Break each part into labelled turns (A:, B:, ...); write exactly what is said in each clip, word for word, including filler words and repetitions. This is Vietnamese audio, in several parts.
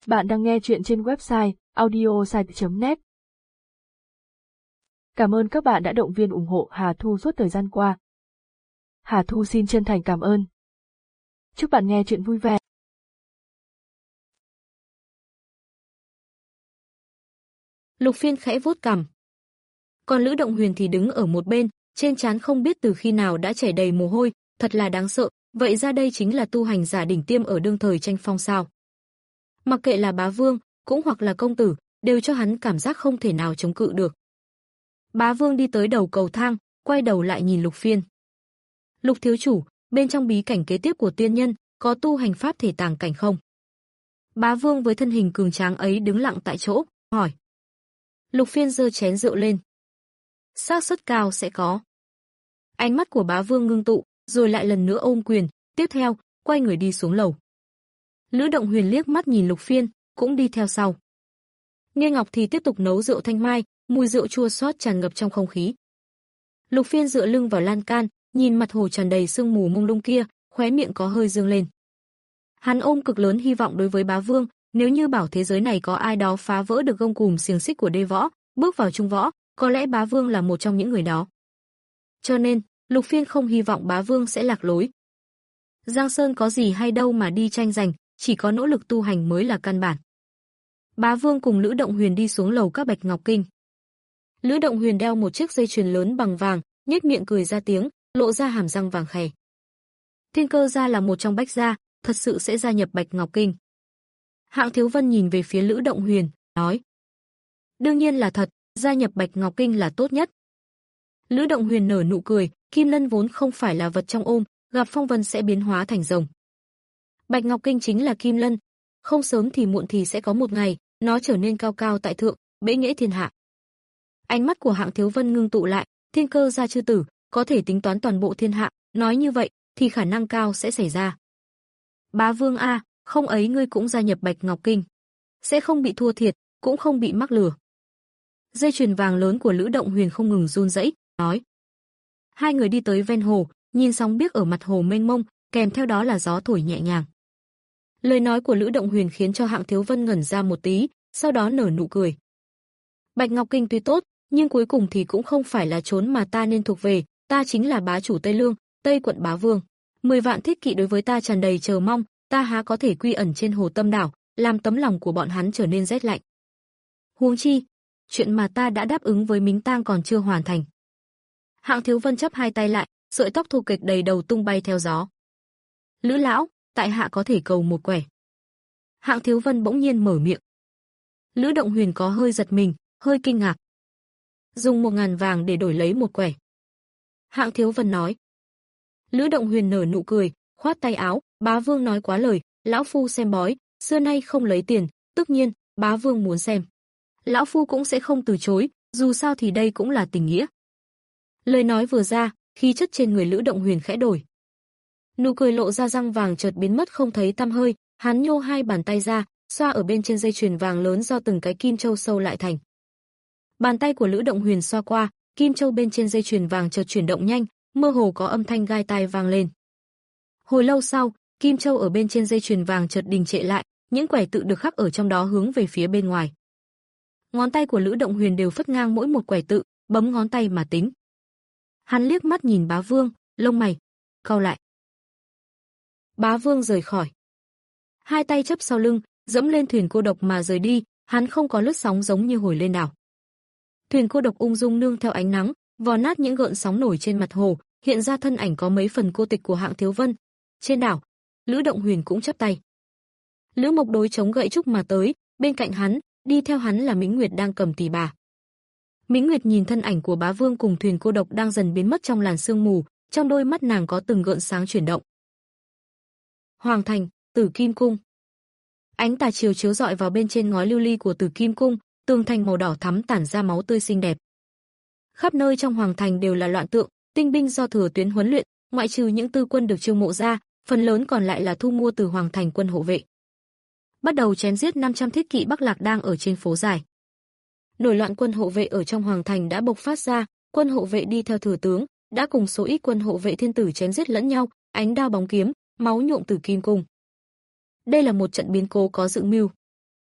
A: Bạn đang nghe chuyện trên website audiosite chấm net. Cảm ơn các bạn đã động viên ủng hộ Hà Thu suốt thời gian qua. Hà Thu xin chân thành cảm ơn. Chúc bạn nghe chuyện vui vẻ.
B: Lục Phiên khẽ vuốt cằm. Còn Lữ Động Huyền thì đứng ở một bên, trên trán không biết từ khi nào đã chảy đầy mồ hôi, thật là đáng sợ, vậy ra đây chính là tu hành giả đỉnh tiêm ở đương thời tranh phong sao. Mặc kệ là bá vương, cũng hoặc là công tử, đều cho hắn cảm giác không thể nào chống cự được. Bá vương đi tới đầu cầu thang, quay đầu lại nhìn Lục Phiên. Lục thiếu chủ, bên trong bí cảnh kế tiếp của tiên nhân, có tu hành pháp thể tàng cảnh không? Bá vương với thân hình cường tráng ấy đứng lặng tại chỗ, hỏi. Lục Phiên giơ chén rượu lên. Xác suất cao sẽ có. Ánh mắt của bá vương ngưng tụ, rồi lại lần nữa ôm quyền, tiếp theo, quay người đi xuống lầu. Lữ Động Huyền liếc mắt nhìn Lục Phiên, cũng đi theo sau. Nghe Ngọc thì tiếp tục nấu rượu thanh mai, mùi rượu chua xót tràn ngập trong không khí. Lục Phiên dựa lưng vào lan can, nhìn mặt hồ tràn đầy sương mù mông lung kia, khóe miệng có hơi dương lên. Hắn ôm cực lớn hy vọng đối với bá vương, nếu như bảo thế giới này có ai đó phá vỡ được gông cùm xiềng xích của đế võ, bước vào trung võ, có lẽ bá vương là một trong những người đó. Cho nên, Lục Phiên không hy vọng bá vương sẽ lạc lối. Giang Sơn có gì hay đâu mà đi tranh giành, chỉ có nỗ lực tu hành mới là căn bản. Bá vương cùng Lữ Động Huyền đi xuống lầu các Bạch Ngọc Kinh. Lữ Động Huyền đeo một chiếc dây chuyền lớn bằng vàng, nhếch miệng cười ra tiếng, lộ ra hàm răng vàng khè. Thiên Cơ gia là một trong Bách gia, thật sự sẽ gia nhập Bạch Ngọc Kinh. Hạng Thiếu Vân nhìn về phía Lữ Động Huyền, nói. Đương nhiên là thật, gia nhập Bạch Ngọc Kinh là tốt nhất. Lữ Động Huyền nở nụ cười, Kim Lân vốn không phải là vật trong ôm, gặp phong vân sẽ biến hóa thành rồng. Bạch Ngọc Kinh chính là Kim Lân, không sớm thì muộn thì sẽ có một ngày, nó trở nên cao cao tại thượng, bệ nghệ thiên hạ. Ánh mắt của Hạng Thiếu Vân ngưng tụ lại, Thiên Cơ gia chư tử, có thể tính toán toàn bộ thiên hạ, nói như vậy, thì khả năng cao sẽ xảy ra. Bá vương a, không ấy ngươi cũng gia nhập Bạch Ngọc Kinh, sẽ không bị thua thiệt, cũng không bị mắc lừa. Dây chuyền vàng lớn của Lữ Động Huyền không ngừng run rẩy, nói. Hai người đi tới ven hồ, nhìn sóng biếc ở mặt hồ mênh mông, kèm theo đó là gió thổi nhẹ nhàng. Lời nói của Lữ Động Huyền khiến cho Hạng Thiếu Vân ngẩn ra một tí, sau đó nở nụ cười. Bạch Ngọc Kinh tuy tốt, nhưng cuối cùng thì cũng không phải là chốn mà ta nên thuộc về, ta chính là bá chủ Tây Lương, Tây quận bá vương. Mười vạn thiết kỵ đối với ta tràn đầy chờ mong, ta há có thể quy ẩn trên hồ Tâm đảo, làm tấm lòng của bọn hắn trở nên rét lạnh. Huống chi, chuyện mà ta đã đáp ứng với Mính Tang còn chưa hoàn thành. Hạng Thiếu Vân chắp hai tay lại, sợi tóc thô kệch đầy đầu tung bay theo gió. Lữ lão, tại hạ có thể cầu một quẻ. Hạng Thiếu Vân bỗng nhiên mở miệng. Lữ Động Huyền có hơi giật mình, hơi kinh ngạc. Dùng một ngàn vàng để đổi lấy một quẻ. Hạng Thiếu Vân nói. Lữ Động Huyền nở nụ cười, khoát tay áo, bá vương nói quá lời, lão phu xem bói, xưa nay không lấy tiền, tất nhiên, bá vương muốn xem. Lão phu cũng sẽ không từ chối, dù sao thì đây cũng là tình nghĩa. Lời nói vừa ra, khí chất trên người Lữ Động Huyền khẽ đổi. Nụ cười lộ ra răng vàng chợt biến mất không thấy tăm hơi, hắn nhô hai bàn tay ra, xoa ở bên trên dây chuyền vàng lớn do từng cái kim châu sâu lại thành. Bàn tay của Lữ Động Huyền xoa qua, kim châu bên trên dây chuyền vàng chợt chuyển động nhanh, mơ hồ có âm thanh gai tai vang lên. Hồi lâu sau, kim châu ở bên trên dây chuyền vàng chợt đình trệ lại, những quẻ tự được khắc ở trong đó hướng về phía bên ngoài. Ngón tay của Lữ Động Huyền đều phất ngang mỗi một quẻ tự, bấm ngón tay mà tính. Hắn liếc mắt nhìn bá vương, lông mày cau lại. Bá vương rời khỏi. Hai tay chấp sau lưng, dẫm lên thuyền cô độc mà rời đi, hắn không có lướt sóng giống như hồi lên đảo. Thuyền cô độc ung dung nương theo ánh nắng, vò nát những gợn sóng nổi trên mặt hồ, hiện ra thân ảnh có mấy phần cô tịch của Hạng Thiếu Vân. Trên đảo, Lữ Động Huyền cũng chắp tay. Lữ Mộc đối chống gậy trúc mà tới, bên cạnh hắn, đi theo hắn là Mĩnh Nguyệt đang cầm tỷ bà. Mĩnh Nguyệt nhìn thân ảnh của bá vương cùng thuyền cô độc đang dần biến mất trong làn sương mù, trong đôi mắt nàng có từng gợn sáng chuyển động. Hoàng thành, Tử Kim cung. Ánh tà chiều chiếu rọi vào bên trên ngói lưu ly của Tử Kim cung, tường thành màu đỏ thắm tản ra máu tươi xinh đẹp. Khắp nơi trong hoàng thành đều là loạn tượng, tinh binh do thừa tuyến huấn luyện, ngoại trừ những tư quân được chiêu mộ ra, phần lớn còn lại là thu mua từ hoàng thành quân hộ vệ. Bắt đầu chém giết năm trăm thiết kỵ Bắc Lạc đang ở trên phố dài. Nổi loạn quân hộ vệ ở trong hoàng thành đã bộc phát ra, quân hộ vệ đi theo thừa tướng, đã cùng số ít quân hộ vệ thiên tử chém giết lẫn nhau, ánh đao bóng kiếm, máu nhuộm Tử Kim cung. Đây là một trận biến cố có dự mưu.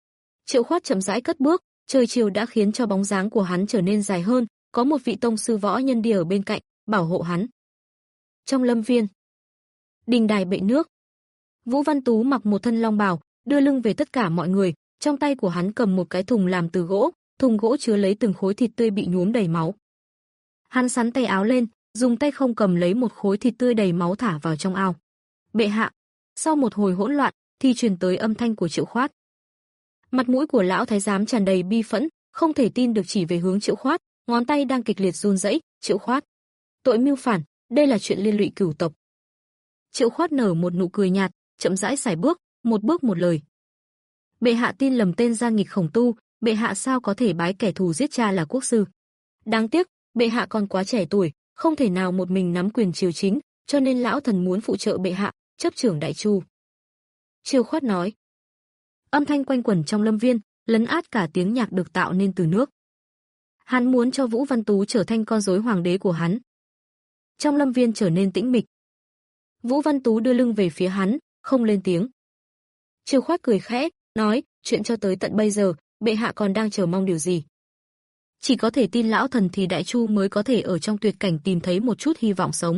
B: Triệu Khoát chậm rãi cất bước, trời chiều đã khiến cho bóng dáng của hắn trở nên dài hơn, có một vị tông sư võ nhân đi ở bên cạnh, bảo hộ hắn. Trong lâm viên, đình đài bệ nước, Vũ Văn Tú mặc một thân long bào, đưa lưng về tất cả mọi người, trong tay của hắn cầm một cái thùng làm từ gỗ, thùng gỗ chứa lấy từng khối thịt tươi bị nhuốm đầy máu. Hắn xắn tay áo lên, dùng tay không cầm lấy một khối thịt tươi đầy máu thả vào trong ao. Bệ hạ. Sau một hồi hỗn loạn, thì truyền tới âm thanh của Triệu Khoát. Mặt mũi của lão thái giám tràn đầy bi phẫn, không thể tin được chỉ về hướng Triệu Khoát, ngón tay đang kịch liệt run rẩy. Triệu Khoát, tội mưu phản, đây là chuyện liên lụy cửu tộc. Triệu Khoát nở một nụ cười nhạt, chậm rãi sải bước, một bước một lời. Bệ hạ tin lầm tên gian nghịch Khổng Tu, bệ hạ sao có thể bái kẻ thù giết cha là quốc sư? Đáng tiếc, bệ hạ còn quá trẻ tuổi, không thể nào một mình nắm quyền triều chính, cho nên lão thần muốn phụ trợ bệ hạ, chấp trưởng Đại Chu. Triệu Khoát nói. Âm thanh quanh quẩn trong lâm viên, lấn át cả tiếng nhạc được tạo nên từ nước. Hắn muốn cho Vũ Văn Tú trở thành con rối hoàng đế của hắn. Trong lâm viên trở nên tĩnh mịch. Vũ Văn Tú đưa lưng về phía hắn, không lên tiếng. Triệu Khoát cười khẽ, nói, chuyện cho tới tận bây giờ, bệ hạ còn đang chờ mong điều gì? Chỉ có thể tin lão thần thì Đại Chu mới có thể ở trong tuyệt cảnh tìm thấy một chút hy vọng sống.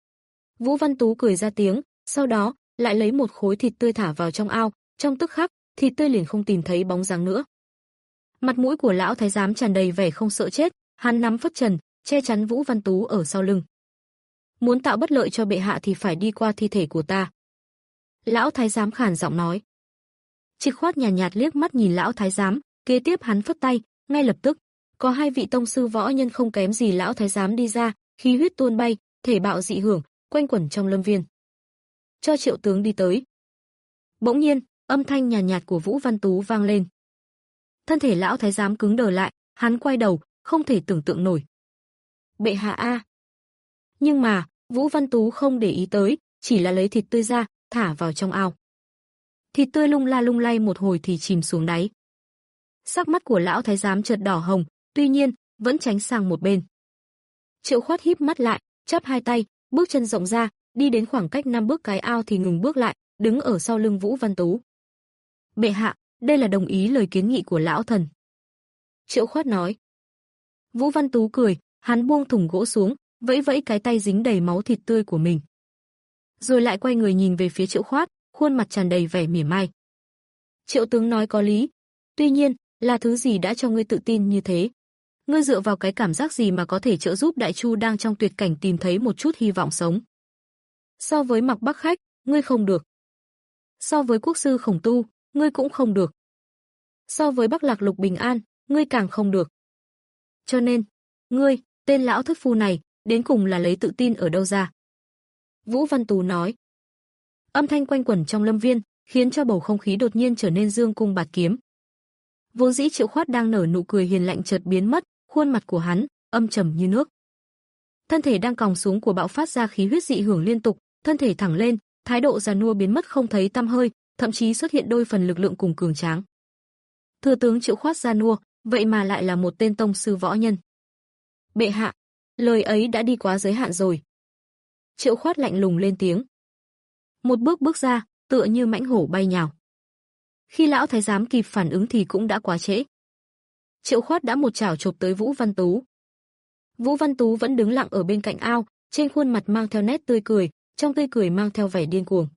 B: Vũ Văn Tú cười ra tiếng, sau đó lại lấy một khối thịt tươi thả vào trong ao, trong tức khắc, thịt tươi liền không tìm thấy bóng dáng nữa. Mặt mũi của lão thái giám tràn đầy vẻ không sợ chết, hắn nắm phất trần, che chắn Vũ Văn Tú ở sau lưng. Muốn tạo bất lợi cho bệ hạ thì phải đi qua thi thể của ta. Lão thái giám khàn giọng nói. Triệu Khoát nhàn nhạt, nhạt liếc mắt nhìn lão thái giám, kế tiếp hắn phất tay, ngay lập tức, có hai vị tông sư võ nhân không kém gì lão thái giám đi ra, khí huyết tuôn bay, thể bạo dị hưởng, quanh quẩn trong lâm viên. Cho Triệu tướng đi tới. Bỗng nhiên, âm thanh nhàn nhạt, nhạt của Vũ Văn Tú vang lên. Thân thể lão thái giám cứng đờ lại, hắn quay đầu, không thể tưởng tượng nổi. Bệ hạ a. Nhưng mà, Vũ Văn Tú không để ý tới, chỉ là lấy thịt tươi ra, thả vào trong ao. Thịt tươi lung la lung lay một hồi thì chìm xuống đáy. Sắc mắt của lão thái giám chợt đỏ hồng, tuy nhiên, vẫn tránh sang một bên. Triệu Khoát híp mắt lại, chắp hai tay, bước chân rộng ra, đi đến khoảng cách năm bước cái ao thì ngừng bước lại, đứng ở sau lưng Vũ Văn Tú. Bệ hạ, đây là đồng ý lời kiến nghị của lão thần. Triệu Khoát nói. Vũ Văn Tú cười, hắn buông thùng gỗ xuống, vẫy vẫy cái tay dính đầy máu thịt tươi của mình. Rồi lại quay người nhìn về phía Triệu Khoát, khuôn mặt tràn đầy vẻ mỉa mai. Triệu tướng nói có lý. Tuy nhiên, là thứ gì đã cho ngươi tự tin như thế? Ngươi dựa vào cái cảm giác gì mà có thể trợ giúp Đại Chu đang trong tuyệt cảnh tìm thấy một chút hy vọng sống? So với Mạc Bắc Khách, ngươi không được. So với quốc sư Khổng Tu, ngươi cũng không được. So với Bắc Lạc Lục Bình An, ngươi càng không được. Cho nên, ngươi, tên lão thất phu này, đến cùng là lấy tự tin ở đâu ra? Vũ Văn Tú nói. Âm thanh quanh quẩn trong lâm viên, khiến cho bầu không khí đột nhiên trở nên dương cung bạt kiếm. Vốn dĩ Triệu Khoát đang nở nụ cười hiền lạnh chợt biến mất, khuôn mặt của hắn âm trầm như nước. Thân thể đang còng xuống của bạo phát ra khí huyết dị hưởng liên tục, thân thể thẳng lên, thái độ già nua biến mất không thấy tăm hơi, thậm chí xuất hiện đôi phần lực lượng cùng cường tráng. Thừa tướng Triệu Khoát già nua, vậy mà lại là một tên tông sư võ nhân. Bệ hạ, lời ấy đã đi quá giới hạn rồi. Triệu Khoát lạnh lùng lên tiếng. Một bước bước ra, tựa như mãnh hổ bay nhào. Khi lão thái giám kịp phản ứng thì cũng đã quá trễ. Triệu Khoát đã một chảo chộp tới Vũ Văn Tú. Vũ Văn Tú vẫn đứng lặng ở bên cạnh ao, trên khuôn mặt mang theo nét tươi cười, trong tươi cười mang theo vẻ điên cuồng.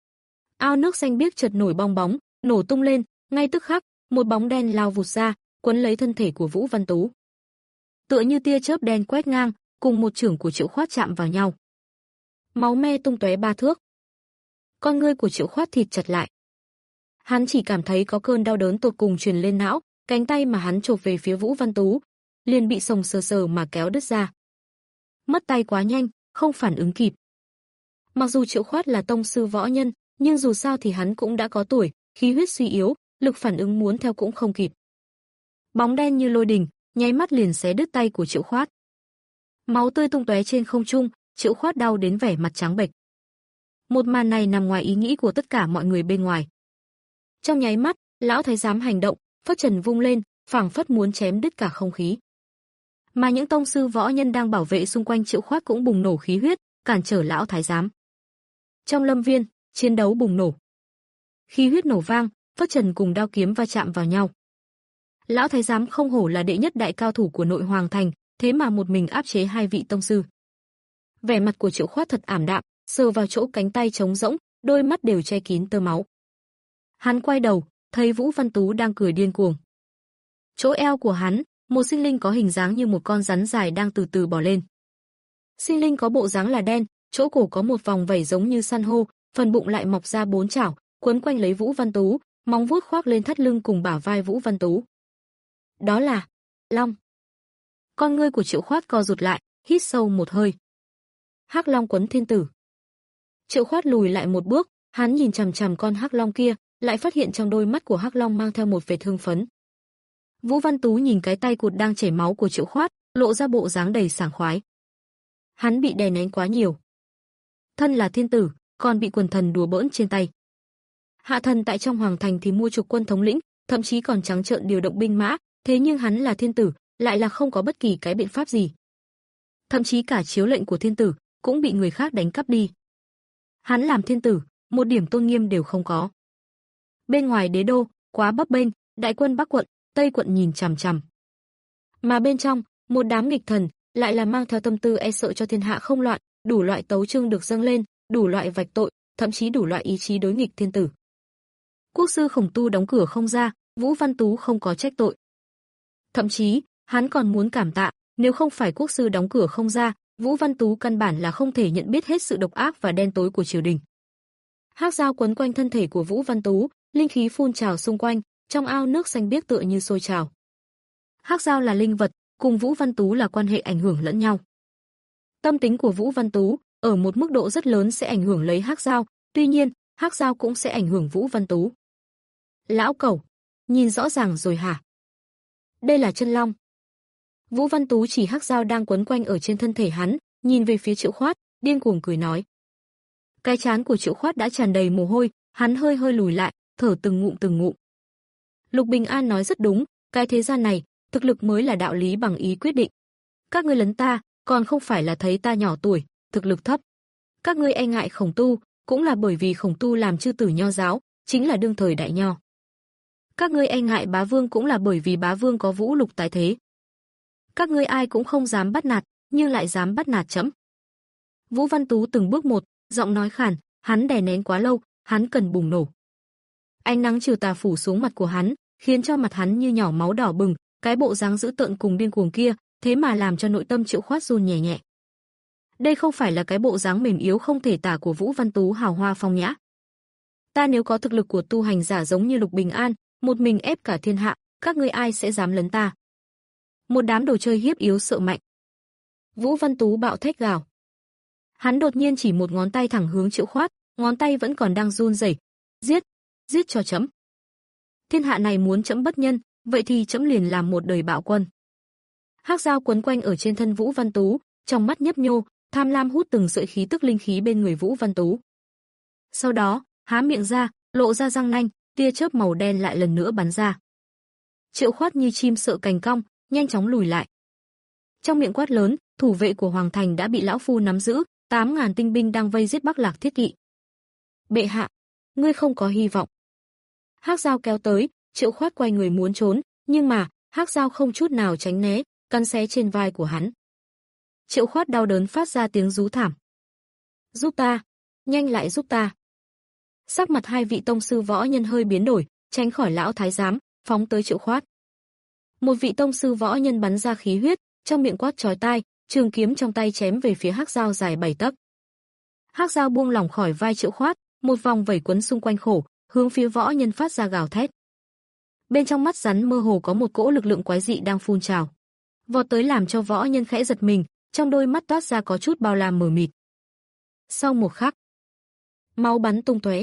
B: Ao nước xanh biếc chợt nổi bong bóng, nổ tung lên, ngay tức khắc, một bóng đen lao vụt ra, quấn lấy thân thể của Vũ Văn Tú. Tựa như tia chớp đen quét ngang, cùng một chưởng của Triệu Khoát chạm vào nhau. Máu me tung tóe ba thước. Con ngươi của Triệu Khoát thịt chặt lại. Hắn chỉ cảm thấy có cơn đau đớn tột cùng truyền lên não, cánh tay mà hắn chộp về phía Vũ Văn Tú, liền bị sồng sờ sờ mà kéo đứt ra. Mất tay quá nhanh, không phản ứng kịp. Mặc dù Triệu Khoát là tông sư võ nhân, nhưng dù sao thì hắn cũng đã có tuổi, khí huyết suy yếu, lực phản ứng muốn theo cũng không kịp. Bóng đen như lôi đình, nháy mắt liền xé đứt tay của Triệu Khoát. Máu tươi tung tóe trên không trung, Triệu Khoát đau đến vẻ mặt trắng bệch. Một màn này nằm ngoài ý nghĩ của tất cả mọi người bên ngoài. Trong nháy mắt, lão thái giám hành động, phất trần vung lên, phảng phất muốn chém đứt cả không khí. Mà những tông sư võ nhân đang bảo vệ xung quanh Triệu Khoát cũng bùng nổ khí huyết, cản trở lão thái giám. Trong lâm viên, chiến đấu bùng nổ. Khí huyết nổ vang, phất trần cùng đao kiếm va chạm vào nhau. Lão thái giám không hổ là đệ nhất đại cao thủ của nội hoàng thành, thế mà một mình áp chế hai vị tông sư. Vẻ mặt của Triệu Khoát thật ảm đạm, sờ vào chỗ cánh tay trống rỗng, đôi mắt đều che kín tơ máu. Hắn quay đầu, thấy Vũ Văn Tú đang cười điên cuồng. Chỗ eo của hắn, một sinh linh có hình dáng như một con rắn dài đang từ từ bò lên. Sinh linh có bộ dáng là đen, chỗ cổ có một vòng vảy giống như san hô, phần bụng lại mọc ra bốn chảo, quấn quanh lấy Vũ Văn Tú, móng vuốt khoác lên thắt lưng cùng bả vai Vũ Văn Tú. Đó là Long. Con ngươi của Triệu Khoát co rụt lại, hít sâu một hơi. Hắc Long quấn thiên tử. Triệu Khoát lùi lại một bước, hắn nhìn chằm chằm con Hắc Long kia, lại phát hiện trong đôi mắt của Hắc Long mang theo một vệt hưng phấn. Vũ Văn Tú nhìn cái tay cụt đang chảy máu của Triệu Khoát, lộ ra bộ dáng đầy sảng khoái. Hắn bị đè nén quá nhiều. Thân là thiên tử, còn bị quần thần đùa bỡn trên tay. Hạ thần tại trong hoàng thành thì mua chuộc quân thống lĩnh, thậm chí còn trắng trợn điều động binh mã, thế nhưng hắn là thiên tử, lại là không có bất kỳ cái biện pháp gì. Thậm chí cả chiếu lệnh của thiên tử cũng bị người khác đánh cắp đi. Hắn làm thiên tử, một điểm tôn nghiêm đều không có. Bên ngoài đế đô, quá bấp bênh, đại quân Bắc quận, Tây quận nhìn chằm chằm. Mà bên trong, một đám nghịch thần lại là mang theo tâm tư e sợ cho thiên hạ không loạn, đủ loại tấu chương được dâng lên, đủ loại vạch tội, thậm chí đủ loại ý chí đối nghịch thiên tử. Quốc sư Khổng Tu đóng cửa không ra, Vũ Văn Tú không có trách tội. Thậm chí, hắn còn muốn cảm tạ, nếu không phải quốc sư đóng cửa không ra, Vũ Văn Tú căn bản là không thể nhận biết hết sự độc ác và đen tối của triều đình. Hắc dao quấn quanh thân thể của Vũ Văn Tú, linh khí phun trào xung quanh, trong ao nước xanh biếc tựa như sôi trào. Hắc dao là linh vật, cùng Vũ Văn Tú là quan hệ ảnh hưởng lẫn nhau. Tâm tính của Vũ Văn Tú ở một mức độ rất lớn sẽ ảnh hưởng lấy Hắc dao, tuy nhiên, Hắc dao cũng sẽ ảnh hưởng Vũ Văn Tú. Lão cẩu, nhìn rõ ràng rồi hả? Đây là chân long. Vũ Văn Tú chỉ Hắc dao đang quấn quanh ở trên thân thể hắn, nhìn về phía Triệu Khoát, điên cuồng cười nói. Cái trán của Triệu Khoát đã tràn đầy mồ hôi, hắn hơi hơi lùi lại, thở từng ngụm từng ngụm. Lục Bình An nói rất đúng, cái thế gian này, thực lực mới là đạo lý bằng ý quyết định. Các ngươi lấn ta, còn không phải là thấy ta nhỏ tuổi, thực lực thấp. Các ngươi e ngại Khổng Tu, cũng là bởi vì Khổng Tu làm chư tử nho giáo, chính là đương thời đại nho. Các ngươi e ngại Bá Vương cũng là bởi vì Bá Vương có vũ lục tái thế. Các ngươi ai cũng không dám bắt nạt, nhưng lại dám bắt nạt trẫm. Vũ Văn Tú từng bước một, giọng nói khàn, hắn đè nén quá lâu, hắn cần bùng nổ. Ánh nắng chiều tà phủ xuống mặt của hắn, khiến cho mặt hắn như nhỏ máu đỏ bừng, cái bộ dáng dữ tợn cùng điên cuồng kia, thế mà làm cho nội tâm Triệu Khoát run nhẹ nhẹ. Đây không phải là cái bộ dáng mềm yếu không thể tả của Vũ Văn Tú hào hoa phong nhã. Ta nếu có thực lực của tu hành giả giống như Lục Bình An, một mình ép cả thiên hạ, các ngươi ai sẽ dám lấn ta? Một đám đồ chơi hiếp yếu sợ mạnh. Vũ Văn Tú bạo thét gào. Hắn đột nhiên chỉ một ngón tay thẳng hướng Triệu Khoát, ngón tay vẫn còn đang run rẩy. Giết, giết cho chấm. Thiên hạ này muốn chấm bất nhân, vậy thì chấm liền làm một đời bạo quân. Hắc dao quấn quanh ở trên thân Vũ Văn Tú, trong mắt nhấp nhô, tham lam hút từng sợi khí tức linh khí bên người Vũ Văn Tú. Sau đó, há miệng ra, lộ ra răng nanh, tia chớp màu đen lại lần nữa bắn ra. Triệu Khoát như chim sợ cành cong, nhanh chóng lùi lại. Trong miệng quát lớn, thủ vệ của hoàng thành đã bị lão phu nắm giữ, tám ngàn tinh binh đang vây giết Bắc Lạc Thiết Kỵ. Bệ hạ, ngươi không có hy vọng. Hắc dao kéo tới, Triệu Khoát quay người muốn trốn, nhưng mà Hắc dao không chút nào tránh né, cắn xé trên vai của hắn. Triệu Khoát đau đớn phát ra tiếng rú thảm. Giúp ta, nhanh lại giúp ta. Sắc mặt hai vị tông sư võ nhân hơi biến đổi, tránh khỏi lão thái giám, phóng tới Triệu Khoát. Một vị tông sư võ nhân bắn ra khí huyết, trong miệng quát chói tai, trường kiếm trong tay chém về phía Hắc dao dài bảy tấc. Hắc dao buông lỏng khỏi vai Triệu Khoát, một vòng vẩy quấn xung quanh khổ, hướng phía võ nhân phát ra gào thét. Bên trong mắt rắn mơ hồ có một cỗ lực lượng quái dị đang phun trào, vọt tới làm cho võ nhân khẽ giật mình, trong đôi mắt toát ra có chút bao la mờ mịt. Sau một khắc, máu bắn tung tóe.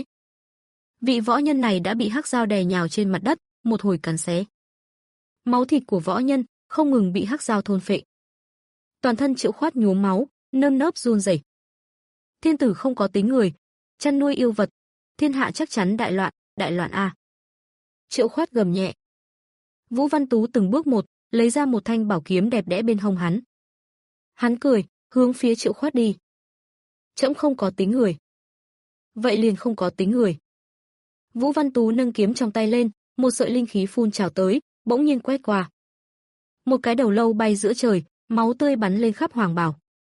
B: Vị võ nhân này đã bị Hắc dao đè nhào trên mặt đất, một hồi cắn xé. Máu thịt của võ nhân không ngừng bị Hắc dao thôn phệ. Toàn thân Triệu Khoát nhuốm máu, nơm nớp run rẩy. Thiên tử không có tính người, chăn nuôi yêu vật, thiên hạ chắc chắn đại loạn, đại loạn a. Triệu Khoát gầm nhẹ. Vũ Văn Tú từng bước một, lấy ra một thanh bảo kiếm đẹp đẽ bên hông hắn. Hắn cười, hướng phía Triệu Khoát đi. Trẫm không có tính người. Vậy liền không có tính người. Vũ Văn Tú nâng kiếm trong tay lên, một sợi linh khí phun trào tới, bỗng nhiên quét qua. Một cái đầu lâu bay giữa trời, máu tươi bắn lên khắp hoàng bào.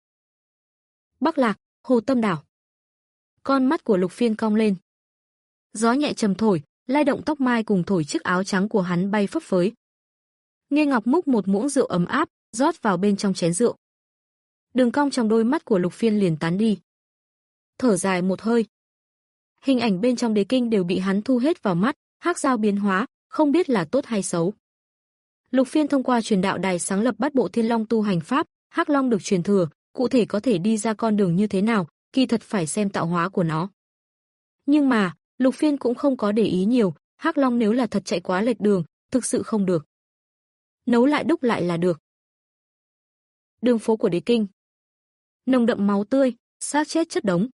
B: Bắc Lạc, Hồ Tâm Đảo. Con mắt của Lục Phiên cong lên. Gió nhẹ trầm thổi, lay động tóc mai cùng thổi chiếc áo trắng của hắn bay phấp phới. Nghe Ngọc múc một muỗng rượu ấm áp, rót vào bên trong chén rượu. Đường cong trong đôi mắt của Lục Phiên liền tán đi. Thở dài một hơi. Hình ảnh bên trong đế kinh đều bị hắn thu hết vào mắt, hắc giao biến hóa, không biết là tốt hay xấu. Lục Phiên thông qua truyền đạo đài sáng lập Bát Bộ Thiên Long tu hành pháp, Hắc Long được truyền thừa, cụ thể có thể đi ra con đường như thế nào, kỳ thật phải xem tạo hóa của nó. Nhưng mà, Lục Phiên cũng không có để ý nhiều, Hắc Long nếu là thật chạy quá lệch đường, thực sự không được. Nấu lại đúc lại là được. Đường phố của đế kinh. Nồng đậm máu tươi, xác chết chất đống.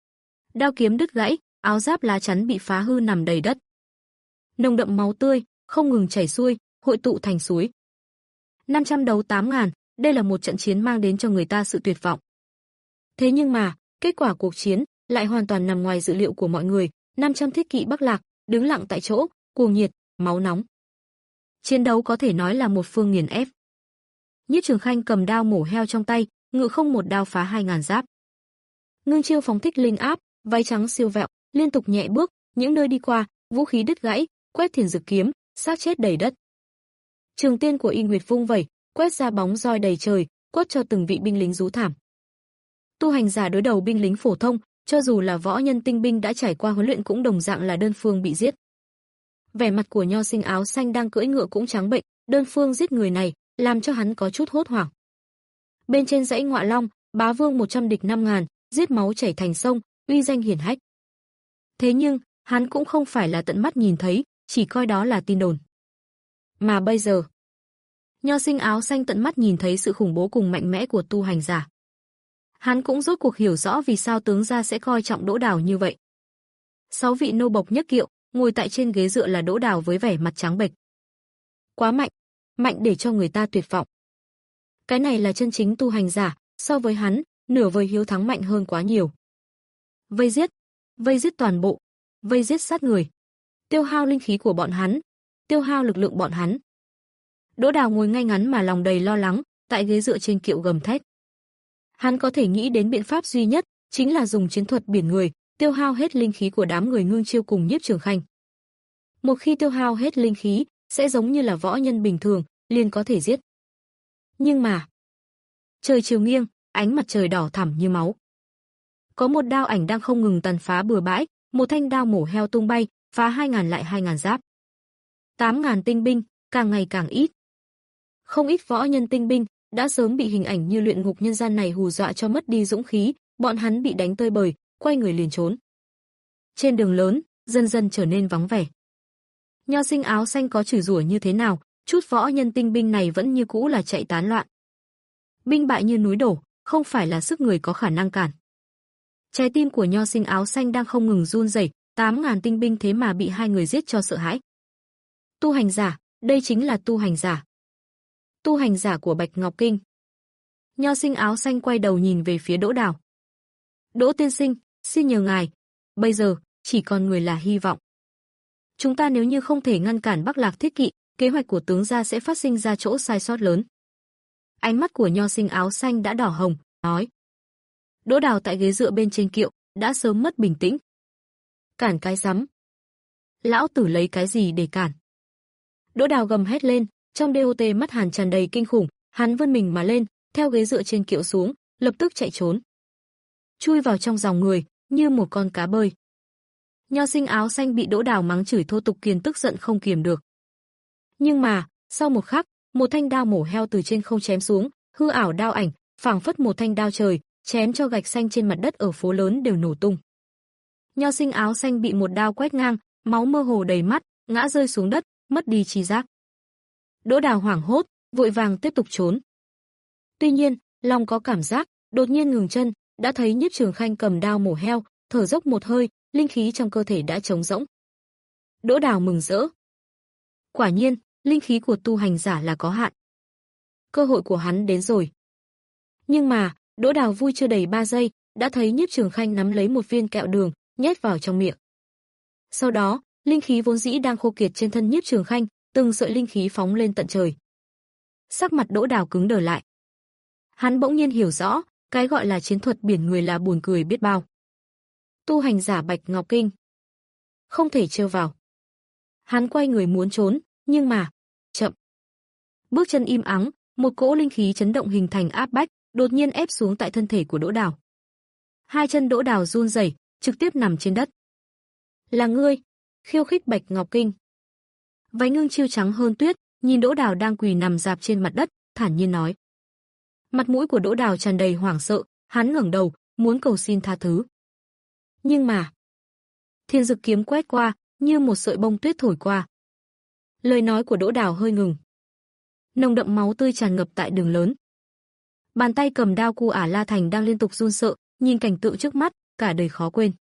B: Đao kiếm đứt gãy, áo giáp lá chắn bị phá hư nằm đầy đất. Nồng đậm máu tươi, không ngừng chảy xuôi, hội tụ thành suối. năm trăm đấu tám ngàn, đây là một trận chiến mang đến cho người ta sự tuyệt vọng. Thế nhưng mà, kết quả cuộc chiến lại hoàn toàn nằm ngoài dự liệu của mọi người, năm trăm thiết kỵ Bắc Lạc, đứng lặng tại chỗ, cuồng nhiệt, máu nóng. Chiến đấu có thể nói là một phương nghiền ép. Nhiếp Trường Khanh cầm đao mổ heo trong tay, ngự không một đao phá hai ngàn giáp. Ngưng Chiêu phóng thích linh áp, váy trắng siêu vẹo, liên tục nhẹ bước, những nơi đi qua, vũ khí đứt gãy, quét thiền dược kiếm, xác chết đầy đất. Trường tiên của Y Nguyệt vung vẩy, quét ra bóng roi đầy trời, quất cho từng vị binh lính rú thảm. Tu hành giả đối đầu binh lính phổ thông, cho dù là võ nhân tinh binh đã trải qua huấn luyện cũng đồng dạng là đơn phương bị giết. Vẻ mặt của Nho Sinh áo xanh đang cưỡi ngựa cũng trắng bệnh, đơn phương giết người này, làm cho hắn có chút hốt hoảng. Bên trên dãy Ngọa Long, bá vương một trăm địch năm ngàn, giết máu chảy thành sông, uy danh hiển hách. Thế nhưng, hắn cũng không phải là tận mắt nhìn thấy, chỉ coi đó là tin đồn. Mà bây giờ, Nho Sinh áo xanh tận mắt nhìn thấy sự khủng bố cùng mạnh mẽ của tu hành giả. Hắn cũng rốt cuộc hiểu rõ vì sao tướng gia sẽ coi trọng Đỗ Đào như vậy. Sáu vị nô bộc nhất kiệu, ngồi tại trên ghế dựa là Đỗ Đào với vẻ mặt trắng bệch. Quá mạnh, mạnh để cho người ta tuyệt vọng. Cái này là chân chính tu hành giả, so với hắn, nửa vời hiếu thắng mạnh hơn quá nhiều. Vây giết, vây giết toàn bộ, vây giết sát người. Tiêu hao linh khí của bọn hắn, tiêu hao lực lượng bọn hắn. Đỗ Đào ngồi ngay ngắn mà lòng đầy lo lắng, tại ghế dựa trên kiệu gầm thét. Hắn có thể nghĩ đến biện pháp duy nhất, chính là dùng chiến thuật biển người, tiêu hao hết linh khí của đám người Ngưng Chiêu cùng Nhiếp Trường Khanh. Một khi tiêu hao hết linh khí, sẽ giống như là võ nhân bình thường, liền có thể giết. Nhưng mà, trời chiều nghiêng, ánh mặt trời đỏ thẳm như máu. Có một đao ảnh đang không ngừng tàn phá bừa bãi, một thanh đao mổ heo tung bay, phá hai ngàn lại hai ngàn giáp. Tám ngàn tinh binh, càng ngày càng ít. Không ít võ nhân tinh binh đã sớm bị hình ảnh như luyện ngục nhân gian này hù dọa cho mất đi dũng khí, bọn hắn bị đánh tơi bời, quay người liền trốn. Trên đường lớn, dần dần trở nên vắng vẻ. Nho Sinh áo xanh có chửi rủa như thế nào, chút võ nhân tinh binh này vẫn như cũ là chạy tán loạn. Binh bại như núi đổ, không phải là sức người có khả năng cản. Trái tim của Nho Sinh áo xanh đang không ngừng run rẩy, tám ngàn tinh binh thế mà bị hai người giết cho sợ hãi. Tu hành giả, đây chính là tu hành giả. Tu hành giả của Bạch Ngọc Kinh. Nho Sinh áo xanh quay đầu nhìn về phía Đỗ Đào. Đỗ tiên sinh, xin nhờ ngài, bây giờ chỉ còn người là hy vọng. Chúng ta nếu như không thể ngăn cản Bắc Lạc thiết kỵ, kế hoạch của tướng gia sẽ phát sinh ra chỗ sai sót lớn. Ánh mắt của Nho Sinh áo xanh đã đỏ hồng, nói. Đỗ Đào tại ghế dựa bên trên kiệu, đã sớm mất bình tĩnh. Cản cái rắm. Lão tử lấy cái gì để cản? Đỗ Đào gầm hét lên, trong đê o tê mắt Hàn tràn đầy kinh khủng, hắn vươn mình mà lên, theo ghế dựa trên kiệu xuống, lập tức chạy trốn. Chui vào trong dòng người, như một con cá bơi. Nho Sinh áo xanh bị Đỗ Đào mắng chửi thô tục kiền tức giận không kiềm được. Nhưng mà, sau một khắc, một thanh đao mổ heo từ trên không chém xuống, hư ảo đao ảnh, phảng phất một thanh đao trời, chém cho gạch xanh trên mặt đất ở phố lớn đều nổ tung. Nho Sinh áo xanh bị một đao quét ngang, máu mơ hồ đầy mắt, ngã rơi xuống đất, mất đi trí giác. Đỗ Đào hoảng hốt, vội vàng tiếp tục trốn. Tuy nhiên, lòng có cảm giác, đột nhiên ngừng chân, đã thấy Nhiếp Trường Khanh cầm đao mổ heo, thở dốc một hơi, linh khí trong cơ thể đã trống rỗng. Đỗ Đào mừng rỡ. Quả nhiên, linh khí của tu hành giả là có hạn. Cơ hội của hắn đến rồi. Nhưng mà, Đỗ Đào vui chưa đầy ba giây, đã thấy Nhiếp Trường Khanh nắm lấy một viên kẹo đường, nhét vào trong miệng. Sau đó, Linh khí vốn dĩ đang khô kiệt trên thân Nhiếp Trường Khanh, từng sợi linh khí phóng lên tận trời. Sắc mặt Đỗ Đào cứng đờ lại. Hắn bỗng nhiên hiểu rõ, cái gọi là chiến thuật biển người là buồn cười biết bao. Tu hành giả Bạch Ngọc Kinh, không thể trêu vào. Hắn quay người muốn trốn, nhưng mà, chậm. Bước chân im ắng, một cỗ linh khí chấn động hình thành áp bách, đột nhiên ép xuống tại thân thể của Đỗ Đào. Hai chân Đỗ Đào run rẩy, trực tiếp nằm trên đất. Là ngươi, khiêu khích Bạch Ngọc Kinh. Váy Ngưng Chiêu trắng hơn tuyết, nhìn Đỗ Đào đang quỳ nằm rạp trên mặt đất, thản nhiên nói. Mặt mũi của Đỗ Đào tràn đầy hoảng sợ, hắn ngẩng đầu, muốn cầu xin tha thứ. Nhưng mà, thiên dực kiếm quét qua, như một sợi bông tuyết thổi qua. Lời nói của Đỗ Đào hơi ngừng. Nồng đậm máu tươi tràn ngập tại đường lớn. Bàn tay cầm đao cu ả La Thành đang liên tục run sợ, nhìn cảnh tượng trước mắt, cả đời khó quên.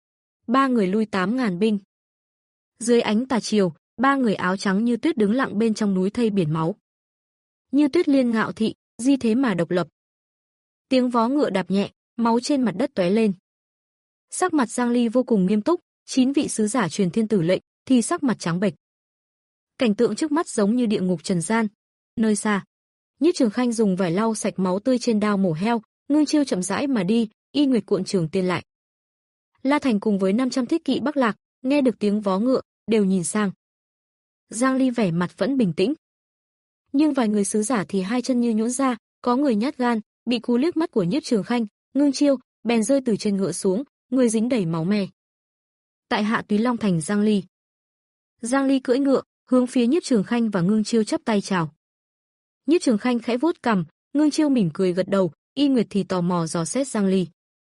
B: Ba người lui tám ngàn binh. Dưới ánh tà chiều, ba người áo trắng như tuyết đứng lặng bên trong núi thây biển máu. Như Tuyết Liên ngạo thị, di thế mà độc lập. Tiếng vó ngựa đạp nhẹ, máu trên mặt đất tóe lên. Sắc mặt Giang Ly vô cùng nghiêm túc, chín vị sứ giả truyền thiên tử lệnh, thì sắc mặt trắng bệch. Cảnh tượng trước mắt giống như địa ngục trần gian. Nơi xa, Nhiếp Trường Khanh dùng vải lau sạch máu tươi trên đao mổ heo, Ngưng Chiêu chậm rãi mà đi, Y Nguyệt cuộn trường tiên lại. La Thành cùng với năm trăm thiết kỵ Bắc Lạc, nghe được tiếng vó ngựa, đều nhìn sang. Giang Ly vẻ mặt vẫn bình tĩnh. Nhưng vài người sứ giả thì hai chân như nhũn ra, có người nhát gan, bị cú liếc mắt của Nhiếp Trường Khanh, Ngưng Chiêu, bèn rơi từ trên ngựa xuống, người dính đầy máu me. Tại Hạ Túy Long Thành Giang Ly. Giang Ly cưỡi ngựa, hướng phía Nhiếp Trường Khanh và Ngưng Chiêu chắp tay chào. Nhiếp Trường Khanh khẽ vuốt cằm, Ngưng Chiêu mỉm cười gật đầu, Y Nguyệt thì tò mò dò xét Giang Ly.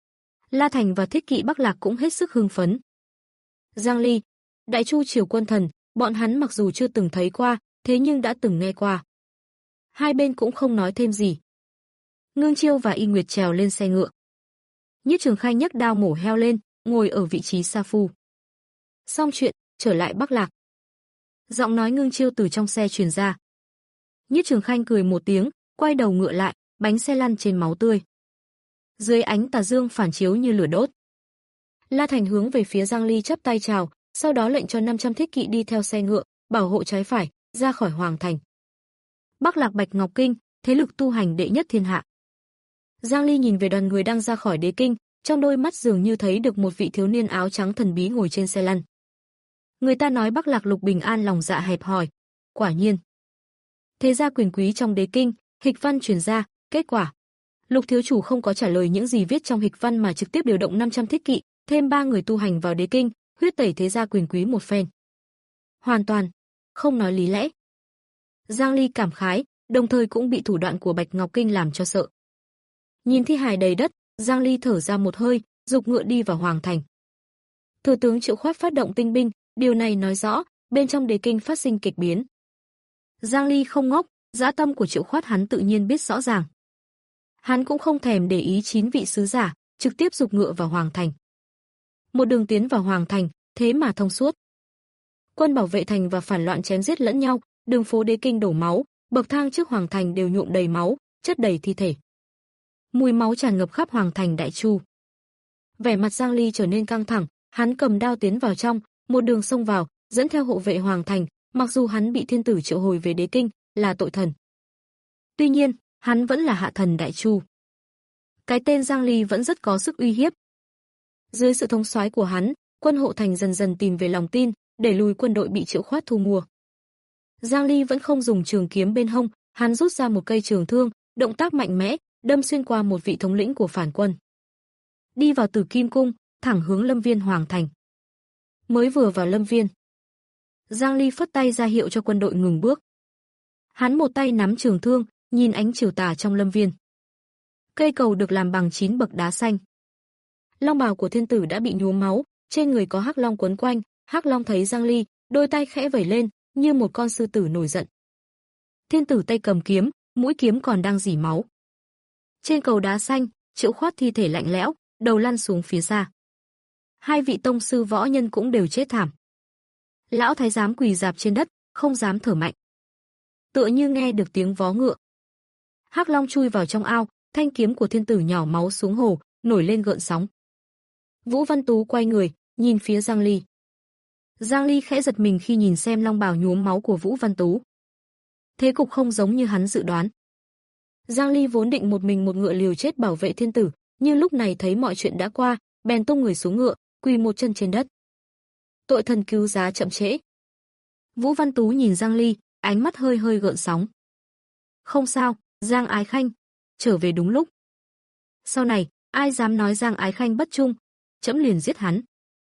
B: La Thành và thiết kỵ Bắc Lạc cũng hết sức hưng phấn. Giang Ly, Đại Chu Triều Quân Thần, bọn hắn mặc dù chưa từng thấy qua, thế nhưng đã từng nghe qua. Hai bên cũng không nói thêm gì. Ngưng Chiêu và Y Nguyệt trèo lên xe ngựa. Nhiếp Trường Khanh nhấc đao mổ heo lên, ngồi ở vị trí sa phu. Xong chuyện, trở lại Bắc Lạc. Giọng nói Ngưng Chiêu từ trong xe truyền ra. Nhiếp Trường Khanh cười một tiếng, quay đầu ngựa lại, bánh xe lăn trên máu tươi. Dưới ánh tà dương phản chiếu như lửa đốt. La Thành hướng về phía Giang Ly chắp tay chào, sau đó lệnh cho năm trăm thiết kỵ đi theo xe ngựa, bảo hộ trái phải, ra khỏi hoàng thành. Bắc Lạc Bạch Ngọc Kinh, thế lực tu hành đệ nhất thiên hạ. Giang Ly nhìn về đoàn người đang ra khỏi đế kinh, trong đôi mắt dường như thấy được một vị thiếu niên áo trắng thần bí ngồi trên xe lăn. Người ta nói Bắc Lạc Lục Bình An lòng dạ hẹp hòi. Quả nhiên. Thế gia quyền quý trong đế kinh, hịch văn truyền ra, kết quả. Lục thiếu chủ không có trả lời những gì viết trong hịch văn mà trực tiếp điều động năm trăm thiết kỵ, thêm ba người tu hành vào đế kinh, huyết tẩy thế gia quyền quý một phen. Hoàn toàn không nói lý lẽ. Giang Ly cảm khái, đồng thời cũng bị thủ đoạn của Bạch Ngọc Kinh làm cho sợ. Nhìn thi hài đầy đất, Giang Ly thở ra một hơi, dục ngựa đi vào hoàng thành. Thừa tướng Triệu Khoát phát động tinh binh, điều này nói rõ, bên trong đế kinh phát sinh kịch biến. Giang Ly không ngốc, dã tâm của Triệu Khoát hắn tự nhiên biết rõ ràng. Hắn cũng không thèm để ý chín vị sứ giả, trực tiếp dục ngựa vào hoàng thành. Một đường tiến vào hoàng thành, thế mà thông suốt. Quân bảo vệ thành và phản loạn chém giết lẫn nhau, đường phố đế kinh đổ máu, bậc thang trước hoàng thành đều nhuộm đầy máu, chất đầy thi thể. Mùi máu tràn ngập khắp hoàng thành Đại Chu. Vẻ mặt Giang Ly trở nên căng thẳng, hắn cầm đao tiến vào trong, một đường xông vào, dẫn theo hộ vệ hoàng thành, mặc dù hắn bị thiên tử triệu hồi về đế kinh, là tội thần. Tuy nhiên, hắn vẫn là hạ thần Đại Chu. Cái tên Giang Ly vẫn rất có sức uy hiếp. Dưới sự thống soái của hắn, quân hộ thành dần dần tìm về lòng tin, đẩy lùi quân đội bị Triệu Khoát thu mua. Giang Ly vẫn không dùng trường kiếm bên hông, hắn rút ra một cây trường thương, động tác mạnh mẽ, đâm xuyên qua một vị thống lĩnh của phản quân. Đi vào Tử Kim cung, thẳng hướng Lâm Viên hoàng thành. Mới vừa vào Lâm Viên, Giang Ly phất tay ra hiệu cho quân đội ngừng bước. Hắn một tay nắm trường thương, nhìn ánh chiều tà trong Lâm Viên. Cây cầu được làm bằng chín bậc đá xanh. Long bào của thiên tử đã bị nhuốm máu, trên người có hắc long quấn quanh, hắc long thấy Giang Ly, đôi tay khẽ vẩy lên, như một con sư tử nổi giận. Thiên tử tay cầm kiếm, mũi kiếm còn đang rỉ máu. Trên cầu đá xanh, Triệu Khoát thi thể lạnh lẽo, đầu lăn xuống phía xa. Hai vị tông sư võ nhân cũng đều chết thảm. Lão thái giám quỳ rạp trên đất, không dám thở mạnh. Tựa như nghe được tiếng vó ngựa. Hắc long chui vào trong ao, thanh kiếm của thiên tử nhỏ máu xuống hồ, nổi lên gợn sóng. Vũ Văn Tú quay người, nhìn phía Giang Ly. Giang Ly khẽ giật mình khi nhìn xem long bào nhuốm máu của Vũ Văn Tú. Thế cục không giống như hắn dự đoán. Giang Ly vốn định một mình một ngựa liều chết bảo vệ thiên tử, nhưng lúc này thấy mọi chuyện đã qua, bèn tung người xuống ngựa, quỳ một chân trên đất. Tội thần cứu giá chậm trễ. Vũ Văn Tú nhìn Giang Ly, ánh mắt hơi hơi gợn sóng. Không sao, Giang Ái Khanh, trở về đúng lúc. Sau này, ai dám nói Giang Ái Khanh bất trung, trẫm liền giết hắn.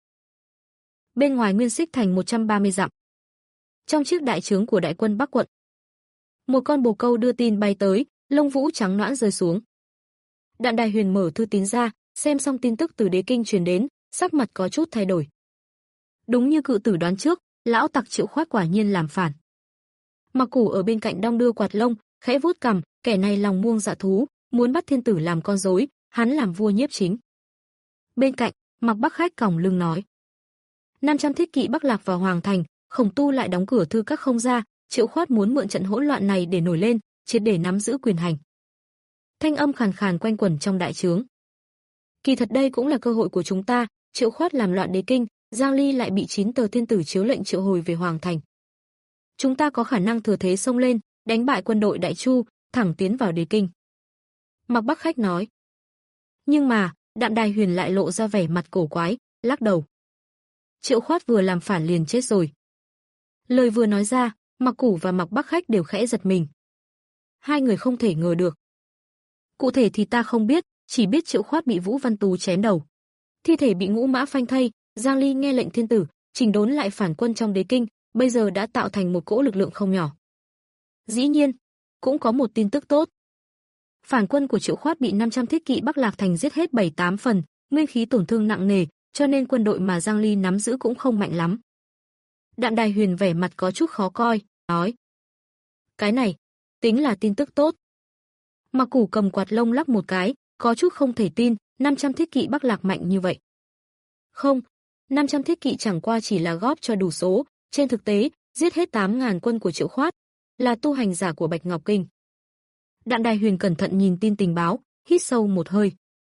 B: Bên ngoài Nguyên Xích thành một trăm ba mươi dặm. Trong chiếc đại trướng của đại quân Bắc quận, một con bồ câu đưa tin bay tới, lông vũ trắng nõn rơi xuống. Đạm Đài Huyền mở thư tín ra, xem xong tin tức từ đế kinh truyền đến, sắc mặt có chút thay đổi. Đúng như cự tử đoán trước, lão tặc Triệu Khoát quả nhiên làm phản. Mặc Củ ở bên cạnh đong đưa quạt lông, khẽ vuốt cằm, kẻ này lòng muông dạ thú, muốn bắt thiên tử làm con rối, hắn làm vua nhiếp chính. Bên cạnh, Mặc Bắc Khách còng lưng nói: năm trăm thiết kỵ Bắc Lạc vào hoàng thành, Khổng Tu lại đóng cửa thư các không ra, Triệu Khoát muốn mượn trận hỗn loạn này để nổi lên, triệt để nắm giữ quyền hành. Thanh âm khàn khàn quanh quẩn trong đại trướng. Kỳ thật đây cũng là cơ hội của chúng ta, Triệu Khoát làm loạn đế kinh, Giang Ly lại bị chín tờ thiên tử chiếu lệnh triệu hồi về hoàng thành. Chúng ta có khả năng thừa thế xông lên, đánh bại quân đội Đại Chu, thẳng tiến vào đế kinh. Mặc Bắc Khách nói. Nhưng mà, Đạm Đài Huyền lại lộ ra vẻ mặt cổ quái, lắc đầu. Triệu Khoát vừa làm phản liền chết rồi. Lời vừa nói ra, Mặc Củ và Mặc Bắc Khách đều khẽ giật mình. Hai người không thể ngờ được. Cụ thể thì ta không biết, chỉ biết Triệu Khoát bị Vũ Văn Tú chém đầu. Thi thể bị ngũ mã phanh thây, Giang Ly nghe lệnh thiên tử, chỉnh đốn lại phản quân trong đế kinh, bây giờ đã tạo thành một cỗ lực lượng không nhỏ. Dĩ nhiên, cũng có một tin tức tốt. Phản quân của Triệu Khoát bị năm trăm thiết kỵ Bắc Lạc thành giết hết bảy tám phần, nguyên khí tổn thương nặng nề, cho nên quân đội mà Giang Ly nắm giữ cũng không mạnh lắm. Đạm Đài Huyền vẻ mặt có chút khó coi, nói: cái này, tính là tin tức tốt. Mặc Củ cầm quạt lông lắc một cái, có chút không thể tin, năm trăm thiết kỵ Bắc Lạc mạnh như vậy. Không, năm trăm thiết kỵ chẳng qua chỉ là góp cho đủ số, trên thực tế, giết hết tám nghìn quân của Triệu Khoát, là tu hành giả của Bạch Ngọc Kinh. Đạm Đài Huyền cẩn thận nhìn tin tình báo, hít sâu một hơi.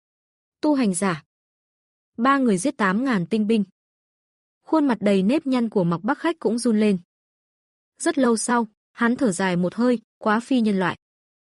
B: Tu hành giả. Ba người giết tám nghìn tinh binh. Khuôn mặt đầy nếp nhăn của Mặc Bắc Khách cũng run lên. Rất lâu sau, hắn thở dài một hơi, quá phi nhân loại.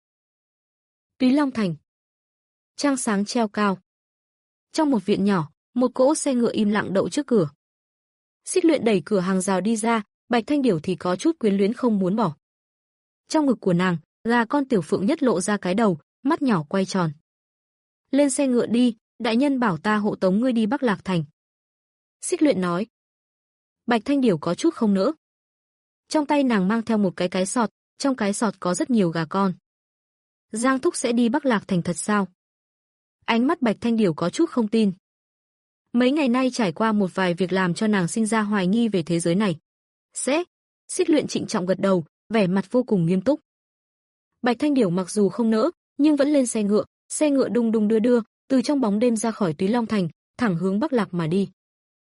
B: Túy Long Thành. Trăng sáng treo cao. Trong một viện nhỏ, một cỗ xe ngựa im lặng đậu trước cửa. Xích Luyện đẩy cửa hàng rào đi ra, Bạch Thanh Điểu thì có chút quyến luyến không muốn bỏ. Trong ngực của nàng, gà con Tiểu Phượng nhất lộ ra cái đầu, mắt nhỏ quay tròn. Lên xe ngựa đi, đại nhân bảo ta hộ tống ngươi đi Bắc Lạc thành. Xích Luyện nói. Bạch Thanh Điểu có chút không nỡ. Trong tay nàng mang theo một cái cái sọt, trong cái sọt có rất nhiều gà con. Giang thúc sẽ đi Bắc Lạc thành thật sao? Ánh mắt Bạch Thanh Điểu có chút không tin. Mấy ngày nay trải qua một vài việc làm cho nàng sinh ra hoài nghi về thế giới này. Sẽ. Xích Luyện trịnh trọng gật đầu, vẻ mặt vô cùng nghiêm túc. Bạch Thanh Điểu mặc dù không nỡ, nhưng vẫn lên xe ngựa, xe ngựa đung đung đưa đưa, từ trong bóng đêm ra khỏi Túy Long thành, thẳng hướng Bắc Lạc mà đi.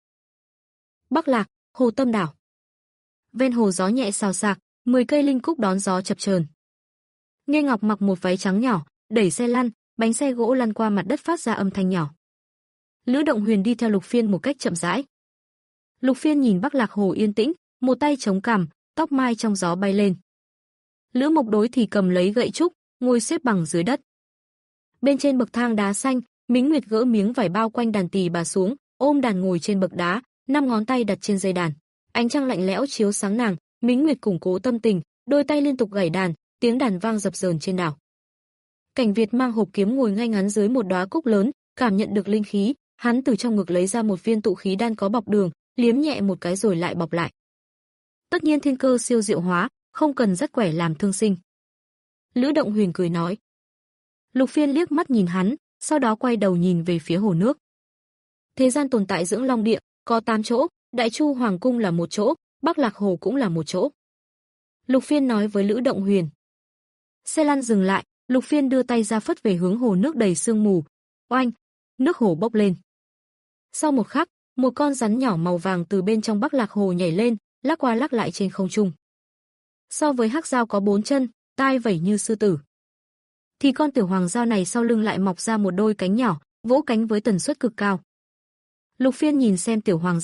B: Bắc Lạc, Hồ Tâm đảo. Ven hồ gió nhẹ xào xạc, mười cây linh cúc đón gió chập chờn. Nghe Ngọc mặc một váy trắng nhỏ, đẩy xe lăn, bánh xe gỗ lăn qua mặt đất phát ra âm thanh nhỏ. Lữ Động Huyền đi theo Lục Phiên một cách chậm rãi. Lục Phiên nhìn Bắc Lạc hồ yên tĩnh, một tay chống cằm, tóc mai trong gió bay lên. Lữ Mộc Đối thì cầm lấy gậy trúc, ngồi xếp bằng dưới đất. Bên trên bậc thang đá xanh, Mính Nguyệt gỡ miếng vải bao quanh đàn tỳ bà xuống, ôm đàn ngồi trên bậc đá, năm ngón tay đặt trên dây đàn. Ánh trăng lạnh lẽo chiếu sáng nàng, Mính Nguyệt củng cố tâm tình, đôi tay liên tục gảy đàn, tiếng đàn vang dập dờn trên đảo. Cảnh Việt mang hộp kiếm ngồi ngay ngắn dưới một đóa cúc lớn, cảm nhận được linh khí, hắn từ trong ngực lấy ra một viên tụ khí đan có bọc đường, liếm nhẹ một cái rồi lại bọc lại. Tất nhiên thiên cơ siêu diệu hóa, không cần dắt quẻ làm thương sinh. Lữ Động Huyền cười nói. Lục Phiên liếc mắt nhìn hắn, sau đó quay đầu nhìn về phía hồ nước. Thế gian tồn tại Dưỡng Long Địa, có tám chỗ, Đại Chu Hoàng cung là một chỗ, Bắc Lạc hồ cũng là một chỗ. Lục Phiên nói với Lữ Động Huyền. Xe lăn dừng lại, Lục Phiên đưa tay ra phất về hướng hồ nước đầy sương mù. Oanh, nước hồ bốc lên. Sau một khắc, một con rắn nhỏ màu vàng từ bên trong Bắc Lạc hồ nhảy lên, lắc qua lắc lại trên không trung. So với hắc dao có bốn chân, tai vẩy như sư tử, thì con tiểu hoàng dao này sau lưng lại mọc ra một đôi cánh nhỏ, vỗ cánh với tần suất cực cao. Lục Phiên nhìn xem tiểu hoàng dao,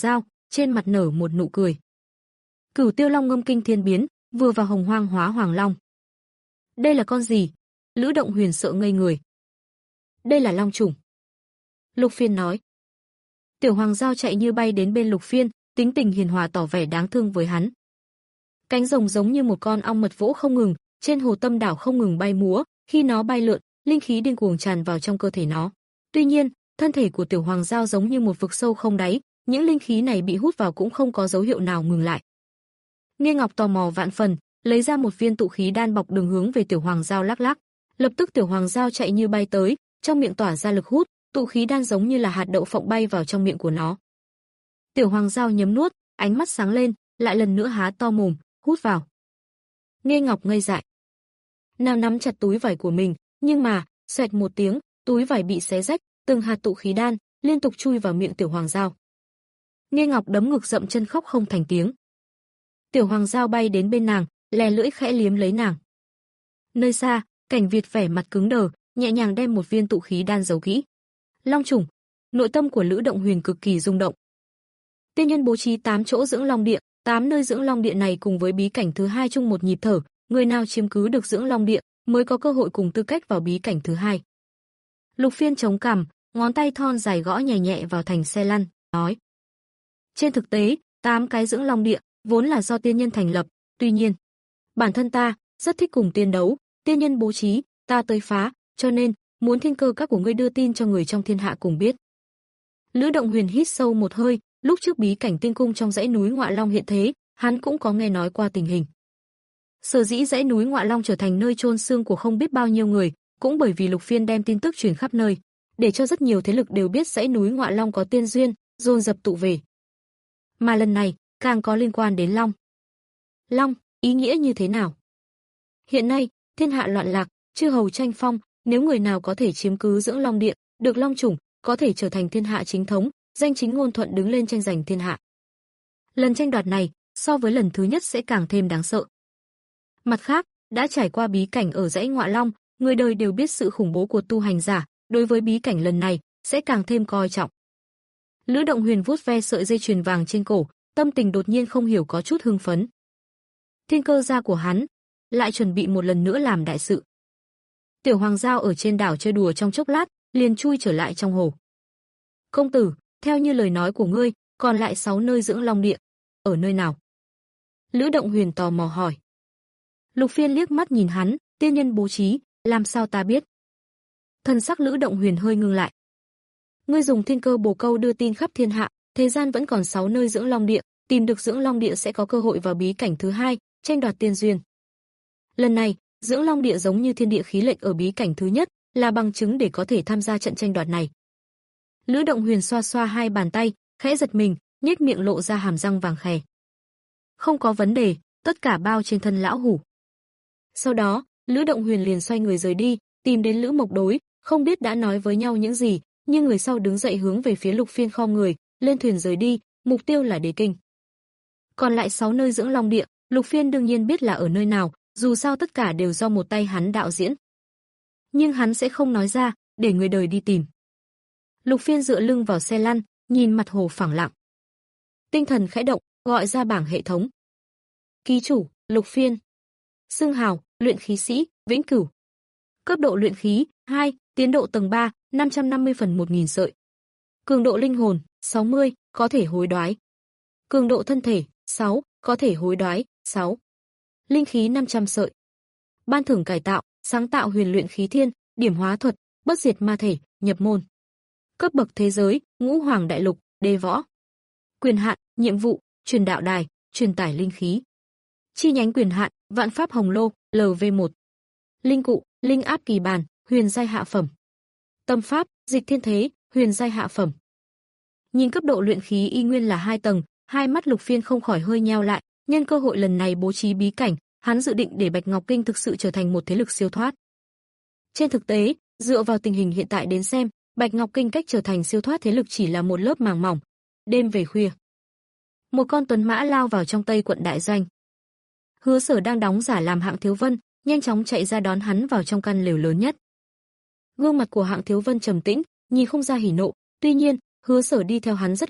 B: trên mặt nở một nụ cười. Cửu Tiêu Long ngâm kinh thiên biến, vừa vào hồng hoang hóa hoàng long. Đây là con gì? Lữ Động Huyền sợ ngây người. Đây là long trùng. Lục Phiên nói. Tiểu Hoàng Giao chạy như bay đến bên Lục Phiên, tính tình hiền hòa tỏ vẻ đáng thương với hắn. Cánh rồng giống như một con ong mật vỗ không ngừng, trên hồ tâm đảo không ngừng bay múa, khi nó bay lượn, linh khí điên cuồng tràn vào trong cơ thể nó. Tuy nhiên, thân thể của Tiểu Hoàng Giao giống như một vực sâu không đáy, những linh khí này bị hút vào cũng không có dấu hiệu nào ngừng lại. Nghe Ngọc tò mò vạn phần, lấy ra một viên tụ khí đan bọc đường hướng về Tiểu Hoàng Giao lắc lắc. Lập tức Tiểu Hoàng Giao chạy như bay tới, trong miệng tỏa ra lực hút, tụ khí đan giống như là hạt đậu phộng bay vào trong miệng của nó. Tiểu Hoàng Giao nhấm nuốt, ánh mắt sáng lên, lại lần nữa há to mồm, hút vào. Nghe Ngọc ngây dại. Nàng nắm chặt túi vải của mình, nhưng mà, xoẹt một tiếng, túi vải bị xé rách, từng hạt tụ khí đan liên tục chui vào miệng Tiểu Hoàng Giao. Nghe Ngọc đấm ngực dậm chân khóc không thành tiếng. Tiểu Hoàng Giao bay đến bên nàng, lè lưỡi khẽ liếm lấy nàng. Nơi xa, Cảnh Việt vẻ mặt cứng đờ, nhẹ nhàng đem một viên tụ khí đan giấu kỹ. Long trùng, nội tâm của Lữ Động Huyền cực kỳ rung động. Tiên nhân bố trí tám chỗ dưỡng long địa, tám nơi dưỡng long địa này cùng với bí cảnh thứ hai chung một nhịp thở, người nào chiếm cứ được dưỡng long địa mới có cơ hội cùng tư cách vào bí cảnh thứ hai. Lục Phiên chống cằm, ngón tay thon dài gõ nhẹ nhẹ vào thành xe lăn, nói: trên thực tế, tám cái dưỡng long địa vốn là do tiên nhân thành lập, tuy nhiên, bản thân ta rất thích cùng tiên đấu, tiên nhân bố trí, ta tới phá, cho nên muốn thiên cơ các của ngươi đưa tin cho người trong thiên hạ cùng biết. Lữ Động Huyền hít sâu một hơi, lúc trước bí cảnh tiên cung trong dãy núi Ngọa Long hiện thế, hắn cũng có nghe nói qua tình hình. Sở dĩ dãy núi Ngọa Long trở thành nơi chôn xương của không biết bao nhiêu người, cũng bởi vì Lục Phiên đem tin tức truyền khắp nơi, để cho rất nhiều thế lực đều biết dãy núi Ngọa Long có tiên duyên, dồn dập tụ về. Mà lần này, càng có liên quan đến Long. Long, ý nghĩa như thế nào? Hiện nay, thiên hạ loạn lạc, chư hầu tranh phong, nếu người nào có thể chiếm cứ dưỡng long địa, được long chủng, có thể trở thành thiên hạ chính thống, danh chính ngôn thuận đứng lên tranh giành thiên hạ. Lần tranh đoạt này, so với lần thứ nhất sẽ càng thêm đáng sợ. Mặt khác, đã trải qua bí cảnh ở dãy Ngọa Long, người đời đều biết sự khủng bố của tu hành giả, đối với bí cảnh lần này sẽ càng thêm coi trọng. Lữ Động Huyền vuốt ve sợi dây chuyền vàng trên cổ, tâm tình đột nhiên không hiểu có chút hưng phấn. Thiên cơ gia của hắn lại chuẩn bị một lần nữa làm đại sự. Tiểu Hoàng Giao ở trên đảo chơi đùa trong chốc lát, liền chui trở lại trong hồ. Công tử, theo như lời nói của ngươi, còn lại sáu nơi dưỡng long địa, ở nơi nào? Lữ Động Huyền tò mò hỏi. Lục Phiên liếc mắt nhìn hắn, tiên nhân bố trí, làm sao ta biết? Thần sắc Lữ Động Huyền hơi ngưng lại. Ngươi dùng thiên cơ bồ câu đưa tin khắp thiên hạ, thế gian vẫn còn sáu nơi dưỡng long địa, tìm được dưỡng long địa sẽ có cơ hội vào bí cảnh thứ hai, tranh đoạt tiên duyên. Lần này, dưỡng long địa giống như thiên địa khí lệnh ở bí cảnh thứ nhất, là bằng chứng để có thể tham gia trận tranh đoạt này. Lữ Động Huyền xoa xoa hai bàn tay, khẽ giật mình, nhếch miệng lộ ra hàm răng vàng khè. Không có vấn đề, tất cả bao trên thân lão hủ. Sau đó, Lữ Động Huyền liền xoay người rời đi, tìm đến Lữ Mộc Đối, không biết đã nói với nhau những gì, nhưng người sau đứng dậy hướng về phía Lục Phiên khom người, lên thuyền rời đi, mục tiêu là Đế Kinh. Còn lại sáu nơi dưỡng long địa, Lục Phiên đương nhiên biết là ở nơi nào, dù sao tất cả đều do một tay hắn đạo diễn. Nhưng hắn sẽ không nói ra, để người đời đi tìm. Lục Phiên dựa lưng vào xe lăn, nhìn mặt hồ phẳng lặng. Tinh thần khẽ động, gọi ra bảng hệ thống. Ký chủ, Lục Phiên. Xưng hào, luyện khí sĩ, vĩnh cửu. Cấp độ luyện khí, hai, tiến độ tầng ba, năm trăm năm mươi phần một nghìn sợi. Cường độ linh hồn, sáu mươi, có thể hối đoái. Cường độ thân thể, sáu, có thể hối đoái, sáu. Linh khí năm trăm sợi. Ban thưởng cải tạo, sáng tạo huyền luyện khí thiên, điểm hóa thuật, bất diệt ma thể, nhập môn. Cấp bậc thế giới, ngũ hoàng đại lục, đê võ. Quyền hạn, nhiệm vụ, truyền đạo đài, truyền tải linh khí. Chi nhánh quyền hạn, vạn pháp hồng lô, L V một. Linh cụ, linh áp kỳ bàn, huyền giai hạ phẩm. Tâm pháp, dịch thiên thế, huyền giai hạ phẩm. Nhìn cấp độ luyện khí y nguyên là hai tầng, hai mắt Lục Phiên không khỏi hơi nheo lại, nhân cơ hội lần này bố trí bí cảnh, hắn dự định để Bạch Ngọc Kinh thực sự trở thành một thế lực siêu thoát. Trên thực tế, dựa vào tình hình hiện tại đến xem, Bạch Ngọc Kinh cách trở thành siêu thoát thế lực chỉ là một lớp màng mỏng. Đêm về khuya, một con tuấn mã lao vào trong Tây quận đại doanh. Hứa Sở đang đóng giả làm Hạng Thiếu Vân, nhanh chóng chạy ra đón hắn vào trong căn lều lớn nhất. Gương mặt của Hạng Thiếu Vân trầm tĩnh, nhìn không ra hỉ nộ, tuy nhiên, Hứa Sở đi theo hắn rất lâu,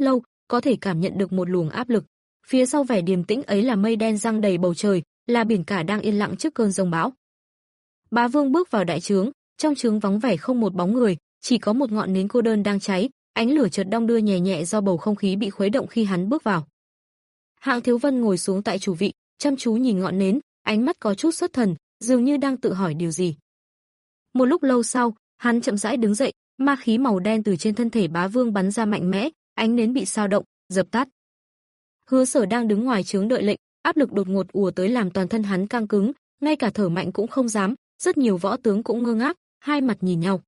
B: có thể cảm nhận được một luồng áp lực. Phía sau vẻ điềm tĩnh ấy là mây đen giăng đầy bầu trời, là biển cả đang yên lặng trước cơn giông bão. Bá Vương bước vào đại trướng, trong trướng vắng vẻ không một bóng người, chỉ có một ngọn nến cô đơn đang cháy, ánh lửa chợt đong đưa nhẹ nhẹ do bầu không khí bị khuấy động khi hắn bước vào. Hạng Thiếu Vân ngồi xuống tại chủ vị, chăm chú nhìn ngọn nến, ánh mắt có chút xuất thần, dường như đang tự hỏi điều gì. Một lúc lâu sau, hắn chậm rãi đứng dậy, ma khí màu đen từ trên thân thể Bá Vương bắn ra mạnh mẽ, ánh nến bị xao động, dập tắt. Hứa Sở đang đứng ngoài trướng đợi lệnh, áp lực đột ngột ùa tới làm toàn thân hắn căng cứng, ngay cả thở mạnh cũng không dám, rất nhiều võ tướng cũng ngơ ngác, hai mặt nhìn nhau.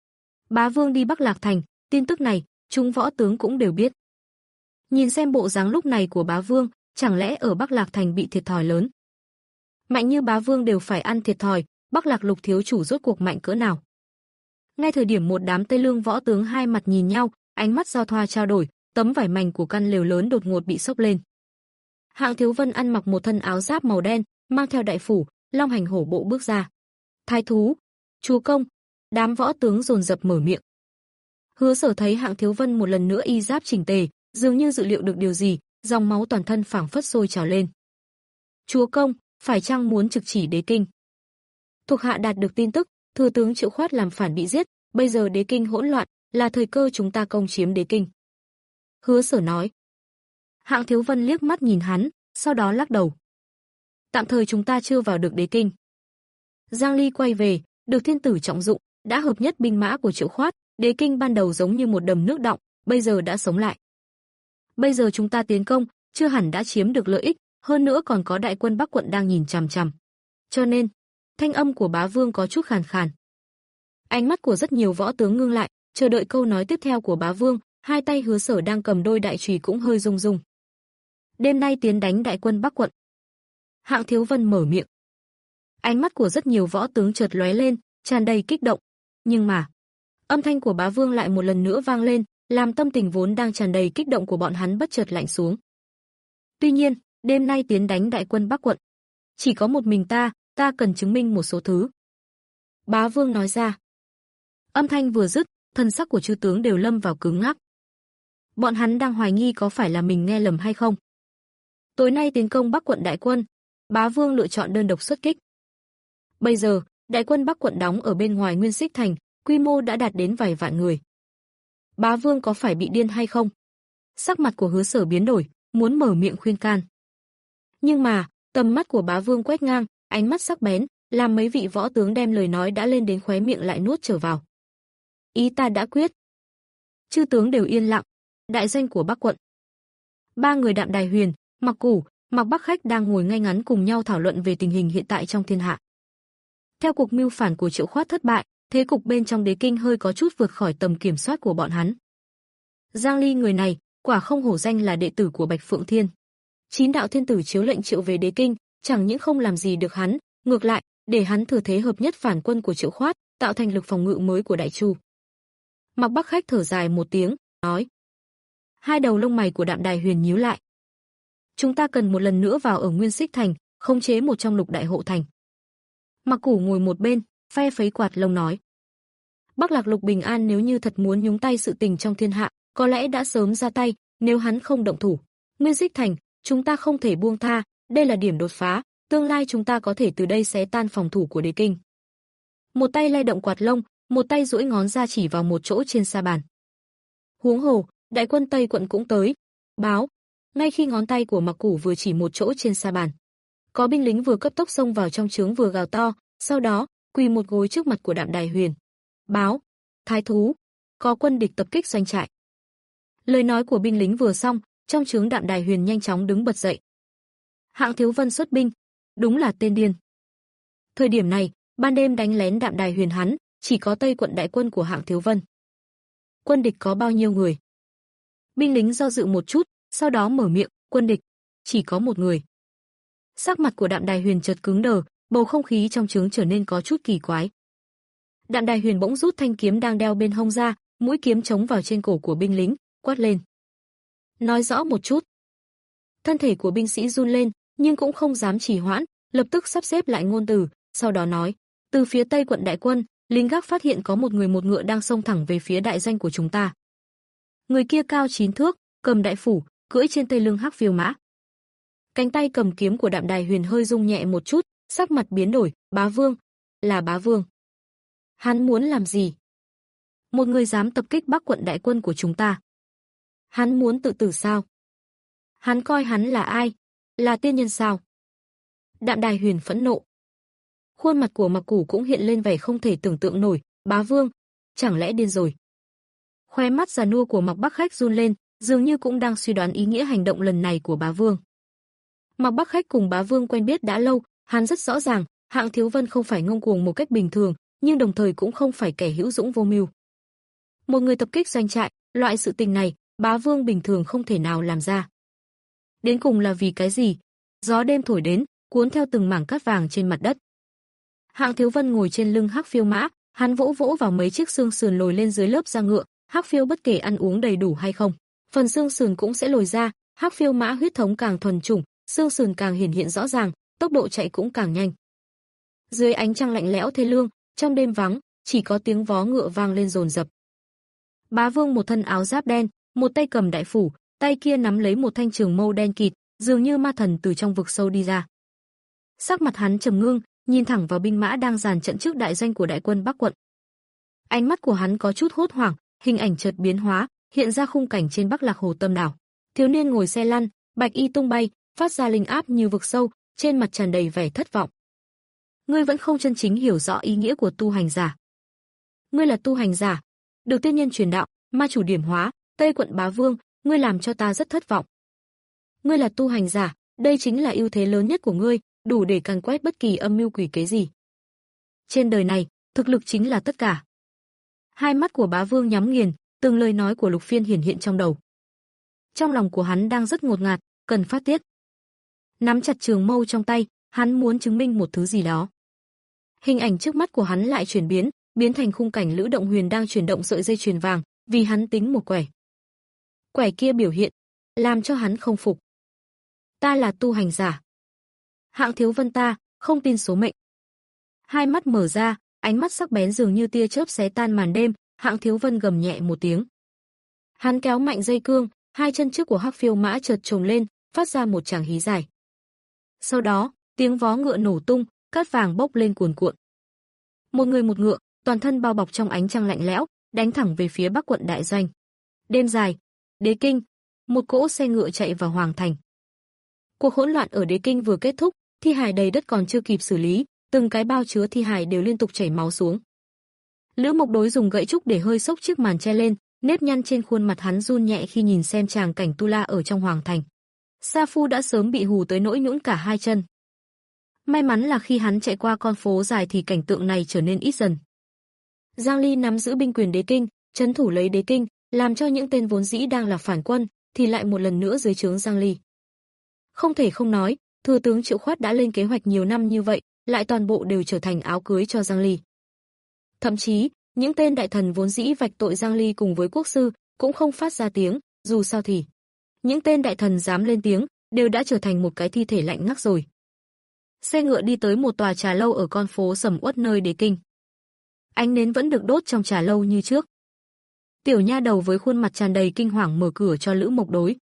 B: Bá Vương đi Bắc Lạc Thành, tin tức này, chúng võ tướng cũng đều biết. Nhìn xem bộ dáng lúc này của Bá Vương, chẳng lẽ ở Bắc Lạc Thành bị thiệt thòi lớn? Mạnh như Bá Vương đều phải ăn thiệt thòi, Bắc Lạc Lục thiếu chủ rốt cuộc mạnh cỡ nào? Ngay thời điểm một đám Tây Lương võ tướng hai mặt nhìn nhau, ánh mắt giao thoa trao đổi, tấm vải mảnh của căn lều lớn đột ngột bị xốc lên. Hạng Thiếu Vân ăn mặc một thân áo giáp màu đen, mang theo đại phủ, long hành hổ bộ bước ra. Thái thú, chúa công, đám võ tướng dồn dập mở miệng. Hứa Sở thấy Hạng Thiếu Vân một lần nữa y giáp chỉnh tề, dường như dự liệu được điều gì, dòng máu toàn thân phảng phất sôi trào lên. Chúa công, phải chăng muốn trực chỉ đế kinh? Thuộc hạ đạt được tin tức, thừa tướng Triệu Khoát làm phản bị giết, bây giờ đế kinh hỗn loạn, là thời cơ chúng ta công chiếm đế kinh. Hứa Sở nói. Hạng Thiếu Vân liếc mắt nhìn hắn, sau đó lắc đầu. Tạm thời chúng ta chưa vào được đế kinh. Giang Ly quay về, được thiên tử trọng dụng, đã hợp nhất binh mã của Triệu Khoát, đế kinh ban đầu giống như một đầm nước đọng, bây giờ đã sống lại. Bây giờ chúng ta tiến công, chưa hẳn đã chiếm được lợi ích, hơn nữa còn có đại quân Bắc quận đang nhìn chằm chằm. Cho nên, thanh âm của Bá Vương có chút khàn khàn. Ánh mắt của rất nhiều võ tướng ngưng lại, chờ đợi câu nói tiếp theo của Bá Vương, hai tay Hứa Sở đang cầm đôi đại chùy cũng hơi rung rung. Đêm nay tiến đánh đại quân Bắc quận. Hạng Thiếu Vân mở miệng. Ánh mắt của rất nhiều võ tướng chợt lóe lên, tràn đầy kích động. Nhưng mà, âm thanh của Bá Vương lại một lần nữa vang lên, làm tâm tình vốn đang tràn đầy kích động của bọn hắn bất chợt lạnh xuống. Tuy nhiên, đêm nay tiến đánh đại quân Bắc quận, chỉ có một mình ta, ta cần chứng minh một số thứ. Bá Vương nói ra. Âm thanh vừa dứt, thần sắc của chư tướng đều lâm vào cứng ngắc. Bọn hắn đang hoài nghi có phải là mình nghe lầm hay không. Tối nay tiến công Bắc quận đại quân, Bá Vương lựa chọn đơn độc xuất kích. Bây giờ, đại quân Bắc quận đóng ở bên ngoài Nguyên Xích Thành, quy mô đã đạt đến vài vạn người. Bá Vương có phải bị điên hay không? Sắc mặt của Hứa Sở biến đổi, muốn mở miệng khuyên can. Nhưng mà, tầm mắt của Bá Vương quét ngang, ánh mắt sắc bén, làm mấy vị võ tướng đem lời nói đã lên đến khóe miệng lại nuốt trở vào. Ý ta đã quyết. Chư tướng đều yên lặng. Đại doanh của Bắc quận. Ba người Đạm Đài Huyền, Mặc Củ, Mặc Bắc Khách đang ngồi ngay ngắn cùng nhau thảo luận về tình hình hiện tại trong thiên hạ. Theo cuộc mưu phản của Triệu Khoát thất bại, thế cục bên trong đế kinh hơi có chút vượt khỏi tầm kiểm soát của bọn hắn. Giang Ly người này, quả không hổ danh là đệ tử của Bạch Phượng Thiên. Chín đạo thiên tử chiếu lệnh triệu về đế kinh, chẳng những không làm gì được hắn, ngược lại, để hắn thừa thế hợp nhất phản quân của Triệu Khoát, tạo thành lực phòng ngự mới của Đại Chu. Mặc Bắc Khách thở dài một tiếng, nói. Hai đầu lông mày của Đạm Đài Huyền nhíu lại. Chúng ta cần một lần nữa vào ở Nguyên Xích Thành, khống chế một trong lục đại hộ thành. Mặc Củ ngồi một bên, phe phẩy quạt lông nói. Bắc Lạc Lục bình an nếu như thật muốn nhúng tay sự tình trong thiên hạ, có lẽ đã sớm ra tay, nếu hắn không động thủ. Nguyên Xích Thành, chúng ta không thể buông tha, đây là điểm đột phá, tương lai chúng ta có thể từ đây xé tan phòng thủ của đế kinh. Một tay lay động quạt lông, một tay duỗi ngón ra chỉ vào một chỗ trên sa bàn. Huống hồ, đại quân Tây quận cũng tới. Báo, ngay khi ngón tay của Mặc Củ vừa chỉ một chỗ trên sa bàn, có binh lính vừa cấp tốc xông vào trong trướng vừa gào to, sau đó quỳ một gối trước mặt của Đạm Đài Huyền. Báo, thái thú, có quân địch tập kích doanh trại. Lời nói của binh lính vừa xong, trong trướng Đạm Đài Huyền nhanh chóng đứng bật dậy. Hạng Thiếu Vân xuất binh, đúng là tên điên. Thời điểm này, ban đêm đánh lén Đạm Đài Huyền hắn, chỉ có Tây quận đại quân của Hạng Thiếu Vân. Quân địch có bao nhiêu người? Binh lính do dự một chút, sau đó mở miệng, quân địch, chỉ có một người. Sắc mặt của Đạm Đài Huyền chợt cứng đờ, bầu không khí trong trướng trở nên có chút kỳ quái. Đạm Đài Huyền bỗng rút thanh kiếm đang đeo bên hông ra, mũi kiếm chống vào trên cổ của binh lính, quát lên. Nói rõ một chút. Thân thể của binh sĩ run lên, nhưng cũng không dám trì hoãn, lập tức sắp xếp lại ngôn từ, sau đó nói, từ phía Tây quận đại quân, lính gác phát hiện có một người một ngựa đang xông thẳng về phía đại doanh của chúng ta. Người kia cao chín thước, cầm đại phủ, cưỡi trên tây lưng hắc phiêu mã. Cánh tay cầm kiếm của Đạm Đài Huyền hơi rung nhẹ một chút, sắc mặt biến đổi, "Bá Vương, là Bá Vương. Hắn muốn làm gì? Một người dám tập kích Bắc quận đại quân của chúng ta. Hắn muốn tự tử sao? Hắn coi hắn là ai? Là tiên nhân sao?" Đạm Đài Huyền phẫn nộ. Khuôn mặt của Mặc Củ cũng hiện lên vẻ không thể tưởng tượng nổi, "Bá Vương, chẳng lẽ điên rồi?" Khóe mắt già nua của Mặc Bắc Khách run lên, dường như cũng đang suy đoán ý nghĩa hành động lần này của Bá Vương. Mặc Bắc Khách cùng Bá Vương quen biết đã lâu, hắn rất rõ ràng, Hạng Thiếu Vân không phải ngông cuồng một cách bình thường, nhưng đồng thời cũng không phải kẻ hữu dũng vô mưu. Một người tập kích doanh trại, loại sự tình này, Bá Vương bình thường không thể nào làm ra. Đến cùng là vì cái gì? Gió đêm thổi đến, cuốn theo từng mảng cát vàng trên mặt đất. Hạng Thiếu Vân ngồi trên lưng hắc phiêu mã, hắn vỗ vỗ vào mấy chiếc xương sườn lồi lên dưới lớp da ngựa, hắc phiêu bất kể ăn uống đầy đủ hay không, phần xương sườn cũng sẽ lồi ra, hắc phiêu mã huyết thống càng thuần chủng, xương sườn càng hiển hiện rõ ràng, tốc độ chạy cũng càng nhanh. Dưới ánh trăng lạnh lẽo thê lương, trong đêm vắng, chỉ có tiếng vó ngựa vang lên dồn dập. Bá Vương một thân áo giáp đen, một tay cầm đại phủ, tay kia nắm lấy một thanh trường mâu đen kịt, dường như ma thần từ trong vực sâu đi ra. Sắc mặt hắn trầm ngưng, nhìn thẳng vào binh mã đang dàn trận trước đại doanh của đại quân Bắc quận. Ánh mắt của hắn có chút hốt hoảng, hình ảnh chợt biến hóa, hiện ra khung cảnh trên Bắc Lạc Hồ Tâm đảo. Thiếu niên ngồi xe lăn, bạch y tung bay, phát ra linh áp như vực sâu, trên mặt tràn đầy vẻ thất vọng. Ngươi vẫn không chân chính hiểu rõ ý nghĩa của tu hành giả. Ngươi là tu hành giả, được tiên nhân truyền đạo, ma chủ điểm hóa, Tây quận Bá Vương, ngươi làm cho ta rất thất vọng. Ngươi là tu hành giả, đây chính là ưu thế lớn nhất của ngươi, đủ để càn quét bất kỳ âm mưu quỷ kế gì. Trên đời này, thực lực chính là tất cả. Hai mắt của Bá Vương nhắm nghiền, từng lời nói của Lục Phiên hiển hiện trong đầu. Trong lòng của hắn đang rất ngột ngạt, cần phát tiết. Nắm chặt trường mâu trong tay, hắn muốn chứng minh một thứ gì đó. Hình ảnh trước mắt của hắn lại chuyển biến, biến thành khung cảnh Lữ Động Huyền đang chuyển động sợi dây chuyền vàng, vì hắn tính một quẻ. Quẻ kia biểu hiện, làm cho hắn không phục. Ta là tu hành giả. Hạng Thiếu Vân ta, không tin số mệnh. Hai mắt mở ra, ánh mắt sắc bén dường như tia chớp xé tan màn đêm, Hạng Thiếu Vân gầm nhẹ một tiếng. Hắn kéo mạnh dây cương, hai chân trước của hắc phiêu mã chợt trồm lên, phát ra một tràng hí dài. Sau đó, tiếng vó ngựa nổ tung, cát vàng bốc lên cuồn cuộn. Một người một ngựa, toàn thân bao bọc trong ánh trăng lạnh lẽo, đánh thẳng về phía Bắc quận đại doanh. Đêm dài, Đế Kinh, một cỗ xe ngựa chạy vào hoàng thành. Cuộc hỗn loạn ở Đế Kinh vừa kết thúc, thi hài đầy đất còn chưa kịp xử lý, từng cái bao chứa thi hài đều liên tục chảy máu xuống. Lữ Mộc Đối dùng gậy trúc để hơi xốc chiếc màn che lên, nếp nhăn trên khuôn mặt hắn run nhẹ khi nhìn xem tràng cảnh tu la ở trong hoàng thành. Sa Phu đã sớm bị hù tới nỗi nhũn cả hai chân. May mắn là khi hắn chạy qua con phố dài thì cảnh tượng này trở nên ít dần. Giang Ly nắm giữ binh quyền Đế Kinh, trấn thủ lấy Đế Kinh, làm cho những tên vốn dĩ đang là phản quân thì lại một lần nữa dưới trướng Giang Ly. Không thể không nói, thừa tướng Triệu Khoát đã lên kế hoạch nhiều năm như vậy, lại toàn bộ đều trở thành áo cưới cho Giang Ly. Thậm chí, những tên đại thần vốn dĩ vạch tội Giang Ly cùng với quốc sư cũng không phát ra tiếng, dù sao thì những tên đại thần dám lên tiếng đều đã trở thành một cái thi thể lạnh ngắt rồi. Xe ngựa đi tới một tòa trà lâu ở con phố sầm uất nơi Đế Kinh. Ánh nến vẫn được đốt trong trà lâu như trước. Tiểu nha đầu với khuôn mặt tràn đầy kinh hoàng mở cửa cho Lữ Mộc Đối.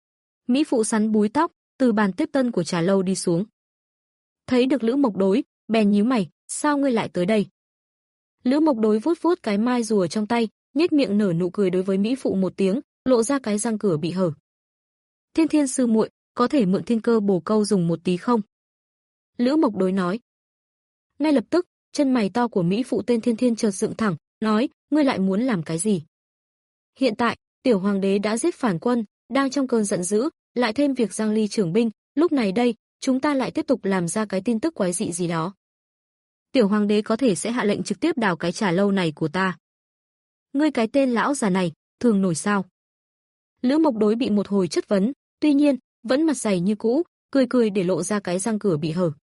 B: Mỹ phụ sắn búi tóc, từ bàn tiếp tân của trà lâu đi xuống. Thấy được Lữ Mộc Đối, bèn nhíu mày, sao ngươi lại tới đây? Lữ Mộc Đối vuốt vuốt cái mai rùa trong tay, nhếch miệng nở nụ cười đối với Mỹ phụ một tiếng, lộ ra cái răng cửa bị hở. Thiên Thiên sư muội, có thể mượn thiên cơ bổ câu dùng một tí không? Lữ Mộc Đối nói. Ngay lập tức, chân mày to của Mỹ phụ tên Thiên Thiên chợt dựng thẳng, nói, ngươi lại muốn làm cái gì? Hiện tại, tiểu hoàng đế đã giết phản quân, đang trong cơn giận dữ, lại thêm việc Giang Ly trưởng binh, lúc này đây, chúng ta lại tiếp tục làm ra cái tin tức quái dị gì đó. Tiểu hoàng đế có thể sẽ hạ lệnh trực tiếp đào cái trà lâu này của ta. Ngươi cái tên lão già này, thường nổi sao? Lữ Mộc Đối bị một hồi chất vấn, tuy nhiên, vẫn mặt dày như cũ, cười cười để lộ ra cái răng cửa bị hở.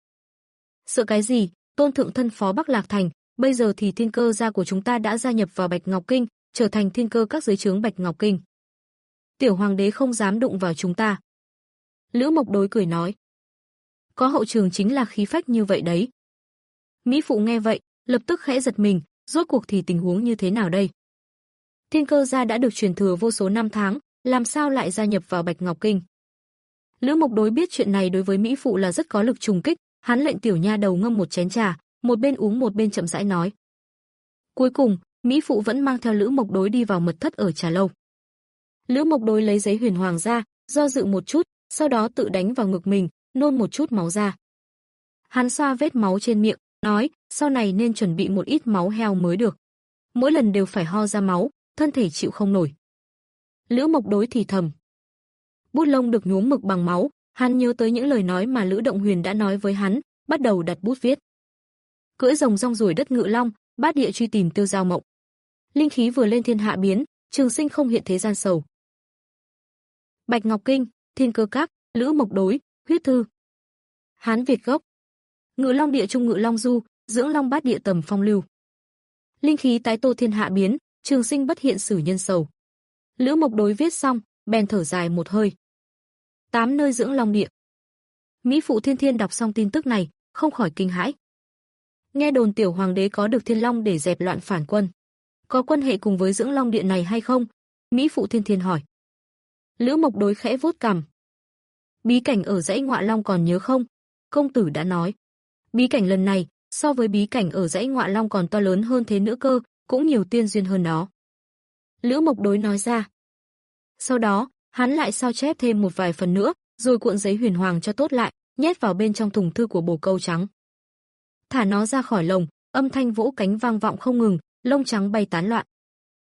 B: Sợ cái gì, tôn thượng thân phó Bắc Lạc Thành, bây giờ thì thiên cơ gia của chúng ta đã gia nhập vào Bạch Ngọc Kinh, trở thành thiên cơ các dưới trướng Bạch Ngọc Kinh. Tiểu hoàng đế không dám đụng vào chúng ta. Lữ Mộc Đối cười nói. Có hậu trường chính là khí phách như vậy đấy. Mỹ phụ nghe vậy, lập tức khẽ giật mình, rốt cuộc thì tình huống như thế nào đây? Thiên cơ gia đã được truyền thừa vô số năm tháng, làm sao lại gia nhập vào Bạch Ngọc Kinh. Lữ Mộc Đối biết chuyện này đối với mỹ phụ là rất có lực trùng kích, hắn lệnh tiểu nha đầu ngâm một chén trà, một bên uống một bên chậm rãi nói. Cuối cùng, mỹ phụ vẫn mang theo Lữ Mộc Đối đi vào mật thất ở trà lâu. Lữ Mộc Đối lấy giấy huyền hoàng ra, do dự một chút, sau đó tự đánh vào ngực mình, nôn một chút máu ra. Hắn xoa vết máu trên miệng, nói, sau này nên chuẩn bị một ít máu heo mới được. Mỗi lần đều phải ho ra máu, thân thể chịu không nổi. Lữ Mộc Đối thì thầm. Bút lông được nhuốm mực bằng máu, hắn nhớ tới những lời nói mà Lữ Động Huyền đã nói với hắn, bắt đầu đặt bút viết. Cưỡi rồng rong ruổi đất ngự long, bát địa truy tìm Tiêu Giao Mộng. Linh khí vừa lên thiên hạ biến, trường sinh không hiện thế gian sầu. Bạch Ngọc Kinh, Thiên Cơ Các, Lữ Mộc Đối, huyết thư. Hán Việt gốc. Ngự long địa trung ngự long du, dưỡng long bát địa tầm phong lưu. Linh khí tái tô thiên hạ biến, trường sinh bất hiện xử nhân sầu. Lữ Mộc Đối viết xong, bèn thở dài một hơi. Tám nơi dưỡng long địa. Mỹ phụ Thiên Thiên đọc xong tin tức này, không khỏi kinh hãi. Nghe đồn tiểu hoàng đế có được thiên long để dẹp loạn phản quân. Có quan hệ cùng với dưỡng long địa này hay không? Mỹ phụ Thiên Thiên hỏi. Lữ Mộc Đối khẽ vuốt cằm. Bí cảnh ở dãy Ngọa Long còn nhớ không? Công tử đã nói. Bí cảnh lần này, so với bí cảnh ở dãy Ngọa Long còn to lớn hơn thế nữa cơ, cũng nhiều tiên duyên hơn đó. Lữ Mộc Đối nói ra. Sau đó, hắn lại sao chép thêm một vài phần nữa, rồi cuộn giấy huyền hoàng cho tốt lại, nhét vào bên trong thùng thư của bồ câu trắng. Thả nó ra khỏi lồng, âm thanh vỗ cánh vang vọng không ngừng, lông trắng bay tán loạn.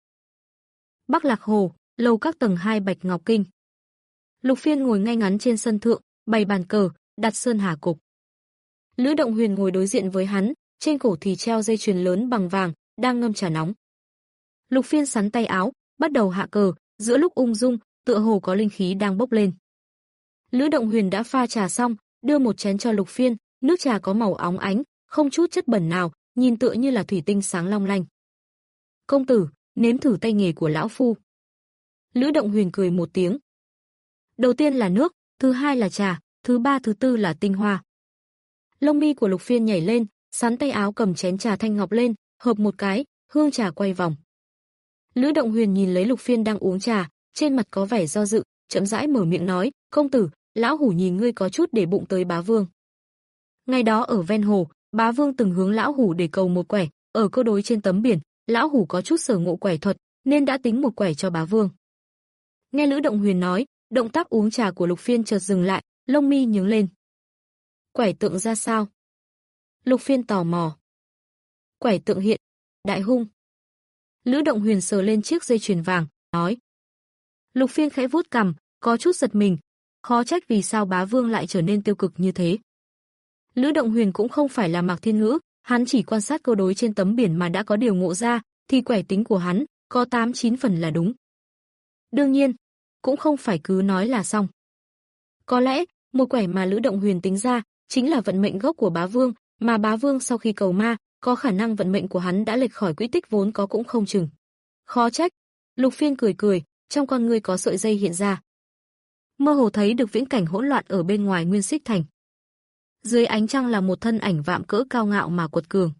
B: Bắc Lạc Hồ, lầu các tầng hai Bạch Ngọc Kinh. Lục Phiên ngồi ngay ngắn trên sân thượng, bày bàn cờ, đặt sơn hà cục. Lữ Động Huyền ngồi đối diện với hắn, trên cổ thì treo dây chuyền lớn bằng vàng, đang ngâm trà nóng. Lục Phiên sắn tay áo, bắt đầu hạ cờ, giữa lúc ung dung, tựa hồ có linh khí đang bốc lên. Lữ Động Huyền đã pha trà xong, đưa một chén cho Lục Phiên, nước trà có màu óng ánh, không chút chất bẩn nào, nhìn tựa như là thủy tinh sáng long lanh. Công tử, nếm thử tay nghề của lão phu. Lữ Động Huyền cười một tiếng. Đầu tiên là nước, thứ hai là trà, thứ ba thứ tư là tinh hoa. Lông mi của Lục Phiên nhảy lên, sắn tay áo cầm chén trà thanh ngọc lên, hợp một cái, hương trà quay vòng. Lữ Động Huyền nhìn lấy Lục Phiên đang uống trà, trên mặt có vẻ do dự, chậm rãi mở miệng nói, công tử, lão hủ nhìn ngươi có chút để bụng tới bá vương. Ngày đó ở ven hồ, bá vương từng hướng lão hủ để cầu một quẻ, ở câu đối trên tấm biển, lão hủ có chút sở ngộ quẻ thuật, nên đã tính một quẻ cho bá vương. Nghe Lữ Động Huyền nói, động tác uống trà của Lục Phiên chợt dừng lại, lông mi nhướng lên. Quẻ tượng ra sao? Lục Phiên tò mò. Quẻ tượng hiện, đại hung. Lữ Động Huyền sờ lên chiếc dây chuyền vàng, nói. Lục Phiên khẽ vuốt cằm, có chút giật mình, khó trách vì sao bá vương lại trở nên tiêu cực như thế. Lữ Động Huyền cũng không phải là Mạc Thiên Ngữ, hắn chỉ quan sát câu đối trên tấm biển mà đã có điều ngộ ra, thì quẻ tính của hắn có tám chín phần là đúng. Đương nhiên, cũng không phải cứ nói là xong. Có lẽ, một quẻ mà Lữ Động Huyền tính ra chính là vận mệnh gốc của bá vương, mà bá vương sau khi cầu ma, có khả năng vận mệnh của hắn đã lệch khỏi quỹ tích vốn có cũng không chừng. Khó trách. Lục Phiên cười cười, trong con ngươi có sợi dây hiện ra. Mơ hồ thấy được viễn cảnh hỗn loạn ở bên ngoài Nguyên Xích Thành. Dưới ánh trăng là một thân ảnh vạm cỡ cao ngạo mà quật cường.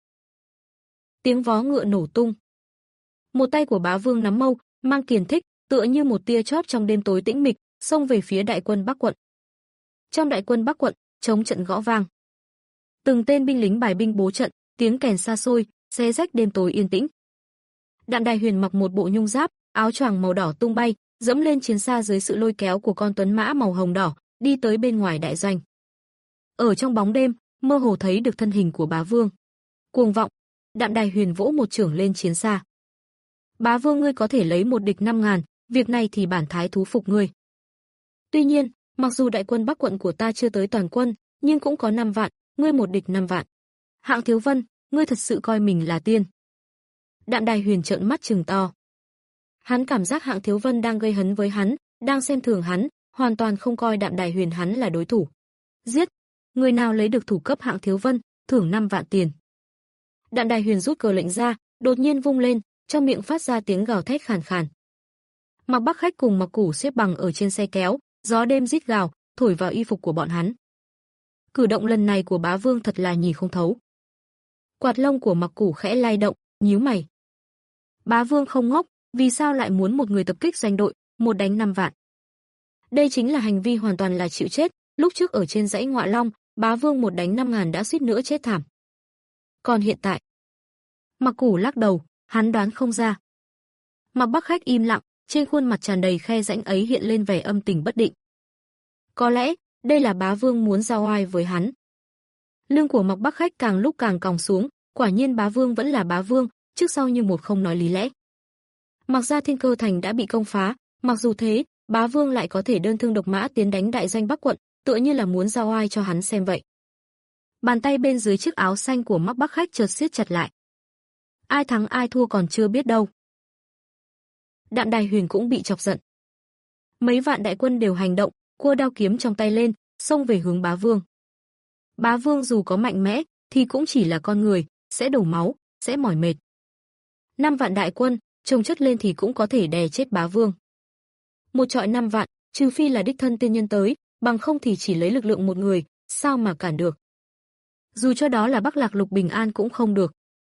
B: Tiếng vó ngựa nổ tung. Một tay của bá vương nắm mâu, mang kiền thích, tựa như một tia chóp trong đêm tối tĩnh mịch, xông về phía đại quân Bắc quận. Trong đại quân Bắc quận, chống trận gõ vang. Từng tên binh lính bài binh bố trận, tiếng kèn xa xôi, xé rách đêm tối yên tĩnh. Đạm Đài Huyền mặc một bộ nhung giáp, áo choàng màu đỏ tung bay, dẫm lên chiến xa dưới sự lôi kéo của con tuấn mã màu hồng đỏ, đi tới bên ngoài đại doanh. Ở trong bóng đêm, mơ hồ thấy được thân hình của bá vương. Cuồng vọng, Đạm Đài Huyền vỗ một chưởng lên chiến xa. Bá vương ngươi có thể lấy một địch năm ngàn, việc này thì bản thái thú phục ngươi. Tuy nhiên, mặc dù đại quân Bắc quận của ta chưa tới toàn quân, nhưng cũng có năm vạn, ngươi một địch năm vạn. Hạng Thiếu Vân, ngươi thật sự coi mình là tiên. Đạm Đài Huyền trợn mắt trừng to. Hắn cảm giác Hạng Thiếu Vân đang gây hấn với hắn, đang xem thường hắn, hoàn toàn không coi Đạm Đài Huyền hắn là đối thủ. Giết! Người nào lấy được thủ cấp Hạng Thiếu Vân, thưởng năm vạn tiền. Đạm Đài Huyền rút cờ lệnh ra, đột nhiên vung lên, trong miệng phát ra tiếng gào thét khàn khàn. Mạc Bắc Khách cùng Mạc Củ xếp bằng ở trên xe kéo, gió đêm rít gào, thổi vào y phục của bọn hắn. Cử động lần này của bá vương thật là nhìn không thấu. Quạt lông của Mạc Củ khẽ lay động, nhíu mày. Bá vương không ngốc, vì sao lại muốn một người tập kích doanh đội, một đánh năm vạn. Đây chính là hành vi hoàn toàn là chịu chết, lúc trước ở trên dãy Ngọa Long, Bá Vương một đánh năm ngàn đã suýt nữa chết thảm. Còn hiện tại, Mặc Củ lắc đầu, hắn đoán không ra. Mạc Bắc Khách im lặng, trên khuôn mặt tràn đầy khe rãnh ấy hiện lên vẻ âm tình bất định. Có lẽ, đây là Bá Vương muốn giao oai với hắn. Lưng của Mạc Bắc Khách càng lúc càng còng xuống, quả nhiên Bá Vương vẫn là Bá Vương, trước sau như một không nói lý lẽ. Mặc ra Thiên Cơ Thành đã bị công phá, mặc dù thế, Bá Vương lại có thể đơn thương độc mã tiến đánh đại doanh Bắc quận, tựa như là muốn giao oai cho hắn xem vậy. Bàn tay bên dưới chiếc áo xanh của Mạc Bắc Khách chợt siết chặt lại. Ai thắng ai thua còn chưa biết đâu. Đạm Đài Huyền cũng bị chọc giận. Mấy vạn đại quân đều hành động, cua đao kiếm trong tay lên, xông về hướng Bá Vương. Bá Vương dù có mạnh mẽ, thì cũng chỉ là con người, sẽ đổ máu, sẽ mỏi mệt. Năm vạn đại quân, chồng chất lên thì cũng có thể đè chết Bá Vương. Một trọi năm vạn, trừ phi là đích thân tiên nhân tới, bằng không thì chỉ lấy lực lượng một người, sao mà cản được. Dù cho đó là Bắc Lạc Lục Bình An cũng không được.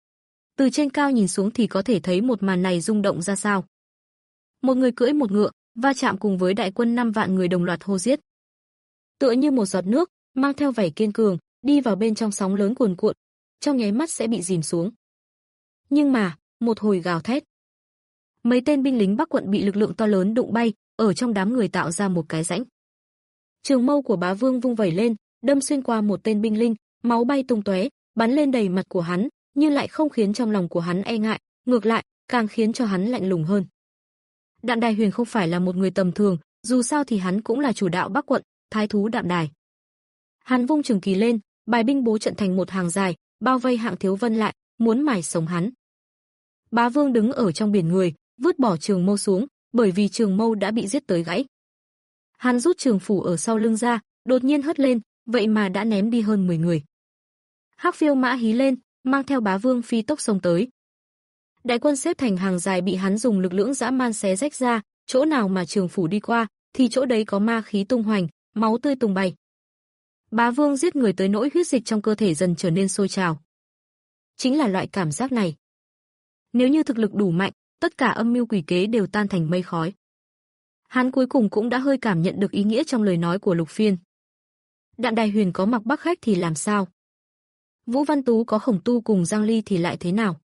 B: Từ trên cao nhìn xuống thì có thể thấy một màn này rung động ra sao. Một người cưỡi một ngựa, va chạm cùng với đại quân năm vạn người đồng loạt hô giết. Tựa như một giọt nước, mang theo vẻ kiên cường, đi vào bên trong sóng lớn cuồn cuộn, trong nháy mắt sẽ bị dìm xuống. Nhưng mà, một hồi gào thét. Mấy tên binh lính Bắc quận bị lực lượng to lớn đụng bay, ở trong đám người tạo ra một cái rãnh. Trường mâu của Bá Vương vung vẩy lên, đâm xuyên qua một tên binh linh, máu bay tung tóe, bắn lên đầy mặt của hắn, nhưng lại không khiến trong lòng của hắn e ngại, ngược lại, càng khiến cho hắn lạnh lùng hơn. Đạm Đài Huyền không phải là một người tầm thường, dù sao thì hắn cũng là chủ đạo Bắc quận, thái thú Đạm Đài. Hắn vung trường kỳ lên, bài binh bố trận thành một hàng dài, bao vây Hạng Thiếu Vân lại, muốn mài sống hắn. Bá Vương đứng ở trong biển người, vứt bỏ trường mâu xuống, bởi vì trường mâu đã bị giết tới gãy. Hắn rút trường phủ ở sau lưng ra, đột nhiên hất lên, vậy mà đã ném đi hơn mười người. Hắc Phiêu mã hí lên, mang theo Bá Vương phi tốc xông tới. Đại quân xếp thành hàng dài bị hắn dùng lực lưỡng dã man xé rách ra, chỗ nào mà trường phủ đi qua, thì chỗ đấy có ma khí tung hoành, máu tươi tung bay. Bá Vương giết người tới nỗi huyết dịch trong cơ thể dần trở nên sôi trào. Chính là loại cảm giác này. Nếu như thực lực đủ mạnh, tất cả âm mưu quỷ kế đều tan thành mây khói. Hắn cuối cùng cũng đã hơi cảm nhận được ý nghĩa trong lời nói của Lục Phiên. Đạm Đài Huyền có Mạc Bắc Khách thì làm sao? Vũ Văn Tú có Khổng Tu cùng Giang Ly thì lại thế nào?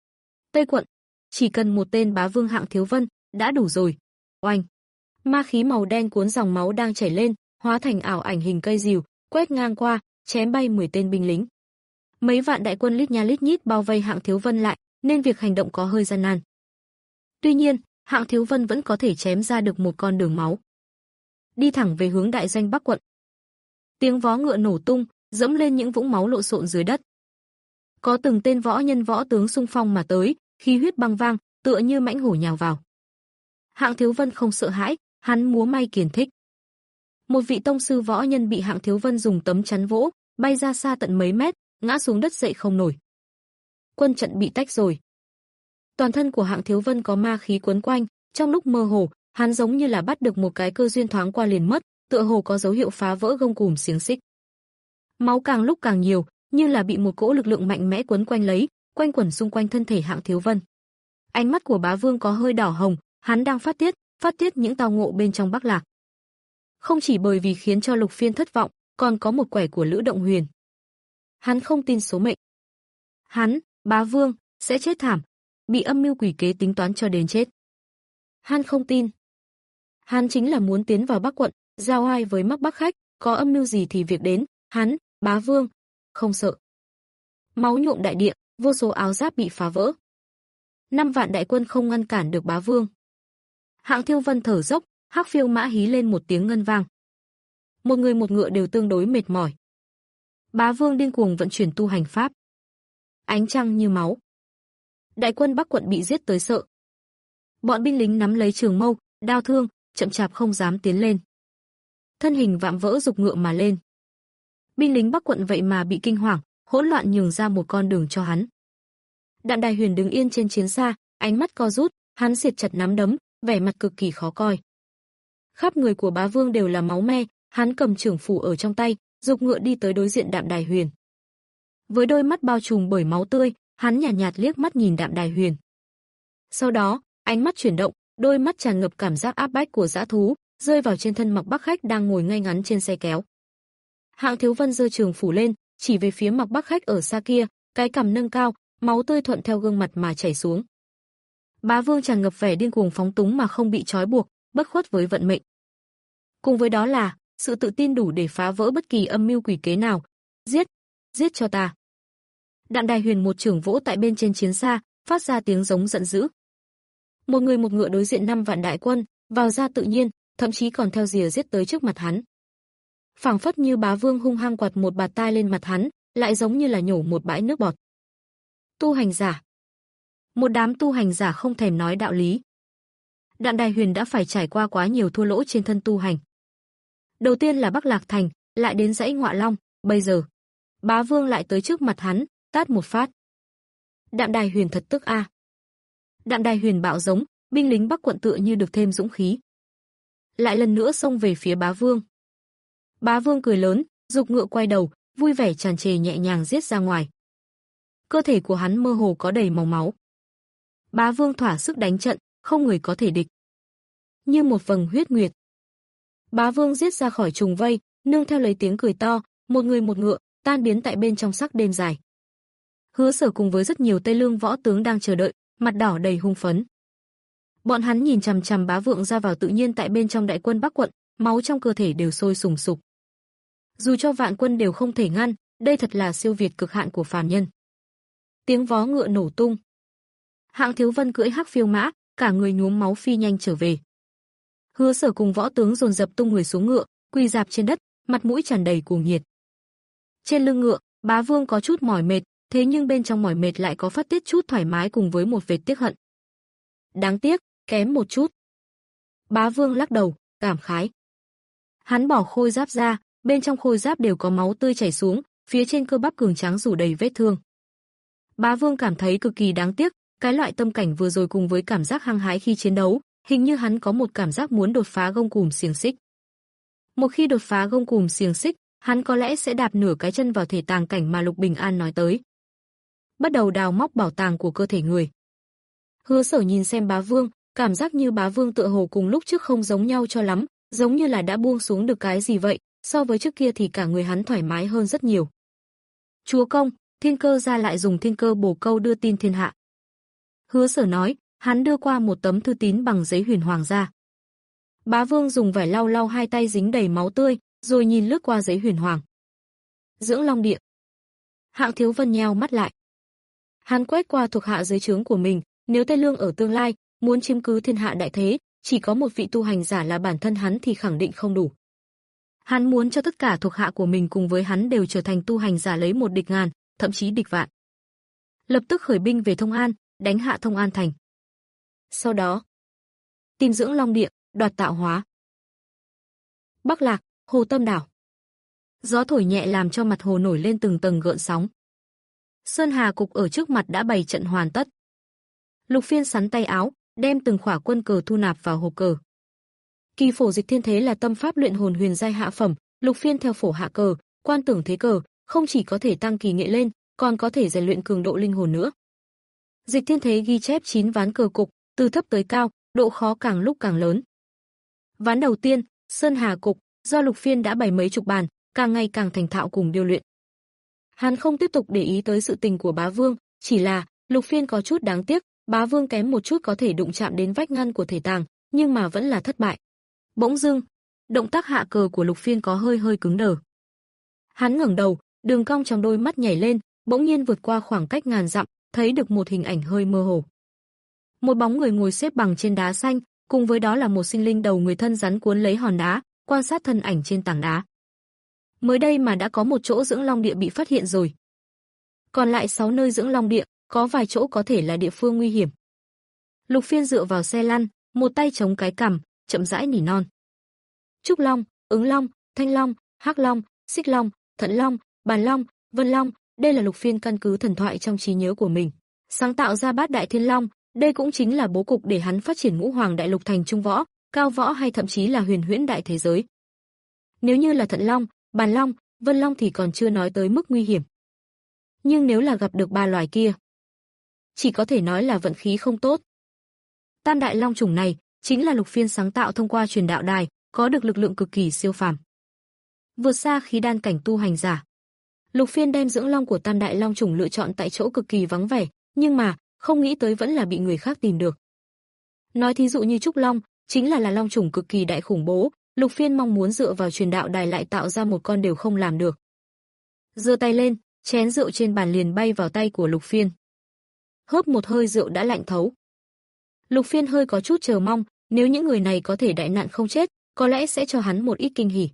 B: Tây quận, chỉ cần một tên Bá Vương Hạng Thiếu Vân, đã đủ rồi. Oanh! Ma khí màu đen cuốn dòng máu đang chảy lên, hóa thành ảo ảnh hình cây rìu, quét ngang qua, chém bay mười tên binh lính. Mấy vạn đại quân lít nha lít nhít bao vây Hạng Thiếu Vân lại, nên việc hành động có hơi gian nan. Tuy nhiên, Hạng Thiếu Vân vẫn có thể chém ra được một con đường máu. Đi thẳng về hướng đại doanh Bắc quận. Tiếng vó ngựa nổ tung, dẫm lên những vũng máu lộn xộn dưới đất. Có từng tên võ nhân võ tướng xung phong mà tới, khí huyết băng vang, tựa như mãnh hổ nhào vào. Hạng Thiếu Vân không sợ hãi, hắn múa may kiền thích. Một vị tông sư võ nhân bị Hạng Thiếu Vân dùng tấm chắn vỗ, bay ra xa tận mấy mét, ngã xuống đất dậy không nổi. Quân trận bị tách rồi. Toàn thân của Hạng Thiếu Vân có ma khí quấn quanh, trong lúc mơ hồ, hắn giống như là bắt được một cái cơ duyên thoáng qua liền mất, tựa hồ có dấu hiệu phá vỡ gông cùm xiềng xích. Máu càng lúc càng nhiều, như là bị một cỗ lực lượng mạnh mẽ quấn quanh lấy, quanh quẩn xung quanh thân thể Hạng Thiếu Vân. Ánh mắt của Bá Vương có hơi đỏ hồng, hắn đang phát tiết, phát tiết những tao ngộ bên trong Bắc Lạc. Không chỉ bởi vì khiến cho Lục Phiên thất vọng, còn có một quẻ của Lữ Động Huyền. Hắn không tin số mệnh. Hắn, Bá Vương, sẽ chết thảm, bị âm mưu quỷ kế tính toán cho đến chết. Hắn không tin. Hắn chính là muốn tiến vào Bắc quận, giao oai với Mạc Bắc Khách, có âm mưu gì thì việc đến, hắn, Bá Vương, không sợ. Máu nhuộm đại địa, vô số áo giáp bị phá vỡ. Năm vạn đại quân không ngăn cản được Bá Vương. Hạng Thiếu Vân thở dốc, Hắc Phiêu mã hí lên một tiếng ngân vang. Một người một ngựa đều tương đối mệt mỏi. Bá Vương điên cuồng vận chuyển tu hành pháp. Ánh trăng như máu. Đại quân Bắc quận bị giết tới sợ. Bọn binh lính nắm lấy trường mâu, đao thương, chậm chạp không dám tiến lên. Thân hình vạm vỡ dục ngựa mà lên. Binh lính Bắc quận vậy mà bị kinh hoàng, hỗn loạn nhường ra một con đường cho hắn. Đạm Đài Huyền đứng yên trên chiến xa, ánh mắt co rút, hắn siết chặt nắm đấm, vẻ mặt cực kỳ khó coi. Khắp người của Bá Vương đều là máu me, hắn cầm trưởng phủ ở trong tay, dục ngựa đi tới đối diện Đạm Đài Huyền. Với đôi mắt bao trùm bởi máu tươi, hắn nhàn nhạt, nhạt liếc mắt nhìn Đạm Đài Huyền. Sau đó, ánh mắt chuyển động, đôi mắt tràn ngập cảm giác áp bách của dã thú, rơi vào trên thân Mạc Bắc Khách đang ngồi ngay ngắn trên xe kéo. Hạng Thiếu Vân giơ trường phủ lên, chỉ về phía Mạc Bắc Khách ở xa kia, cái cằm nâng cao, máu tươi thuận theo gương mặt mà chảy xuống. Bá Vương tràn ngập vẻ điên cuồng phóng túng mà không bị trói buộc, bất khuất với vận mệnh. Cùng với đó là sự tự tin đủ để phá vỡ bất kỳ âm mưu quỷ kế nào. Giết, giết cho ta. Đạm Đài Huyền một chưởng vỗ tại bên trên chiến xa, phát ra tiếng giống giận dữ. Một người một ngựa đối diện năm vạn đại quân, vào ra tự nhiên, thậm chí còn theo rìa giết tới trước mặt hắn. Phảng phất như Bá Vương hung hăng quạt một bạt tai lên mặt hắn, lại giống như là nhổ một bãi nước bọt. Tu hành giả. Một đám tu hành giả không thèm nói đạo lý. Đạm Đài Huyền đã phải trải qua quá nhiều thua lỗ trên thân tu hành. Đầu tiên là Bắc Lạc Thành, lại đến dãy Ngọa Long, bây giờ Bá Vương lại tới trước mặt hắn, tát một phát. Đạm Đài Huyền thật tức a. À. Đạm Đài Huyền bạo giống, binh lính Bắc quận tựa như được thêm dũng khí. Lại lần nữa xông về phía Bá Vương. Bá Vương cười lớn, dục ngựa quay đầu, vui vẻ tràn trề nhẹ nhàng giết ra ngoài. Cơ thể của hắn mơ hồ có đầy màu máu. Bá Vương thỏa sức đánh trận, không người có thể địch. Như một vầng huyết nguyệt. Bá Vương giết ra khỏi trùng vây, nương theo lấy tiếng cười to, một người một ngựa, tan biến tại bên trong sắc đêm dài. Hứa Sở cùng với rất nhiều Tây Lương võ tướng đang chờ đợi, mặt đỏ đầy hung phấn. Bọn hắn nhìn chằm chằm Bá Vương ra vào tự nhiên tại bên trong đại quân Bắc quận, máu trong cơ thể đều sôi sùng sục. Dù cho vạn quân đều không thể ngăn, đây thật là siêu việt cực hạn của phàm nhân. Tiếng vó ngựa nổ tung. Hạng Thiếu Vân cưỡi hắc phiêu mã, cả người nhuốm máu phi nhanh trở về. Hứa Sở cùng võ tướng dồn dập tung người xuống ngựa, quỳ rạp trên đất, mặt mũi tràn đầy cuồng nhiệt. Trên lưng ngựa, Bá Vương có chút mỏi mệt, thế nhưng bên trong mỏi mệt lại có phát tiết chút thoải mái cùng với một vệt tiếc hận. Đáng tiếc, kém một chút. Bá Vương lắc đầu, cảm khái. Hắn bỏ khôi giáp ra, bên trong khôi giáp đều có máu tươi chảy xuống, phía trên cơ bắp cường tráng rủ đầy vết thương. Bá Vương cảm thấy cực kỳ đáng tiếc, cái loại tâm cảnh vừa rồi cùng với cảm giác hăng hái khi chiến đấu, hình như hắn có một cảm giác muốn đột phá gông cùm xiềng xích. Một khi đột phá gông cùm xiềng xích, hắn có lẽ sẽ đạp nửa cái chân vào thể tàng cảnh mà Lục Bình An nói tới. Bắt đầu đào móc bảo tàng của cơ thể người. Hứa Sở nhìn xem Bá Vương, cảm giác như Bá Vương tựa hồ cùng lúc trước không giống nhau cho lắm, giống như là đã buông xuống được cái gì vậy, so với trước kia thì cả người hắn thoải mái hơn rất nhiều. Chúa công, Thiên Cơ gia lại dùng thiên cơ bổ câu đưa tin thiên hạ. Hứa Sở nói, hắn đưa qua một tấm thư tín bằng giấy huyền hoàng ra. Bá Vương dùng vải lau lau hai tay dính đầy máu tươi, rồi nhìn lướt qua giấy huyền hoàng. Dưỡng Long Địa. Hạng Thiếu Vân nheo mắt lại. Hắn quét qua thuộc hạ dưới trướng của mình, nếu Tây Lương ở tương lai muốn chiếm cứ thiên hạ đại thế, chỉ có một vị tu hành giả là bản thân hắn thì khẳng định không đủ. Hắn muốn cho tất cả thuộc hạ của mình cùng với hắn đều trở thành tu hành giả lấy một địch ngàn, thậm chí địch vạn. Lập tức khởi binh về Thông An, đánh hạ Thông An thành. Sau đó, tìm Dưỡng Long Địa, đoạt tạo hóa. Bắc Lạc, Hồ Tâm Đảo. Gió thổi nhẹ làm cho mặt hồ nổi lên từng tầng gợn sóng. Sơn Hà cục ở trước mặt đã bày trận hoàn tất. Lục Phiên sắn tay áo, đem từng khỏa quân cờ thu nạp vào hộp cờ. Kỳ phổ dịch thiên thế là tâm pháp luyện hồn huyền giai hạ phẩm, Lục Phiên theo phổ hạ cờ, quan tưởng thế cờ, không chỉ có thể tăng kỳ nghệ lên, còn có thể rèn luyện cường độ linh hồn nữa. Dịch thiên thế ghi chép chín ván cờ cục, từ thấp tới cao, độ khó càng lúc càng lớn. Ván đầu tiên, Sơn Hà cục, do Lục Phiên đã bày mấy chục bàn, càng ngày càng thành thạo cùng điêu luyện. Hắn không tiếp tục để ý tới sự tình của Bá Vương, chỉ là Lục Phiên có chút đáng tiếc, Bá Vương kém một chút có thể đụng chạm đến vách ngăn của thể tàng, nhưng mà vẫn là thất bại. Bỗng dưng, động tác hạ cờ của Lục Phiên có hơi hơi cứng đờ. Hắn ngẩng đầu, đường cong trong đôi mắt nhảy lên, bỗng nhiên vượt qua khoảng cách ngàn dặm, thấy được một hình ảnh hơi mơ hồ. Một bóng người ngồi xếp bằng trên đá xanh, cùng với đó là một sinh linh đầu người thân rắn cuốn lấy hòn đá, quan sát thân ảnh trên tảng đá. Mới đây mà đã có một chỗ Dưỡng Long Địa bị phát hiện rồi. Còn lại sáu nơi Dưỡng Long Địa, có vài chỗ có thể là địa phương nguy hiểm. Lục Phiên dựa vào xe lăn, một tay chống cái cằm, chậm rãi nỉ non. Trúc Long, Ứng Long, Thanh Long, Hắc Long, Xích Long, Thận Long, Bàn Long, Vân Long, đây là Lục Phiên căn cứ thần thoại trong trí nhớ của mình, sáng tạo ra Bát Đại Thiên Long, đây cũng chính là bố cục để hắn phát triển Ngũ Hoàng Đại Lục thành trung võ, cao võ hay thậm chí là huyền huyễn đại thế giới. Nếu như là Thận Long, Bàn Long, Vân Long thì còn chưa nói tới mức nguy hiểm. Nhưng nếu là gặp được ba loài kia, chỉ có thể nói là vận khí không tốt. Tam đại long trùng này, chính là Lục Phiên sáng tạo thông qua truyền đạo đài, có được lực lượng cực kỳ siêu phàm, vượt xa khí đan cảnh tu hành giả. Lục Phiên đem dưỡng long của Tam Đại Long trùng lựa chọn tại chỗ cực kỳ vắng vẻ, nhưng mà không nghĩ tới vẫn là bị người khác tìm được. Nói thí dụ như Trúc Long, chính là là long trùng cực kỳ đại khủng bố, Lục Phiên mong muốn dựa vào truyền đạo đài lại tạo ra một con đều không làm được. Giơ tay lên, chén rượu trên bàn liền bay vào tay của Lục Phiên. Hớp một hơi rượu đã lạnh thấu. Lục Phiên hơi có chút chờ mong, nếu những người này có thể đại nạn không chết, có lẽ sẽ cho hắn một ít kinh hỉ.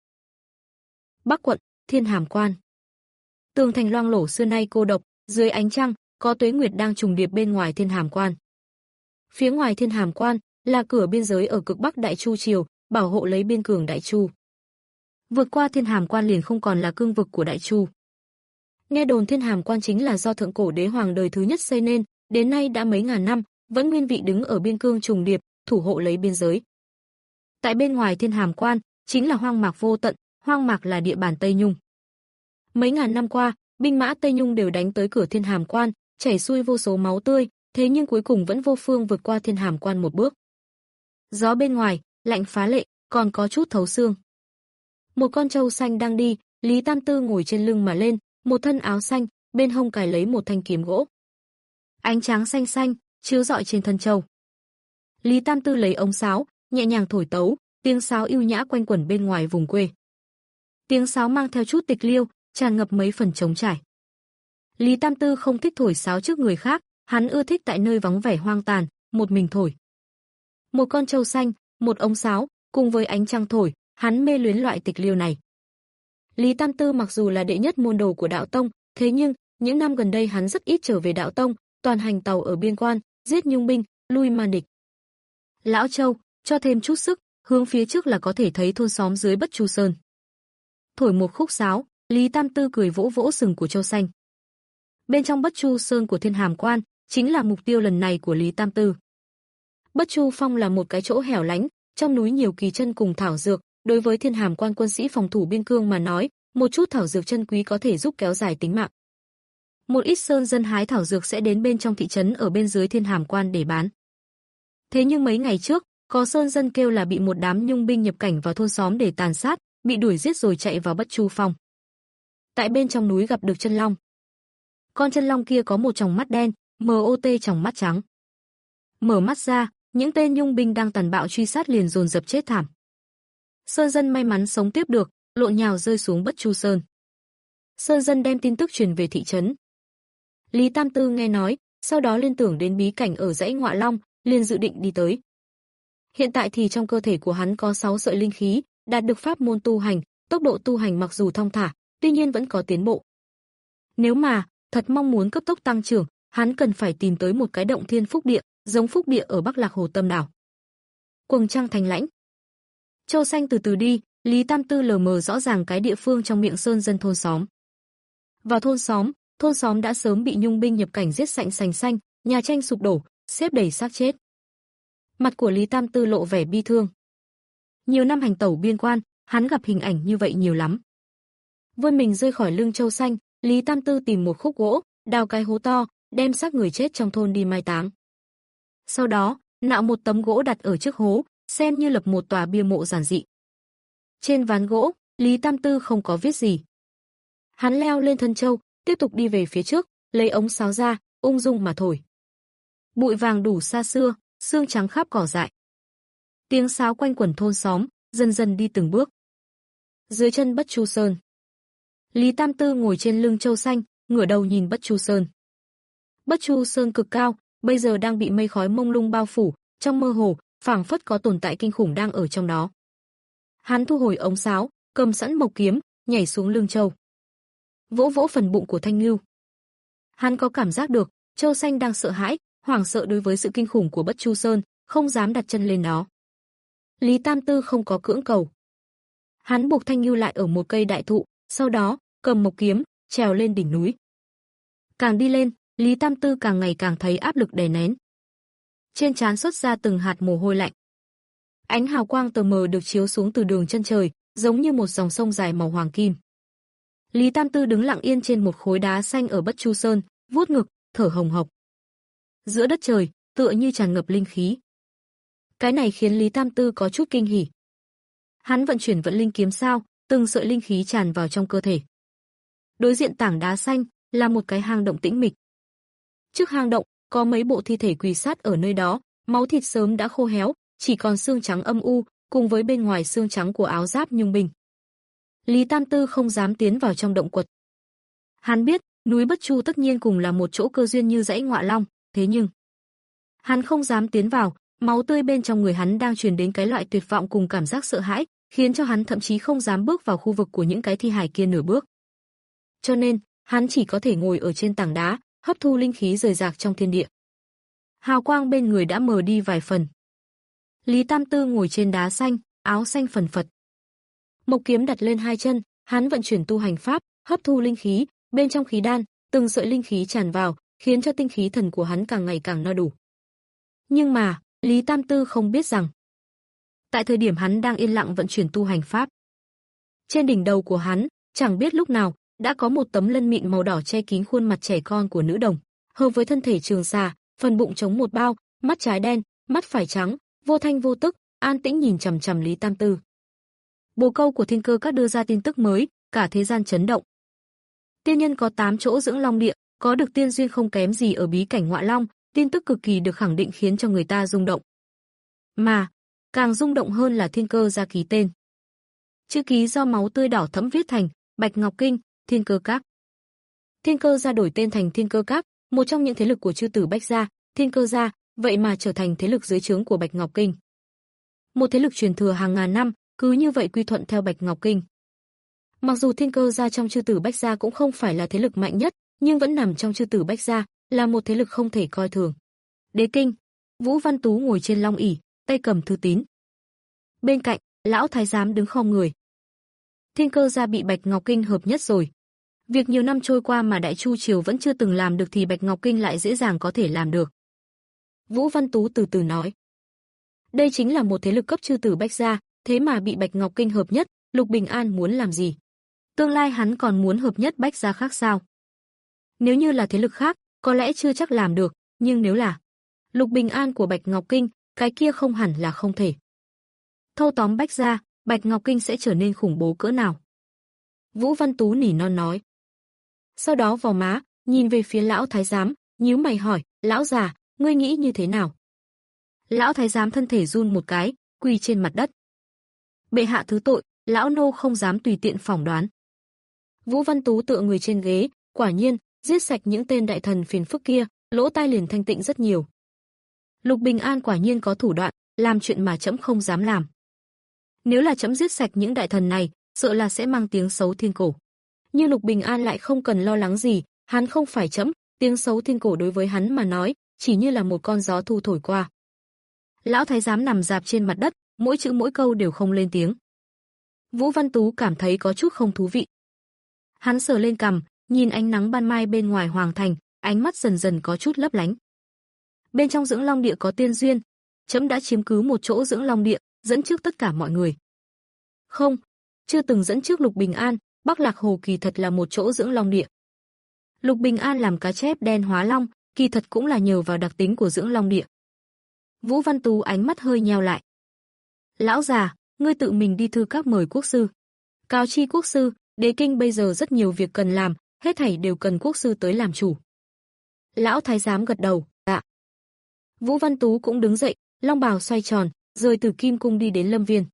B: Bắc quận, Thiên Hàm Quan. Tường thành loang lổ xưa nay cô độc, dưới ánh trăng, có tuế nguyệt đang trùng điệp bên ngoài Thiên Hàm Quan. Phía ngoài Thiên Hàm Quan là cửa biên giới ở cực bắc Đại Chu triều, bảo hộ lấy biên cường Đại Chu. Vượt qua Thiên Hàm Quan liền không còn là cương vực của Đại Chu. Nghe đồn Thiên Hàm Quan chính là do thượng cổ đế hoàng đời thứ nhất xây nên, đến nay đã mấy ngàn năm, vẫn nguyên vị đứng ở biên cương trùng điệp, thủ hộ lấy biên giới. Tại bên ngoài Thiên Hàm Quan chính là hoang mạc vô tận, hoang mạc là địa bàn Tây Nhung. Mấy ngàn năm qua, binh mã Tây Nhung đều đánh tới cửa Thiên Hàm Quan, chảy xuôi vô số máu tươi, thế nhưng cuối cùng vẫn vô phương vượt qua Thiên Hàm Quan một bước. Gió bên ngoài lạnh phá lệ, còn có chút thấu xương. Một con trâu xanh đang đi, Lý Tam Tư ngồi trên lưng mà lên, một thân áo xanh, bên hông cài lấy một thanh kiếm gỗ. Ánh trắng xanh xanh chiếu rọi trên thân trâu. Lý Tam Tư lấy ống sáo, nhẹ nhàng thổi tấu, tiếng sáo ưu nhã quanh quẩn bên ngoài vùng quê. Tiếng sáo mang theo chút tịch liêu, tràn ngập mấy phần trống trải. Lý Tam Tư không thích thổi sáo trước người khác, hắn ưa thích tại nơi vắng vẻ hoang tàn, một mình thổi. Một con trâu xanh, một ống sáo, cùng với ánh trăng thổi, hắn mê luyến loại tịch liêu này. Lý Tam Tư mặc dù là đệ nhất môn đồ của đạo tông, thế nhưng những năm gần đây hắn rất ít trở về đạo tông, toàn hành tàu ở biên quan, giết nhung binh, lui man địch. Lão Châu, cho thêm chút sức, hướng phía trước là có thể thấy thôn xóm dưới Bất Chu Sơn. Thổi một khúc sáo, Lý Tam Tư cười vỗ vỗ sừng của trâu xanh. Bên trong Bất Chu Sơn của Thiên Hàm Quan, chính là mục tiêu lần này của Lý Tam Tư. Bất Chu Phong là một cái chỗ hẻo lánh, trong núi nhiều kỳ chân cùng thảo dược, đối với Thiên Hàm Quan quân sĩ phòng thủ biên cương mà nói, một chút thảo dược chân quý có thể giúp kéo dài tính mạng. Một ít sơn dân hái thảo dược sẽ đến bên trong thị trấn ở bên dưới Thiên Hàm Quan để bán. Thế nhưng mấy ngày trước, có sơn dân kêu là bị một đám nhung binh nhập cảnh vào thôn xóm để tàn sát, bị đuổi giết rồi chạy vào Bất Chu Phong. Tại bên trong núi gặp được chân long. Con chân long kia có một tròng mắt đen, mốt tròng mắt trắng. Mở mắt ra, những tên nhung binh đang tàn bạo truy sát liền dồn dập chết thảm. Sơn dân may mắn sống tiếp được, lộn nhào rơi xuống Bất Chu Sơn. Sơn dân đem tin tức truyền về thị trấn. Lý Tam Tư nghe nói, sau đó liên tưởng đến bí cảnh ở dãy Ngọa Long, liền dự định đi tới. Hiện tại thì trong cơ thể của hắn có sáu sợi linh khí, đạt được pháp môn tu hành, tốc độ tu hành mặc dù thong thả, tuy nhiên vẫn có tiến bộ. Nếu mà thật mong muốn cấp tốc tăng trưởng, hắn cần phải tìm tới một cái động thiên phúc địa, giống phúc địa ở Bắc Lạc Hồ Tâm đảo. Quầng trăng thành lãnh. Châu xanh từ từ đi, Lý Tam Tư lờ mờ rõ ràng cái địa phương trong miệng sơn dân thôn xóm. Vào thôn xóm, thôn xóm đã sớm bị nhung binh nhập cảnh giết sạch sành xanh, nhà tranh sụp đổ, xếp đầy xác chết. Mặt của Lý Tam Tư lộ vẻ bi thương. Nhiều năm hành tẩu biên quan, hắn gặp hình ảnh như vậy nhiều lắm. Vươn mình rơi khỏi lưng châu xanh, Lý Tam Tư tìm một khúc gỗ, đào cái hố to, đem xác người chết trong thôn đi mai táng. Sau đó, nạo một tấm gỗ đặt ở trước hố, xem như lập một tòa bia mộ giản dị. Trên ván gỗ, Lý Tam Tư không có viết gì. Hắn leo lên thân trâu, tiếp tục đi về phía trước, lấy ống sáo ra, ung dung mà thổi. Bụi vàng đủ xa xưa, sương trắng khắp cỏ dại. Tiếng sáo quanh quẩn thôn xóm, dần dần đi từng bước. Dưới chân Bất Chu Sơn, Lý Tam Tư ngồi trên lưng trâu xanh, ngửa đầu nhìn Bất Chu Sơn. Bất Chu Sơn cực cao, bây giờ đang bị mây khói mông lung bao phủ, trong mơ hồ, phảng phất có tồn tại kinh khủng đang ở trong đó. Hắn thu hồi ống sáo, cầm sẵn mộc kiếm, nhảy xuống lưng trâu. Vỗ vỗ phần bụng của Thanh Ngưu. Hắn có cảm giác được, trâu xanh đang sợ hãi, hoảng sợ đối với sự kinh khủng của Bất Chu Sơn, không dám đặt chân lên đó. Lý Tam Tư không có cưỡng cầu. Hắn buộc Thanh Ngưu lại ở một cây đại thụ, sau đó, cầm mộc kiếm, trèo lên đỉnh núi. Càng đi lên, Lý Tam Tư càng ngày càng thấy áp lực đè nén. Trên trán xuất ra từng hạt mồ hôi lạnh. Ánh hào quang tờ mờ được chiếu xuống từ đường chân trời, giống như một dòng sông dài màu hoàng kim. Lý Tam Tư đứng lặng yên trên một khối đá xanh ở Bất Chu Sơn, vuốt ngực, thở hồng hộc. Giữa đất trời, tựa như tràn ngập linh khí. Cái này khiến Lý Tam Tư có chút kinh hỉ. Hắn vận chuyển vận linh kiếm sao, từng sợi linh khí tràn vào trong cơ thể. Đối diện tảng đá xanh là một cái hang động tĩnh mịch. Trước hang động có mấy bộ thi thể quỳ sát ở nơi đó, máu thịt sớm đã khô héo, chỉ còn xương trắng âm u, cùng với bên ngoài xương trắng của áo giáp nhung binh. Lý Tam Tư không dám tiến vào trong động quật. Hắn biết, núi Bất Chu tất nhiên cùng là một chỗ cơ duyên như dãy Ngọa Long, thế nhưng hắn không dám tiến vào, máu tươi bên trong người hắn đang truyền đến cái loại tuyệt vọng cùng cảm giác sợ hãi, khiến cho hắn thậm chí không dám bước vào khu vực của những cái thi hài kia nửa bước. Cho nên, hắn chỉ có thể ngồi ở trên tảng đá, hấp thu linh khí rời rạc trong thiên địa. Hào quang bên người đã mờ đi vài phần. Lý Tam Tư ngồi trên đá xanh, áo xanh phần phật. Mộc kiếm đặt lên hai chân, hắn vận chuyển tu hành pháp, hấp thu linh khí, bên trong khí đan, từng sợi linh khí tràn vào, khiến cho tinh khí thần của hắn càng ngày càng no đủ. Nhưng mà, Lý Tam Tư không biết rằng, tại thời điểm hắn đang yên lặng vận chuyển tu hành pháp, trên đỉnh đầu của hắn, chẳng biết lúc nào, đã có một tấm lân mịn màu đỏ che kín khuôn mặt trẻ con của nữ đồng, hợp với thân thể trường xà, phần bụng trống một bao, mắt trái đen, mắt phải trắng, vô thanh vô tức, an tĩnh nhìn chằm chằm Lý Tam Tư. Bồ câu của Thiên Cơ Các đưa ra tin tức mới, cả thế gian chấn động. Tiên nhân có tám chỗ dưỡng long địa, có được tiên duyên không kém gì ở bí cảnh Ngọa Long, tin tức cực kỳ được khẳng định khiến cho người ta rung động. Mà, càng rung động hơn là Thiên Cơ Gia ký tên. Chữ ký do máu tươi đỏ thẫm viết thành Bạch Ngọc Kinh, Thiên Cơ Các. Thiên Cơ Gia đổi tên thành Thiên Cơ Các, một trong những thế lực của chư tử Bách gia, Thiên Cơ Gia, vậy mà trở thành thế lực dưới trướng của Bạch Ngọc Kinh. Một thế lực truyền thừa hàng ngàn năm, cứ như vậy quy thuận theo Bạch Ngọc Kinh. Mặc dù Thiên Cơ Gia trong chư tử Bách gia cũng không phải là thế lực mạnh nhất, nhưng vẫn nằm trong chư tử Bách gia, là một thế lực không thể coi thường. Đế Kinh, Vũ Văn Tú ngồi trên long ỷ, tay cầm thư tín. Bên cạnh, lão thái giám đứng khom người. Thiên Cơ Gia bị Bạch Ngọc Kinh hợp nhất rồi. Việc nhiều năm trôi qua mà Đại Chu triều vẫn chưa từng làm được thì Bạch Ngọc Kinh lại dễ dàng có thể làm được. Vũ Văn Tú từ từ nói. Đây chính là một thế lực cấp chư tử Bách gia, thế mà bị Bạch Ngọc Kinh hợp nhất, Lục Bình An muốn làm gì? Tương lai hắn còn muốn hợp nhất Bách gia khác sao? Nếu như là thế lực khác, có lẽ chưa chắc làm được, nhưng nếu là Lục Bình An của Bạch Ngọc Kinh, cái kia không hẳn là không thể. Thâu tóm Bách gia, Bạch Ngọc Kinh sẽ trở nên khủng bố cỡ nào? Vũ Văn Tú nỉ non nói. Sau đó vò má, nhìn về phía lão thái giám, nhíu mày hỏi, lão già, ngươi nghĩ như thế nào? Lão thái giám thân thể run một cái, quỳ trên mặt đất. Bệ hạ thứ tội, lão nô không dám tùy tiện phỏng đoán. Vũ Văn Tú tựa người trên ghế, quả nhiên, giết sạch những tên đại thần phiền phức kia, lỗ tai liền thanh tịnh rất nhiều. Lục Bình An quả nhiên có thủ đoạn, làm chuyện mà trẫm không dám làm. Nếu là trẫm giết sạch những đại thần này, sợ là sẽ mang tiếng xấu thiên cổ. Nhưng Lục Bình An lại không cần lo lắng gì, hắn không phải trẫm, tiếng xấu thiên cổ đối với hắn mà nói, chỉ như là một con gió thu thổi qua. Lão thái giám nằm dạp trên mặt đất, mỗi chữ mỗi câu đều không lên tiếng. Vũ Văn Tú cảm thấy có chút không thú vị. Hắn sờ lên cằm, nhìn ánh nắng ban mai bên ngoài hoàng thành, ánh mắt dần dần có chút lấp lánh. Bên trong dưỡng long địa có tiên duyên, trẫm đã chiếm cứ một chỗ dưỡng long địa, dẫn trước tất cả mọi người. Không, chưa từng dẫn trước Lục Bình An, Bắc Lạc Hồ kỳ thật là một chỗ dưỡng long địa. Lục Bình An làm cá chép đen hóa long, kỳ thật cũng là nhờ vào đặc tính của dưỡng long địa. Vũ Văn Tú ánh mắt hơi nheo lại. Lão già, ngươi tự mình đi thư các mời quốc sư. Cáo chi quốc sư, Đế Kinh bây giờ rất nhiều việc cần làm, hết thảy đều cần quốc sư tới làm chủ. Lão thái giám gật đầu, dạ. Vũ Văn Tú cũng đứng dậy, long bào xoay tròn, rời từ Kim Cung đi đến Lâm Viên.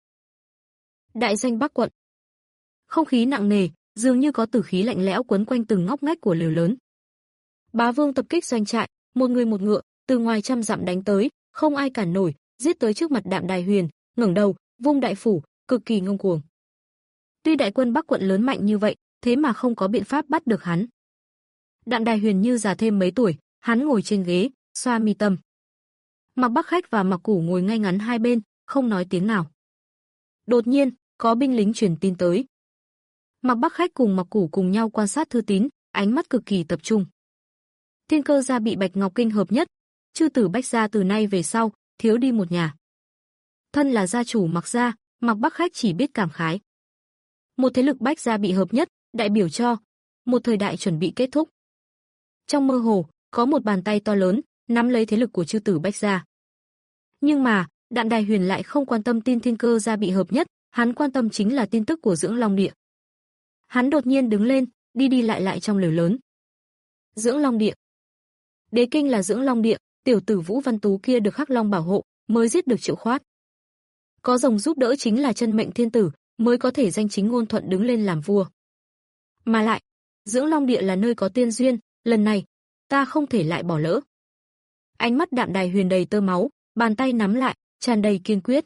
B: Đại danh Bắc quận. Không khí nặng nề, dường như có tử khí lạnh lẽo quấn quanh từng ngóc ngách của lều lớn. Bá Vương tập kích doanh trại, một người một ngựa, từ ngoài trăm dặm đánh tới, không ai cản nổi, giết tới trước mặt Đạm Đài Huyền, ngẩng đầu, vung đại phủ, cực kỳ ngông cuồng. Tuy đại quân Bắc quận lớn mạnh như vậy, thế mà không có biện pháp bắt được hắn. Đạm Đài Huyền như già thêm mấy tuổi, hắn ngồi trên ghế, xoa mi tâm. Mạc Bắc Khách và Mạc Củ ngồi ngay ngắn hai bên, không nói tiếng nào. Đột nhiên, có binh lính truyền tin tới. Mạc Bắc Khách cùng Mạc Củ cùng nhau quan sát thư tín, ánh mắt cực kỳ tập trung. Thiên Cơ gia bị Bạch Ngọc Kinh hợp nhất, chư tử Bách gia từ nay về sau, thiếu đi một nhà. Thân là gia chủ Mạc gia, Mạc Bắc Khách chỉ biết cảm khái. Một thế lực Bách gia bị hợp nhất, đại biểu cho một thời đại chuẩn bị kết thúc. Trong mơ hồ, có một bàn tay to lớn nắm lấy thế lực của chư tử Bách gia. Nhưng mà, Đạm Đài Huyền lại không quan tâm tin Thiên Cơ gia bị hợp nhất, hắn quan tâm chính là tin tức của Dưỡng Long Địa. Hắn đột nhiên đứng lên, đi đi lại lại trong lều lớn. Dưỡng Long Địa. Đế kinh là Dưỡng Long Địa, tiểu tử Vũ Văn Tú kia được Hắc Long bảo hộ, mới giết được Triệu Khoát. Có rồng giúp đỡ chính là chân mệnh thiên tử, mới có thể danh chính ngôn thuận đứng lên làm vua. Mà lại, Dưỡng Long Địa là nơi có tiên duyên, lần này, ta không thể lại bỏ lỡ. Ánh mắt Đạm Đài Huyền đầy tơ máu, bàn tay nắm lại, tràn đầy kiên quyết.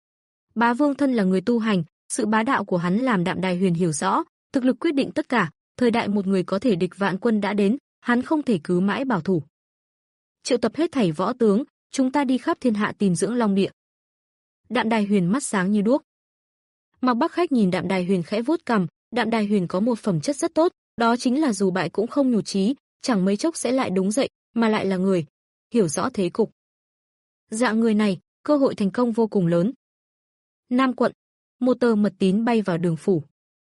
B: Bá Vương thân là người tu hành, sự bá đạo của hắn làm Đạm Đài Huyền hiểu rõ, thực lực quyết định tất cả, thời đại một người có thể địch vạn quân đã đến, hắn không thể cứ mãi bảo thủ. Triệu tập hết thảy võ tướng, chúng ta đi khắp thiên hạ tìm Dưỡng Long Địa. Đạm Đài Huyền mắt sáng như đuốc. Mạc Bắc Khách nhìn Đạm Đài Huyền khẽ vuốt cằm, Đạm Đài Huyền có một phẩm chất rất tốt, đó chính là dù bại cũng không nhụt chí, chẳng mấy chốc sẽ lại đứng dậy, mà lại là người hiểu rõ thế cục. Dạng người này, cơ hội thành công vô cùng lớn. Nam quận, một tờ mật tín bay vào Đường phủ.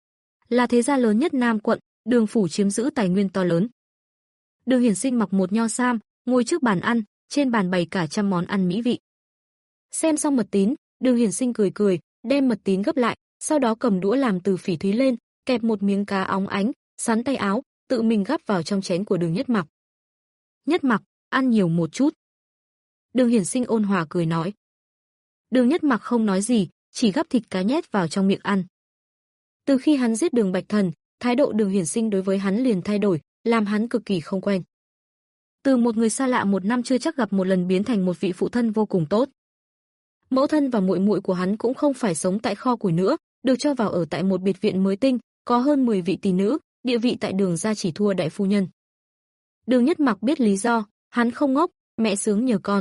B: Là thế gia lớn nhất Nam quận, Đường phủ chiếm giữ tài nguyên to lớn. Đường Hiển Sinh mặc một nho sam, ngồi trước bàn ăn, trên bàn bày cả trăm món ăn mỹ vị. Xem xong mật tín, Đường Hiển Sinh cười cười, đem mật tín gấp lại, sau đó cầm đũa làm từ phỉ thúy lên, kẹp một miếng cá óng ánh, sắn tay áo, tự mình gắp vào trong chén của Đường Nhất Mặc. Nhất Mặc, ăn nhiều một chút. Đường Hiển Sinh ôn hòa cười nói. Đường Nhất Mặc không nói gì, chỉ gắp thịt cá nhét vào trong miệng ăn. Từ khi hắn giết Đường Bạch Thần, thái độ Đường Hiển Sinh đối với hắn liền thay đổi, làm hắn cực kỳ không quen. Từ một người xa lạ một năm chưa chắc gặp một lần biến thành một vị phụ thân vô cùng tốt. Mẫu thân và muội muội của hắn cũng không phải sống tại kho củi nữa, được cho vào ở tại một biệt viện mới tinh, có hơn mười vị tỷ nữ, địa vị tại Đường gia chỉ thua đại phu nhân. Đường Nhất Mặc biết lý do, hắn không ngốc, mẹ sướng nhờ con.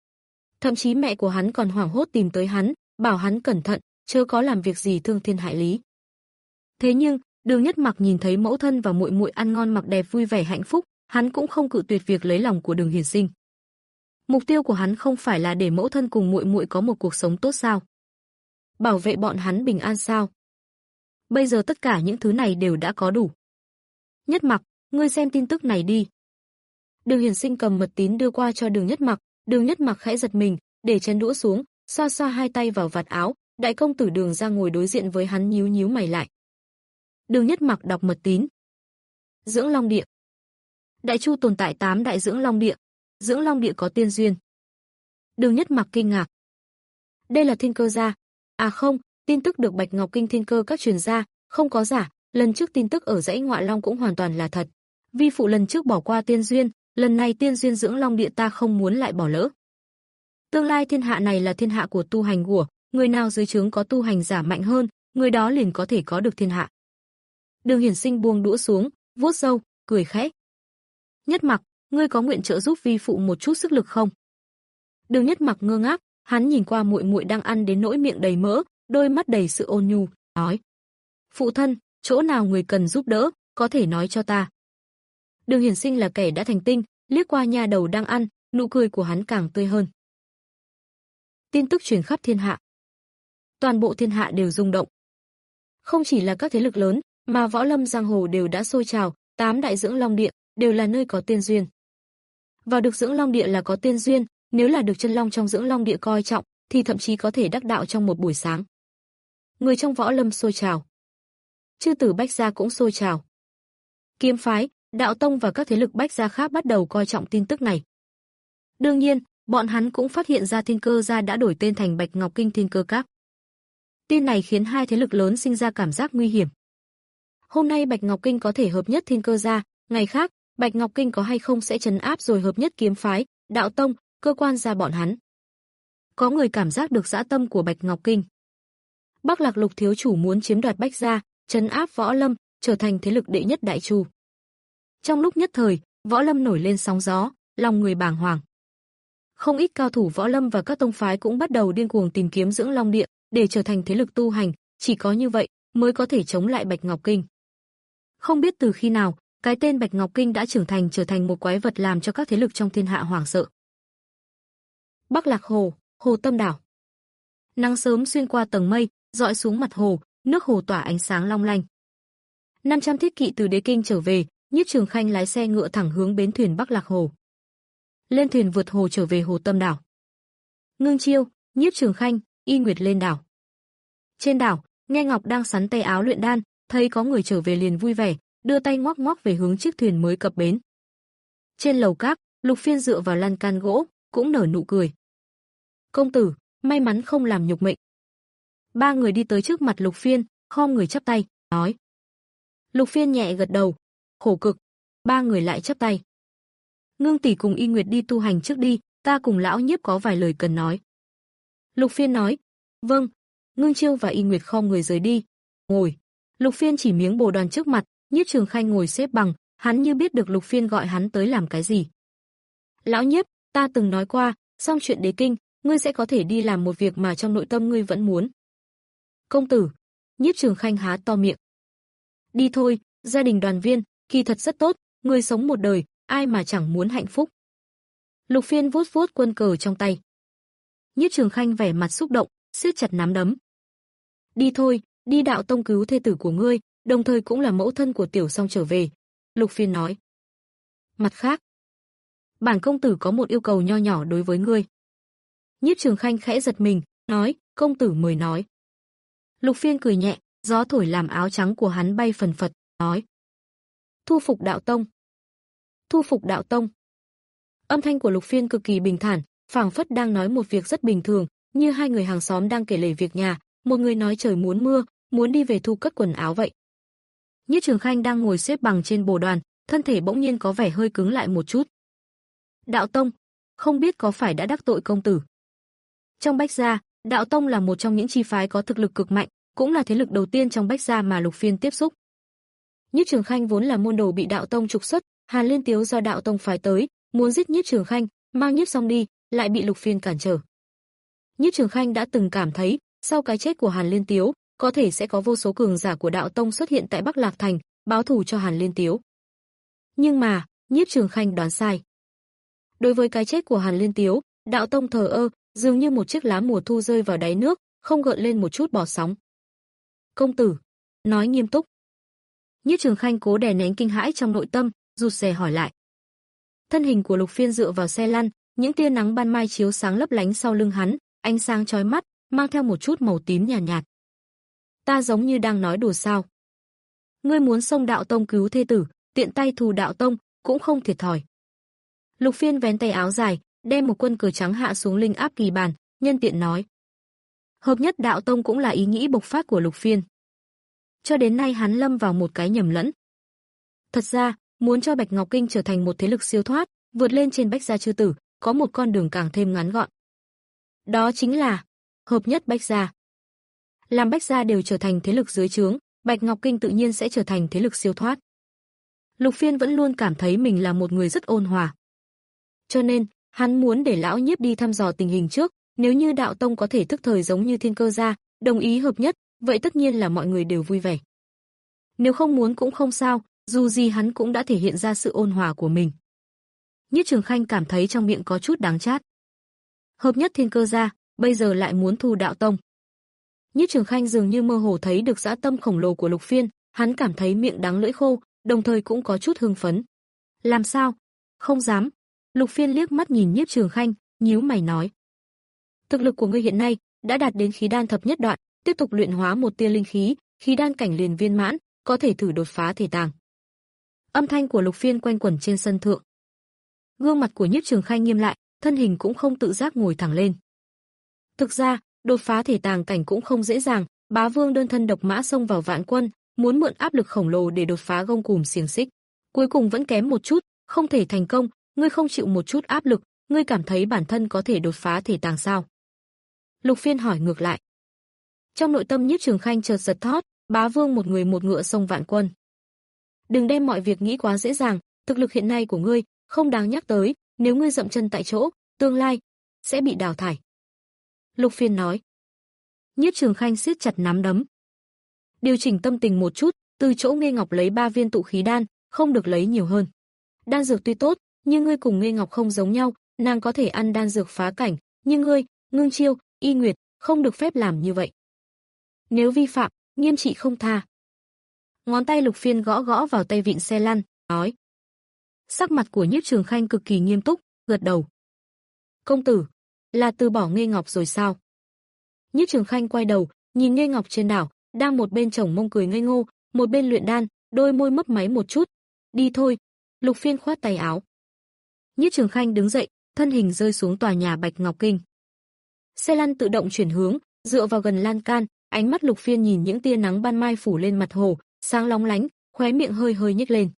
B: Thậm chí mẹ của hắn còn hoảng hốt tìm tới hắn, bảo hắn cẩn thận, chớ có làm việc gì thương thiên hại lý. Thế nhưng, Đường Nhất Mặc nhìn thấy mẫu thân và muội muội ăn ngon mặc đẹp vui vẻ hạnh phúc, hắn cũng không cự tuyệt việc lấy lòng của Đường Hiển Sinh. Mục tiêu của hắn không phải là để mẫu thân cùng muội muội có một cuộc sống tốt sao? Bảo vệ bọn hắn bình an sao? Bây giờ tất cả những thứ này đều đã có đủ. Nhất Mặc, ngươi xem tin tức này đi. Đường Hiển Sinh cầm mật tín đưa qua cho Đường Nhất Mặc, Đường Nhất Mặc khẽ giật mình, để chén đũa xuống, xoa xoa hai tay vào vạt áo, đại công tử Đường ra ngồi đối diện với hắn nhíu nhíu mày lại. Đường Nhất Mặc đọc mật tín. Dưỡng Long Địa. Đại Chu tồn tại tám đại Dưỡng Long Địa, Dưỡng Long Địa có tiên duyên. Đường Nhất Mặc kinh ngạc. Đây là Thiên Cơ gia. À không, tin tức được Bạch Ngọc Kinh Thiên Cơ các truyền ra, không có giả, lần trước tin tức ở dãy Ngọa Long cũng hoàn toàn là thật. Vi phụ lần trước bỏ qua tiên duyên, lần này tiên duyên Dưỡng Long Địa ta không muốn lại bỏ lỡ. Tương lai thiên hạ này là thiên hạ của tu hành của, người nào dưới trướng có tu hành giả mạnh hơn, người đó liền có thể có được thiên hạ. Đường Hiển Sinh buông đũa xuống, vuốt râu, cười khẽ. Nhất Mặc, ngươi có nguyện trợ giúp vi phụ một chút sức lực không? Đường Nhất Mặc ngơ ngác, hắn nhìn qua muội muội đang ăn đến nỗi miệng đầy mỡ, đôi mắt đầy sự ôn nhu, nói: "Phụ thân, chỗ nào người cần giúp đỡ, có thể nói cho ta." Đường Hiển Sinh là kẻ đã thành tinh, liếc qua nha đầu đang ăn, nụ cười của hắn càng tươi hơn. Tin tức truyền khắp thiên hạ. Toàn bộ thiên hạ đều rung động. Không chỉ là các thế lực lớn, mà võ lâm giang hồ đều đã sôi trào, tám đại Dưỡng Long Địa đều là nơi có tiên duyên. Vào được Dưỡng Long Địa là có tiên duyên, nếu là được chân long trong Dưỡng Long Địa coi trọng, thì thậm chí có thể đắc đạo trong một buổi sáng. Người trong võ lâm sôi trào. Chư tử Bách gia cũng sôi trào. Kiếm phái, đạo tông và các thế lực Bách gia khác bắt đầu coi trọng tin tức này. Đương nhiên, bọn hắn cũng phát hiện ra Thiên Cơ gia đã đổi tên thành Bạch Ngọc Kinh Thiên Cơ Các. Tin này khiến hai thế lực lớn sinh ra cảm giác nguy hiểm. Hôm nay Bạch Ngọc Kinh có thể hợp nhất Thiên Cơ gia, ngày khác, Bạch Ngọc Kinh có hay không sẽ trấn áp rồi hợp nhất kiếm phái, đạo tông, cơ quan gia bọn hắn. Có người cảm giác được dã tâm của Bạch Ngọc Kinh. Bắc Lạc Lục thiếu chủ muốn chiếm đoạt Bách gia, trấn áp võ lâm, trở thành thế lực đệ nhất Đại Chu. Trong lúc nhất thời, võ lâm nổi lên sóng gió, lòng người bàng hoàng. Không ít cao thủ võ lâm và các tông phái cũng bắt đầu điên cuồng tìm kiếm Dưỡng Long Địa để trở thành thế lực tu hành, chỉ có như vậy mới có thể chống lại Bạch Ngọc Kinh. Không biết từ khi nào, cái tên Bạch Ngọc Kinh đã trưởng thành trở thành một quái vật làm cho các thế lực trong thiên hạ hoảng sợ. Bắc Lạc Hồ, Hồ Tâm Đảo. Nắng sớm xuyên qua tầng mây, rọi xuống mặt hồ, nước hồ tỏa ánh sáng long lanh. năm trăm thiết kỵ từ Đế Kinh trở về, Nhiếp Trường Khanh lái xe ngựa thẳng hướng bến thuyền Bắc Lạc Hồ. Lên thuyền vượt hồ trở về Hồ Tâm Đảo. Ngưng Chiêu, Nhiếp Trường Khanh, Y Nguyệt lên đảo. Trên đảo, Nghe Ngọc đang sắn tay áo luyện đan, thấy có người trở về liền vui vẻ, đưa tay ngoắc ngoắc về hướng chiếc thuyền mới cập bến. Trên lầu cát, Lục Phiên dựa vào lan can gỗ, cũng nở nụ cười. Công tử, may mắn không làm nhục mệnh. Ba người đi tới trước mặt Lục Phiên, khom người chắp tay, nói. Lục Phiên nhẹ gật đầu, khổ cực. Ba người lại chắp tay. Ngưng tỷ cùng Y Nguyệt đi tu hành trước đi, ta cùng lão Nhiếp có vài lời cần nói. Lục Phiên nói, vâng. Ngưng Chiêu và Y Nguyệt khom người rời đi. Ngồi. Lục Phiên chỉ miếng bồ đoàn trước mặt, Nhiếp Trường Khanh ngồi xếp bằng, hắn như biết được Lục Phiên gọi hắn tới làm cái gì. Lão Nhiếp, ta từng nói qua, xong chuyện đế kinh, ngươi sẽ có thể đi làm một việc mà trong nội tâm ngươi vẫn muốn. Công tử. Nhiếp Trường Khanh há to miệng. Đi thôi, gia đình đoàn viên, kỳ thật rất tốt, người sống một đời, ai mà chẳng muốn hạnh phúc. Lục Phiên vuốt vuốt quân cờ trong tay. Nhiếp Trường Khanh vẻ mặt xúc động, siết chặt nắm đấm. Đi thôi, đi đạo tông cứu thê tử của ngươi, đồng thời cũng là mẫu thân của Tiểu Song trở về. Lục Phiên nói. Mặt khác, bản công tử có một yêu cầu nho nhỏ đối với ngươi. Nhiếp Trường Khanh khẽ giật mình, nói, công tử mời nói. Lục Phiên cười nhẹ, gió thổi làm áo trắng của hắn bay phần phật, nói. Thu phục đạo tông. Thu phục đạo tông. Âm thanh của Lục Phiên cực kỳ bình thản, phảng phất đang nói một việc rất bình thường, như hai người hàng xóm đang kể lể việc nhà, một người nói trời muốn mưa, muốn đi về thu cất quần áo vậy. Nhiếp Trường Khanh đang ngồi xếp bằng trên bồ đoàn, thân thể bỗng nhiên có vẻ hơi cứng lại một chút. Đạo tông, không biết có phải đã đắc tội công tử. Trong Bách Gia, đạo tông là một trong những chi phái có thực lực cực mạnh, cũng là thế lực đầu tiên trong Bách Gia mà Lục Phiên tiếp xúc. Nhiếp Trường Khanh vốn là môn đồ bị đạo tông trục xuất, Hàn Liên Tiếu do đạo tông phái tới, muốn giết Nhiếp Trường Khanh, mang Nhiếp Song đi, lại bị Lục Phiên cản trở. Nhiếp Trường Khanh đã từng cảm thấy, sau cái chết của Hàn Liên Tiếu, có thể sẽ có vô số cường giả của đạo tông xuất hiện tại Bắc Lạc Thành, báo thù cho Hàn Liên Tiếu. Nhưng mà, Nhiếp Trường Khanh đoán sai. Đối với cái chết của Hàn Liên Tiếu, đạo tông thờ ơ, dường như một chiếc lá mùa thu rơi vào đáy nước, không gợn lên một chút bọt sóng. Công tử, nói nghiêm túc. Nhiếp Trường Khanh cố đè nén kinh hãi trong nội tâm, rụt rè hỏi lại. Thân hình của Lục Phiên dựa vào xe lăn, những tia nắng ban mai chiếu sáng lấp lánh sau lưng hắn, ánh sáng chói mắt, mang theo một chút màu tím nhàn nhạt, nhạt. Ta giống như đang nói đùa sao? Ngươi muốn xông đạo tông cứu thê tử, tiện tay thù đạo tông, cũng không thiệt thòi. Lục Phiên vén tay áo dài, đem một quân cờ trắng hạ xuống linh áp kỳ bàn, nhân tiện nói. Hợp nhất đạo tông cũng là ý nghĩ bộc phát của Lục Phiên. Cho đến nay hắn lâm vào một cái nhầm lẫn. Thật ra, muốn cho Bạch Ngọc Kinh trở thành một thế lực siêu thoát, vượt lên trên Bách Gia chư tử, có một con đường càng thêm ngắn gọn. Đó chính là hợp nhất Bách Gia. Làm Bách Gia đều trở thành thế lực dưới trướng, Bạch Ngọc Kinh tự nhiên sẽ trở thành thế lực siêu thoát. Lục Phiên vẫn luôn cảm thấy mình là một người rất ôn hòa. Cho nên, hắn muốn để lão Nhiếp đi thăm dò tình hình trước, nếu như đạo tông có thể tức thời giống như Thiên Cơ gia, đồng ý hợp nhất, vậy tất nhiên là mọi người đều vui vẻ. Nếu không muốn cũng không sao, dù gì hắn cũng đã thể hiện ra sự ôn hòa của mình. Nhiếp Trường Khanh cảm thấy trong miệng có chút đắng chát. Hợp nhất Thiên Cơ gia, bây giờ lại muốn thu đạo tông. Nhiếp Trường Khanh dường như mơ hồ thấy được dã tâm khổng lồ của Lục Phiên, hắn cảm thấy miệng đắng lưỡi khô, đồng thời cũng có chút hưng phấn. Làm sao? Không dám. Lục Phiên liếc mắt nhìn Nhiếp Trường Khanh, nhíu mày nói. Thực lực của ngươi hiện nay đã đạt đến khí đan thập nhất đoạn, tiếp tục luyện hóa một tia linh khí, khí đan cảnh liền viên mãn, có thể thử đột phá thể tàng. Âm thanh của Lục Phiên quanh quẩn trên sân thượng. Gương mặt của Nhiếp Trường Khanh nghiêm lại, thân hình cũng không tự giác ngồi thẳng lên. Thực ra, đột phá thể tàng cảnh cũng không dễ dàng, Bá Vương đơn thân độc mã xông vào vạn quân, muốn mượn áp lực khổng lồ để đột phá gông cùm xiềng xích. Cuối cùng vẫn kém một chút, không thể thành công, ngươi không chịu một chút áp lực, ngươi cảm thấy bản thân có thể đột phá thể tàng sao? Lục Phiên hỏi ngược lại. Trong nội tâm Nhiếp Trường Khanh chợt giật thót, Bá Vương một người một ngựa xông vạn quân. Đừng đem mọi việc nghĩ quá dễ dàng, thực lực hiện nay của ngươi không đáng nhắc tới, nếu ngươi dậm chân tại chỗ, tương lai sẽ bị đào thải. Lục Phiên nói. Nhiếp Trường Khanh siết chặt nắm đấm. Điều chỉnh tâm tình một chút, từ chỗ Nghê Ngọc lấy ba viên tụ khí đan, không được lấy nhiều hơn. Đan dược tuy tốt, nhưng ngươi cùng Nghê Ngọc không giống nhau, nàng có thể ăn đan dược phá cảnh, nhưng ngươi, Ngưng Chiêu, Y Nguyệt, không được phép làm như vậy. Nếu vi phạm, nghiêm trị không tha. Ngón tay Lục Phiên gõ gõ vào tay vịn xe lăn, nói. Sắc mặt của Nhiếp Trường Khanh cực kỳ nghiêm túc, gật đầu. Công tử, là từ bỏ Nghê Ngọc rồi sao? Nhiếp Trường Khanh quay đầu, nhìn Nghê Ngọc trên đảo, đang một bên chồng mông cười ngây ngô, một bên luyện đan, đôi môi mấp máy một chút. Đi thôi. Lục Phiên khoát tay áo. Nhiếp Trường Khanh đứng dậy, thân hình rơi xuống tòa nhà Bạch Ngọc Kinh. Xe lăn tự động chuyển hướng, dựa vào gần lan can, ánh mắt Lục Phiên nhìn những tia nắng ban mai phủ lên mặt hồ, sáng lóng lánh, khóe miệng hơi hơi nhếch lên.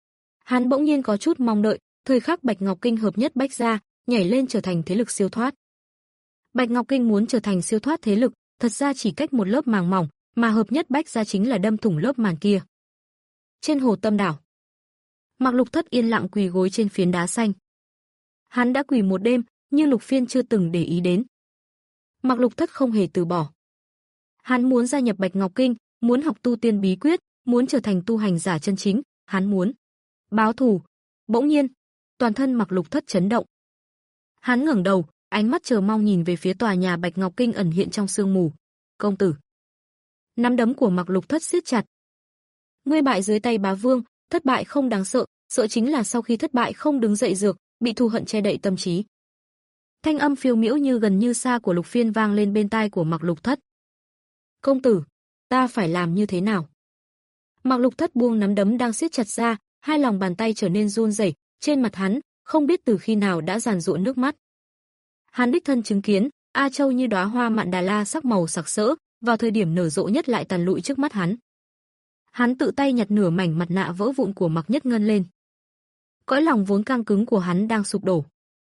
B: Hắn bỗng nhiên có chút mong đợi, thời khắc Bạch Ngọc Kinh hợp nhất bách gia, nhảy lên trở thành thế lực siêu thoát. Bạch Ngọc Kinh muốn trở thành siêu thoát thế lực, thật ra chỉ cách một lớp màng mỏng, mà hợp nhất bách gia chính là đâm thủng lớp màn kia. Trên hồ Tâm đảo, Mạc Lục Thất yên lặng quỳ gối trên phiến đá xanh. Hắn đã quỳ một đêm, nhưng Lục Phiên chưa từng để ý đến. Mạc Lục Thất không hề từ bỏ. Hắn muốn gia nhập Bạch Ngọc Kinh, muốn học tu tiên bí quyết, muốn trở thành tu hành giả chân chính, hắn muốn báo thù. Bỗng nhiên, toàn thân Mạc Lục Thất chấn động. Hắn ngẩng đầu, ánh mắt chờ mong nhìn về phía tòa nhà Bạch Ngọc Kinh ẩn hiện trong sương mù. Công tử. Nắm đấm của Mạc Lục Thất siết chặt. Ngươi bại dưới tay bá vương, thất bại không đáng sợ, sợ chính là sau khi thất bại không đứng dậy được, bị thù hận che đậy tâm trí. Thanh âm phiêu miễu như gần như xa của Lục Phiên vang lên bên tai của Mạc Lục Thất. Công tử, ta phải làm như thế nào? Mạc Lục Thất buông nắm đấm đang siết chặt ra, hai lòng bàn tay trở nên run rẩy, trên mặt hắn không biết từ khi nào đã giàn giụa nước mắt. Hắn đích thân chứng kiến, A Châu như đóa hoa mạn đà la sắc màu sặc sỡ, vào thời điểm nở rộ nhất lại tàn lụi trước mắt hắn. Hắn tự tay nhặt nửa mảnh mặt nạ vỡ vụn của Mạc Nhất Ngân lên. Cõi lòng vốn căng cứng của hắn đang sụp đổ.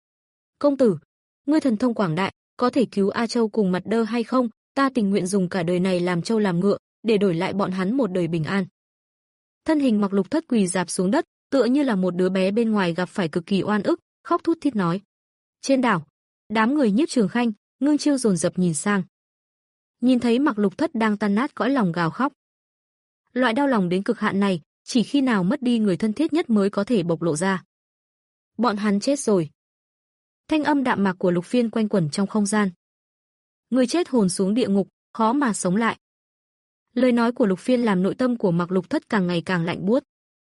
B: Công tử, ngươi thần thông quảng đại, có thể cứu A Châu cùng Mặt Đơ hay không? Ta tình nguyện dùng cả đời này làm trâu làm ngựa, để đổi lại bọn hắn một đời bình an. Thân hình Mạc Lục Thất quỳ rạp xuống đất, tựa như là một đứa bé bên ngoài gặp phải cực kỳ oan ức, khóc thút thít nói. Trên đảo, đám người Nhiếp Trường Khanh, Ngưng Chiêu dồn dập nhìn sang. Nhìn thấy Mạc Lục Thất đang tan nát cõi lòng gào khóc. Loại đau lòng đến cực hạn này, chỉ khi nào mất đi người thân thiết nhất mới có thể bộc lộ ra. Bọn hắn chết rồi. Thanh âm đạm mạc của Lục Phiên quanh quẩn trong không gian. Người chết hồn xuống địa ngục, khó mà sống lại. Lời nói của Lục Phiên làm nội tâm của Mạc Lục Thất càng ngày càng lạnh buốt.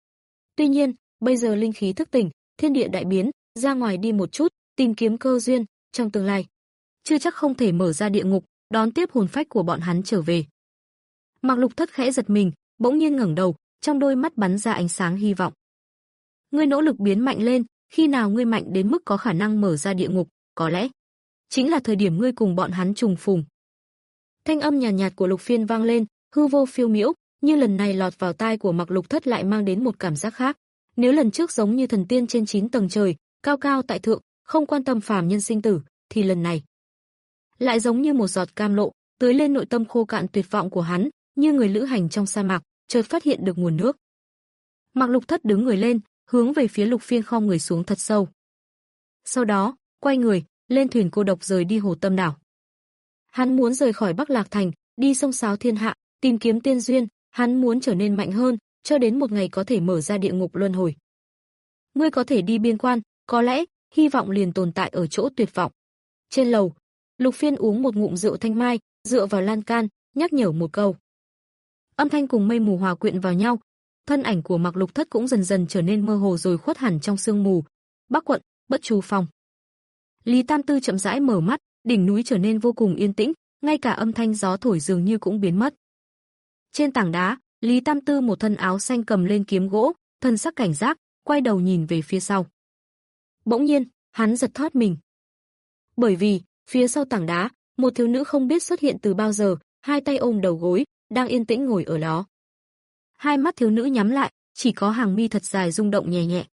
B: Tuy nhiên, bây giờ linh khí thức tỉnh, thiên địa đại biến, ra ngoài đi một chút, tìm kiếm cơ duyên, trong tương lai. Chưa chắc không thể mở ra địa ngục, đón tiếp hồn phách của bọn hắn trở về. Mạc Lục Thất khẽ giật mình, bỗng nhiên ngẩng đầu, trong đôi mắt bắn ra ánh sáng hy vọng. Ngươi nỗ lực biến mạnh lên, khi nào ngươi mạnh đến mức có khả năng mở ra địa ngục, có lẽ chính là thời điểm ngươi cùng bọn hắn trùng phùng. Thanh âm nhàn nhạt, nhạt của Lục Phiên vang lên, hư vô phiêu miễu, nhưng lần này lọt vào tai của Mạc Lục Thất lại mang đến một cảm giác khác. Nếu lần trước giống như thần tiên trên chín tầng trời, cao cao tại thượng, không quan tâm phàm nhân sinh tử, thì lần này lại giống như một giọt cam lộ, tưới lên nội tâm khô cạn tuyệt vọng của hắn, như người lữ hành trong sa mạc, chợt phát hiện được nguồn nước. Mạc Lục Thất đứng người lên, hướng về phía Lục Phiên khom người xuống thật sâu. Sau đó, quay người, lên thuyền cô độc rời đi hồ Tâm đảo. Hắn muốn rời khỏi Bắc Lạc thành, đi sông sáo thiên hạ, tìm kiếm tiên duyên, hắn muốn trở nên mạnh hơn, cho đến một ngày có thể mở ra địa ngục luân hồi. Ngươi có thể đi biên quan, có lẽ hy vọng liền tồn tại ở chỗ tuyệt vọng. Trên lầu, Lục Phiên uống một ngụm rượu thanh mai, dựa vào lan can, nhắc nhở một câu. Âm thanh cùng mây mù hòa quyện vào nhau, thân ảnh của Mạc Lục Thất cũng dần dần trở nên mơ hồ rồi khuất hẳn trong sương mù. Bắc quận, Bất Chu Phong. Lý Tam Tư chậm rãi mở mắt, đỉnh núi trở nên vô cùng yên tĩnh, ngay cả âm thanh gió thổi dường như cũng biến mất. Trên tảng đá, Lý Tam Tư một thân áo xanh cầm lên kiếm gỗ, thân sắc cảnh giác, quay đầu nhìn về phía sau. Bỗng nhiên, hắn giật thót mình. Bởi vì, phía sau tảng đá, một thiếu nữ không biết xuất hiện từ bao giờ, hai tay ôm đầu gối, đang yên tĩnh ngồi ở đó. Hai mắt thiếu nữ nhắm lại, chỉ có hàng mi thật dài rung động nhẹ nhẹ.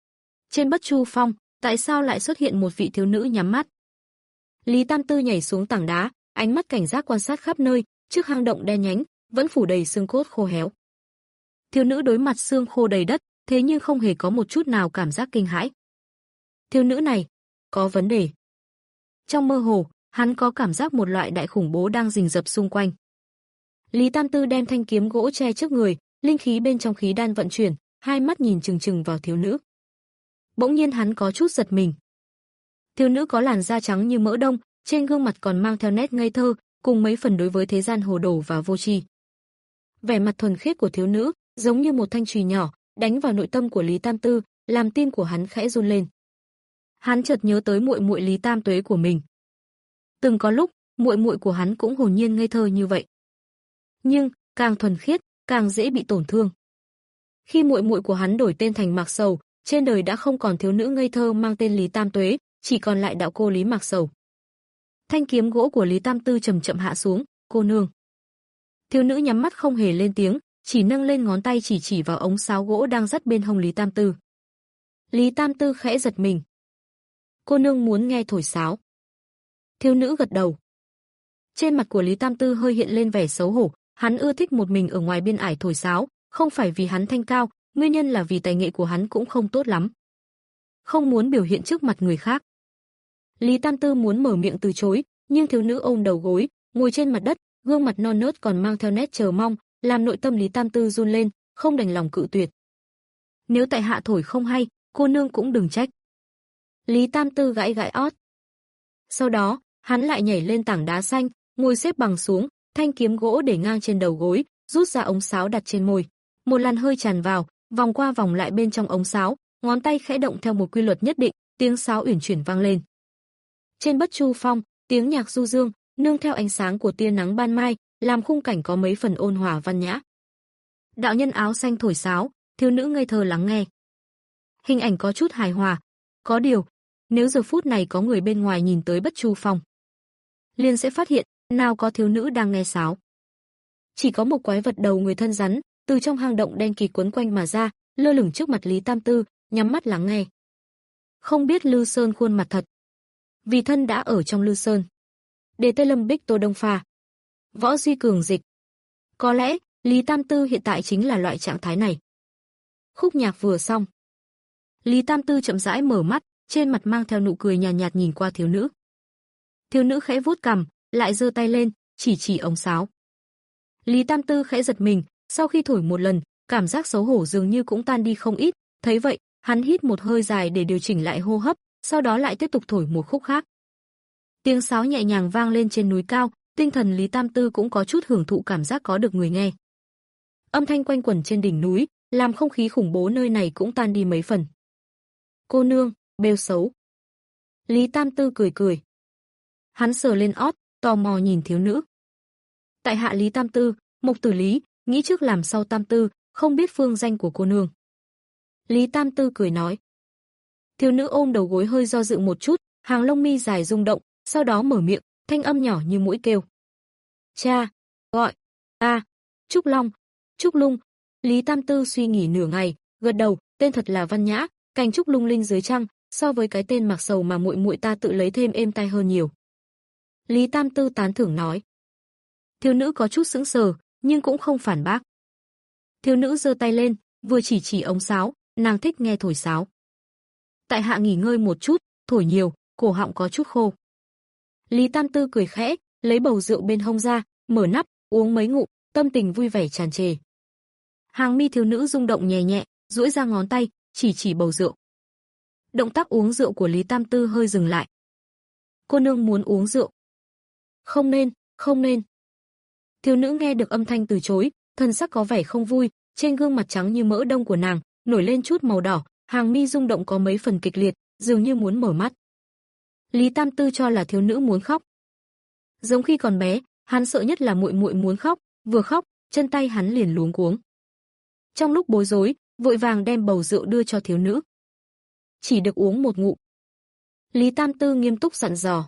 B: Trên Bất Chu Phong, tại sao lại xuất hiện một vị thiếu nữ nhắm mắt? Lý Tam Tư nhảy xuống tảng đá, ánh mắt cảnh giác quan sát khắp nơi, trước hang động đen nhánh, vẫn phủ đầy xương cốt khô héo. Thiếu nữ đối mặt xương khô đầy đất, thế nhưng không hề có một chút nào cảm giác kinh hãi. Thiếu nữ này, có vấn đề. Trong mơ hồ, hắn có cảm giác một loại đại khủng bố đang rình rập xung quanh. Lý Tam Tư đem thanh kiếm gỗ che trước người, linh khí bên trong khí đan vận chuyển, hai mắt nhìn chừng chừng vào thiếu nữ. Bỗng nhiên hắn có chút giật mình. Thiếu nữ có làn da trắng như mỡ đông, trên gương mặt còn mang theo nét ngây thơ, cùng mấy phần đối với thế gian hồ đồ và vô tri. Vẻ mặt thuần khiết của thiếu nữ, giống như một thanh chùy nhỏ, đánh vào nội tâm của Lý Tam Tư, làm tim của hắn khẽ run lên. Hắn chợt nhớ tới muội muội Lý Tam Tuế của mình. từng có lúc, muội muội của hắn cũng hồn nhiên ngây thơ như vậy. Nhưng, càng thuần khiết, càng dễ bị tổn thương. Khi muội muội của hắn đổi tên thành Mạc Sầu, trên đời đã không còn thiếu nữ ngây thơ mang tên Lý Tam Tuế, chỉ còn lại đạo cô Lý Mạc Sầu. Thanh kiếm gỗ của Lý Tam Tư chậm chậm hạ xuống, "Cô nương." Thiếu nữ nhắm mắt không hề lên tiếng, chỉ nâng lên ngón tay chỉ chỉ vào ống sáo gỗ đang dắt bên hông Lý Tam Tư. Lý Tam Tư khẽ giật mình. "Cô nương muốn nghe thổi sáo?" Thiếu nữ gật đầu. Trên mặt của Lý Tam Tư hơi hiện lên vẻ xấu hổ, hắn ưa thích một mình ở ngoài biên ải thổi sáo, không phải vì hắn thanh cao, nguyên nhân là vì tài nghệ của hắn cũng không tốt lắm. Không muốn biểu hiện trước mặt người khác. Lý Tam Tư muốn mở miệng từ chối, nhưng thiếu nữ ôm đầu gối, ngồi trên mặt đất, gương mặt non nớt còn mang theo nét chờ mong, làm nội tâm Lý Tam Tư run lên, không đành lòng cự tuyệt. "Nếu tại hạ thổi không hay, cô nương cũng đừng trách." Lý Tam Tư gãi gãi ót. Sau đó, hắn lại nhảy lên tảng đá xanh, ngồi xếp bằng xuống, thanh kiếm gỗ để ngang trên đầu gối, rút ra ống sáo đặt trên môi. Một làn hơi tràn vào, vòng qua vòng lại bên trong ống sáo, ngón tay khẽ động theo một quy luật nhất định, tiếng sáo uyển chuyển vang lên. Trên Bất Chu Phong, tiếng nhạc du dương, nương theo ánh sáng của tia nắng ban mai, làm khung cảnh có mấy phần ôn hòa văn nhã. Đạo nhân áo xanh thổi sáo, thiếu nữ ngây thơ lắng nghe. Hình ảnh có chút hài hòa. Có điều, nếu giờ phút này có người bên ngoài nhìn tới Bất Chu Phong, liền sẽ phát hiện, nào có thiếu nữ đang nghe sáo. Chỉ có một quái vật đầu người thân rắn, từ trong hang động đen kịt quấn quanh mà ra, lơ lửng trước mặt Lý Tam Tư, nhắm mắt lắng nghe. Không biết Lư Sơn khuôn mặt thật, vì thân đã ở trong Lư Sơn. Đề Tây Lâm Bích Tô Đông Pha, Võ Duy Cường dịch. Có lẽ, Lý Tam Tư hiện tại chính là loại trạng thái này. Khúc nhạc vừa xong, Lý Tam Tư chậm rãi mở mắt, trên mặt mang theo nụ cười nhàn nhạt, nhạt nhìn qua thiếu nữ. Thiếu nữ khẽ vuốt cằm, lại giơ tay lên, chỉ chỉ ống sáo. Lý Tam Tư khẽ giật mình, sau khi thổi một lần, cảm giác xấu hổ dường như cũng tan đi không ít, thấy vậy, hắn hít một hơi dài để điều chỉnh lại hô hấp, sau đó lại tiếp tục thổi một khúc khác. Tiếng sáo nhẹ nhàng vang lên trên núi cao, tinh thần Lý Tam Tư cũng có chút hưởng thụ cảm giác có được người nghe. Âm thanh quanh quẩn trên đỉnh núi, làm không khí khủng bố nơi này cũng tan đi mấy phần. "Cô nương, bêu xấu." Lý Tam Tư cười cười. Hắn sờ lên ót, tò mò nhìn thiếu nữ. "Tại hạ Lý Tam Tư, Mộc Tử Lý, nghĩ trước làm sau Tam Tư, không biết phương danh của cô nương." Lý Tam Tư cười nói. Thiếu nữ ôm đầu gối hơi do dự một chút, hàng lông mi dài rung động, sau đó mở miệng, thanh âm nhỏ như mũi kêu. "Cha, gọi a, à, Trúc Long, Trúc Lung." Lý Tam Tư suy nghĩ nửa ngày, gật đầu, tên thật là văn nhã, cành trúc lung linh dưới trăng, so với cái tên Mạc Sầu mà muội muội ta tự lấy thêm êm tai hơn nhiều. Lý Tam Tư tán thưởng nói. Thiếu nữ có chút sững sờ, nhưng cũng không phản bác. Thiếu nữ giơ tay lên, vừa chỉ chỉ ống sáo, nàng thích nghe thổi sáo. "Tại hạ nghỉ ngơi một chút, thổi nhiều, cổ họng có chút khô." Lý Tam Tư cười khẽ, lấy bầu rượu bên hông ra, mở nắp, uống mấy ngụm, tâm tình vui vẻ tràn trề. Hàng mi thiếu nữ rung động nhẹ nhẹ, duỗi ra ngón tay, chỉ chỉ bầu rượu. Động tác uống rượu của Lý Tam Tư hơi dừng lại. "Cô nương muốn uống rượu?" "Không nên, không nên." Thiếu nữ nghe được âm thanh từ chối, thần sắc có vẻ không vui, trên gương mặt trắng như mỡ đông của nàng nổi lên chút màu đỏ, hàng mi rung động có mấy phần kịch liệt, dường như muốn mở mắt. Lý Tam Tư cho là thiếu nữ muốn khóc. Giống khi còn bé, hắn sợ nhất là muội muội muốn khóc, vừa khóc, chân tay hắn liền luống cuống. Trong lúc bối rối, vội vàng đem bầu rượu đưa cho thiếu nữ. "Chỉ được uống một ngụm." Lý Tam Tư nghiêm túc dặn dò.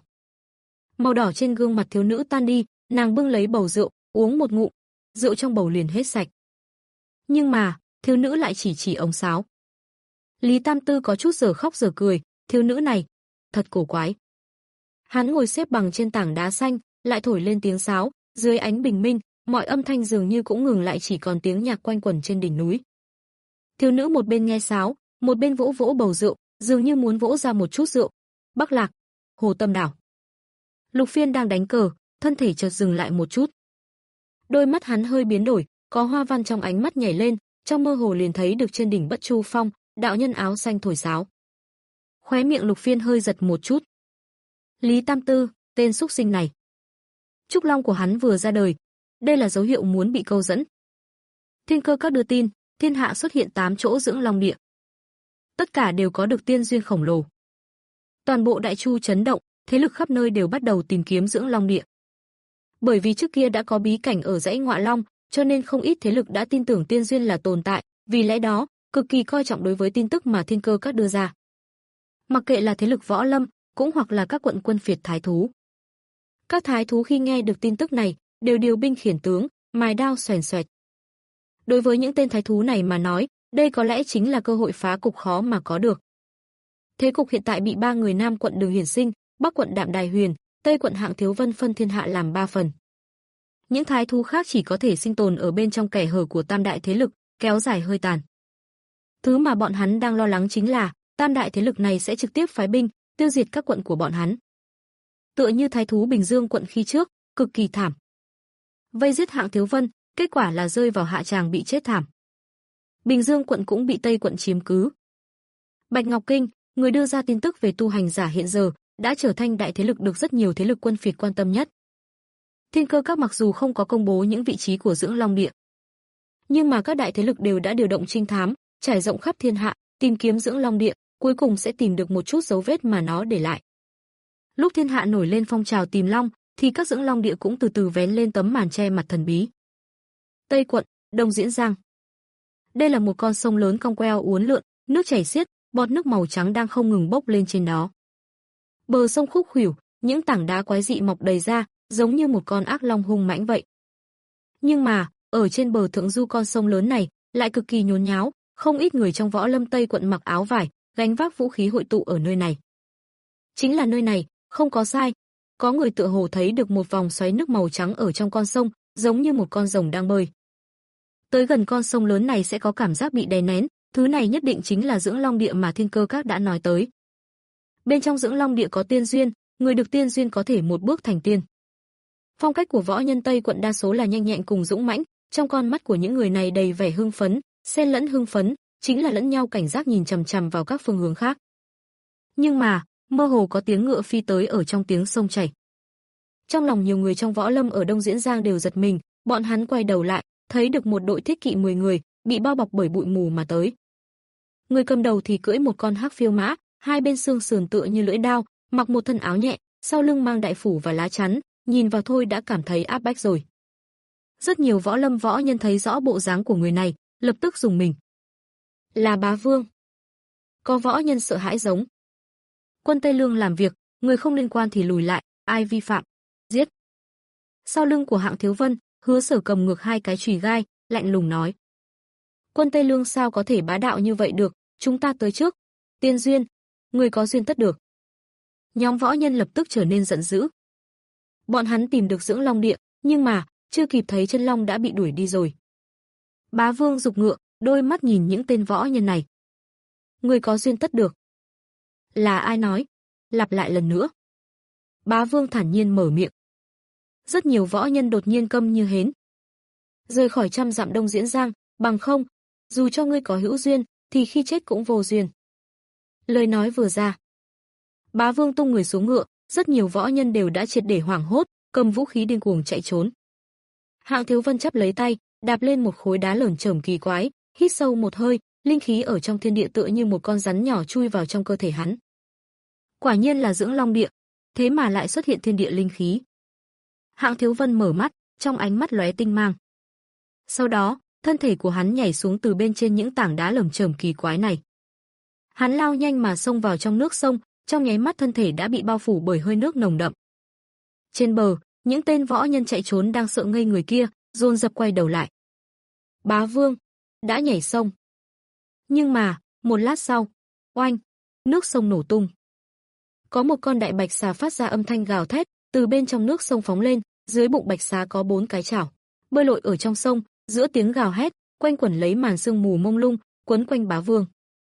B: Màu đỏ trên gương mặt thiếu nữ tan đi, nàng bưng lấy bầu rượu, uống một ngụm, rượu trong bầu liền hết sạch. Nhưng mà, thiếu nữ lại chỉ chỉ ống sáo. Lý Tam Tư có chút giờ khóc giờ cười, thiếu nữ này, thật cổ quái. Hắn ngồi xếp bằng trên tảng đá xanh, lại thổi lên tiếng sáo, dưới ánh bình minh, mọi âm thanh dường như cũng ngừng lại, chỉ còn tiếng nhạc quanh quẩn trên đỉnh núi. Thiếu nữ một bên nghe sáo, một bên vỗ vỗ bầu rượu, dường như muốn vỗ ra một chút rượu. Bắc Lạc, Hồ Tâm Đảo. Lục Phiên đang đánh cờ, thân thể chợt dừng lại một chút. Đôi mắt hắn hơi biến đổi, có hoa văn trong ánh mắt nhảy lên, trong mơ hồ liền thấy được trên đỉnh Bất Chu Phong, đạo nhân áo xanh thổi sáo. Khóe miệng Lục Phiên hơi giật một chút. Lý Tam Tư, tên xúc sinh này. Trúc Long của hắn vừa ra đời, đây là dấu hiệu muốn bị câu dẫn. Thiên Cơ Các đưa tin, thiên hạ xuất hiện tám chỗ dưỡng long địa. Tất cả đều có được tiên duyên khổng lồ. Toàn bộ Đại Chu chấn động, thế lực khắp nơi đều bắt đầu tìm kiếm Dưỡng Long Địa. Bởi vì trước kia đã có bí cảnh ở dãy Ngọa Long, cho nên không ít thế lực đã tin tưởng tiên duyên là tồn tại, vì lẽ đó, cực kỳ coi trọng đối với tin tức mà Thiên Cơ Các đưa ra. Mặc kệ là thế lực võ lâm, cũng hoặc là các quận quân phiệt thái thú. Các thái thú khi nghe được tin tức này, đều điều binh khiển tướng, mài đao xoèn xoẹt. Đối với những tên thái thú này mà nói, đây có lẽ chính là cơ hội phá cục khó mà có được. Thế cục hiện tại bị ba người Nam quận Đường Hiển Sinh, Bắc quận Đạm Đài Huyền, Tây quận Hạng Thiếu Vân phân thiên hạ làm ba phần. Những thái thú khác chỉ có thể sinh tồn ở bên trong kẻ hở của tam đại thế lực, kéo dài hơi tàn. Thứ mà bọn hắn đang lo lắng chính là tam đại thế lực này sẽ trực tiếp phái binh tiêu diệt các quận của bọn hắn. Tựa như thái thú Bình Dương quận khi trước, cực kỳ thảm. Vây giết Hạng Thiếu Vân, kết quả là rơi vào hạ tràng bị chết thảm. Bình Dương quận cũng bị Tây quận chiếm cứ. Bạch Ngọc Kinh, người đưa ra tin tức về tu hành giả hiện giờ, đã trở thành đại thế lực được rất nhiều thế lực quân phiệt quan tâm nhất. Thiên Cơ Các mặc dù không có công bố những vị trí của Dưỡng Long Địa, nhưng mà các đại thế lực đều đã điều động trinh thám, trải rộng khắp thiên hạ, tìm kiếm Dưỡng Long Địa, cuối cùng sẽ tìm được một chút dấu vết mà nó để lại. Lúc thiên hạ nổi lên phong trào tìm long, thì các Dưỡng Long Địa cũng từ từ vén lên tấm màn che mặt thần bí. Tây quận, Đông Diễn Giang. Đây là một con sông lớn cong queo uốn lượn, nước chảy xiết, bọt nước màu trắng đang không ngừng bốc lên trên đó. Bờ sông khúc khuỷu, những tảng đá quái dị mọc đầy ra, giống như một con ác long hung mãnh vậy. Nhưng mà, ở trên bờ thượng du con sông lớn này, lại cực kỳ nhốn nháo, không ít người trong võ lâm Tây quận mặc áo vải, gánh vác vũ khí hội tụ ở nơi này. Chính là nơi này, không có sai. Có người tựa hồ thấy được một vòng xoáy nước màu trắng ở trong con sông, giống như một con rồng đang bơi. Tới gần con sông lớn này sẽ có cảm giác bị đè nén, thứ này nhất định chính là Dưỡng Long Địa mà Thiên Cơ Các đã nói tới. Bên trong Dưỡng Long Địa có tiên duyên, người được tiên duyên có thể một bước thành tiên. Phong cách của võ nhân Tây quận đa số là nhanh nhẹn cùng dũng mãnh, trong con mắt của những người này đầy vẻ hưng phấn, xen lẫn hưng phấn, chính là lẫn nhau cảnh giác nhìn chằm chằm vào các phương hướng khác. Nhưng mà, mơ hồ có tiếng ngựa phi tới ở trong tiếng sông chảy. Trong lòng nhiều người trong võ lâm ở Đông Diễn Giang đều giật mình, bọn hắn quay đầu lại, thấy được một đội thiết kỵ mười người, bị bao bọc bởi bụi mù mà tới. Người cầm đầu thì cưỡi một con hắc phiêu mã, hai bên xương sườn tựa như lưỡi đao, mặc một thân áo nhẹ, sau lưng mang đại phủ và lá chắn, nhìn vào thôi đã cảm thấy áp bách rồi. Rất nhiều võ lâm võ nhân thấy rõ bộ dáng của người này, lập tức rùng mình. Là Bá Vương. Có võ nhân sợ hãi giống. Quân Tây Lương làm việc, người không liên quan thì lùi lại, ai vi phạm, giết. Sau lưng của Hạng Thiếu Vân, Hứa Sở cầm ngược hai cái chùy gai, lạnh lùng nói. Quân Tây Lương sao có thể bá đạo như vậy được, chúng ta tới trước. Tiên duyên, người có duyên tất được. Nhóm võ nhân lập tức trở nên giận dữ. Bọn hắn tìm được Dưỡng Long Địa, nhưng mà, chưa kịp thấy chân long đã bị đuổi đi rồi. Bá Vương giục ngựa, đôi mắt nhìn những tên võ nhân này. Người có duyên tất được. Là ai nói? Lặp lại lần nữa. Bá Vương thản nhiên mở miệng. Rất nhiều võ nhân đột nhiên câm như hến. Rời khỏi trăm dặm Đông Diễn Giang, bằng không, dù cho ngươi có hữu duyên, thì khi chết cũng vô duyên. Lời nói vừa ra. Bá Vương tung người xuống ngựa, rất nhiều võ nhân đều đã triệt để hoảng hốt, cầm vũ khí điên cuồng chạy trốn. Hạng Thiếu Vân chắp lấy tay, đạp lên một khối đá lởm chởm kỳ quái, hít sâu một hơi, linh khí ở trong thiên địa tựa như một con rắn nhỏ chui vào trong cơ thể hắn. Quả nhiên là Dưỡng Long Địa, thế mà lại xuất hiện thiên địa linh khí. Hạng Thiếu Vân mở mắt, trong ánh mắt lóe tinh mang. Sau đó, thân thể của hắn nhảy xuống từ bên trên những tảng đá lởm chởm kỳ quái này. Hắn lao nhanh mà xông vào trong nước sông, trong nháy mắt thân thể đã bị bao phủ bởi hơi nước nồng đậm. Trên bờ, những tên võ nhân chạy trốn đang sợ ngây người kia, dồn dập quay đầu lại. Bá Vương đã nhảy sông. Nhưng mà, một lát sau, oanh, nước sông nổ tung. Có một con đại bạch xà phát ra âm thanh gào thét, từ bên trong nước sông phóng lên, dưới bụng bạch xà có bốn cái chảo, bơi lội ở trong sông, giữa tiếng gào hét, quanh quẩn lấy màn sương mù mông lung, quấn quanh Bá Vương.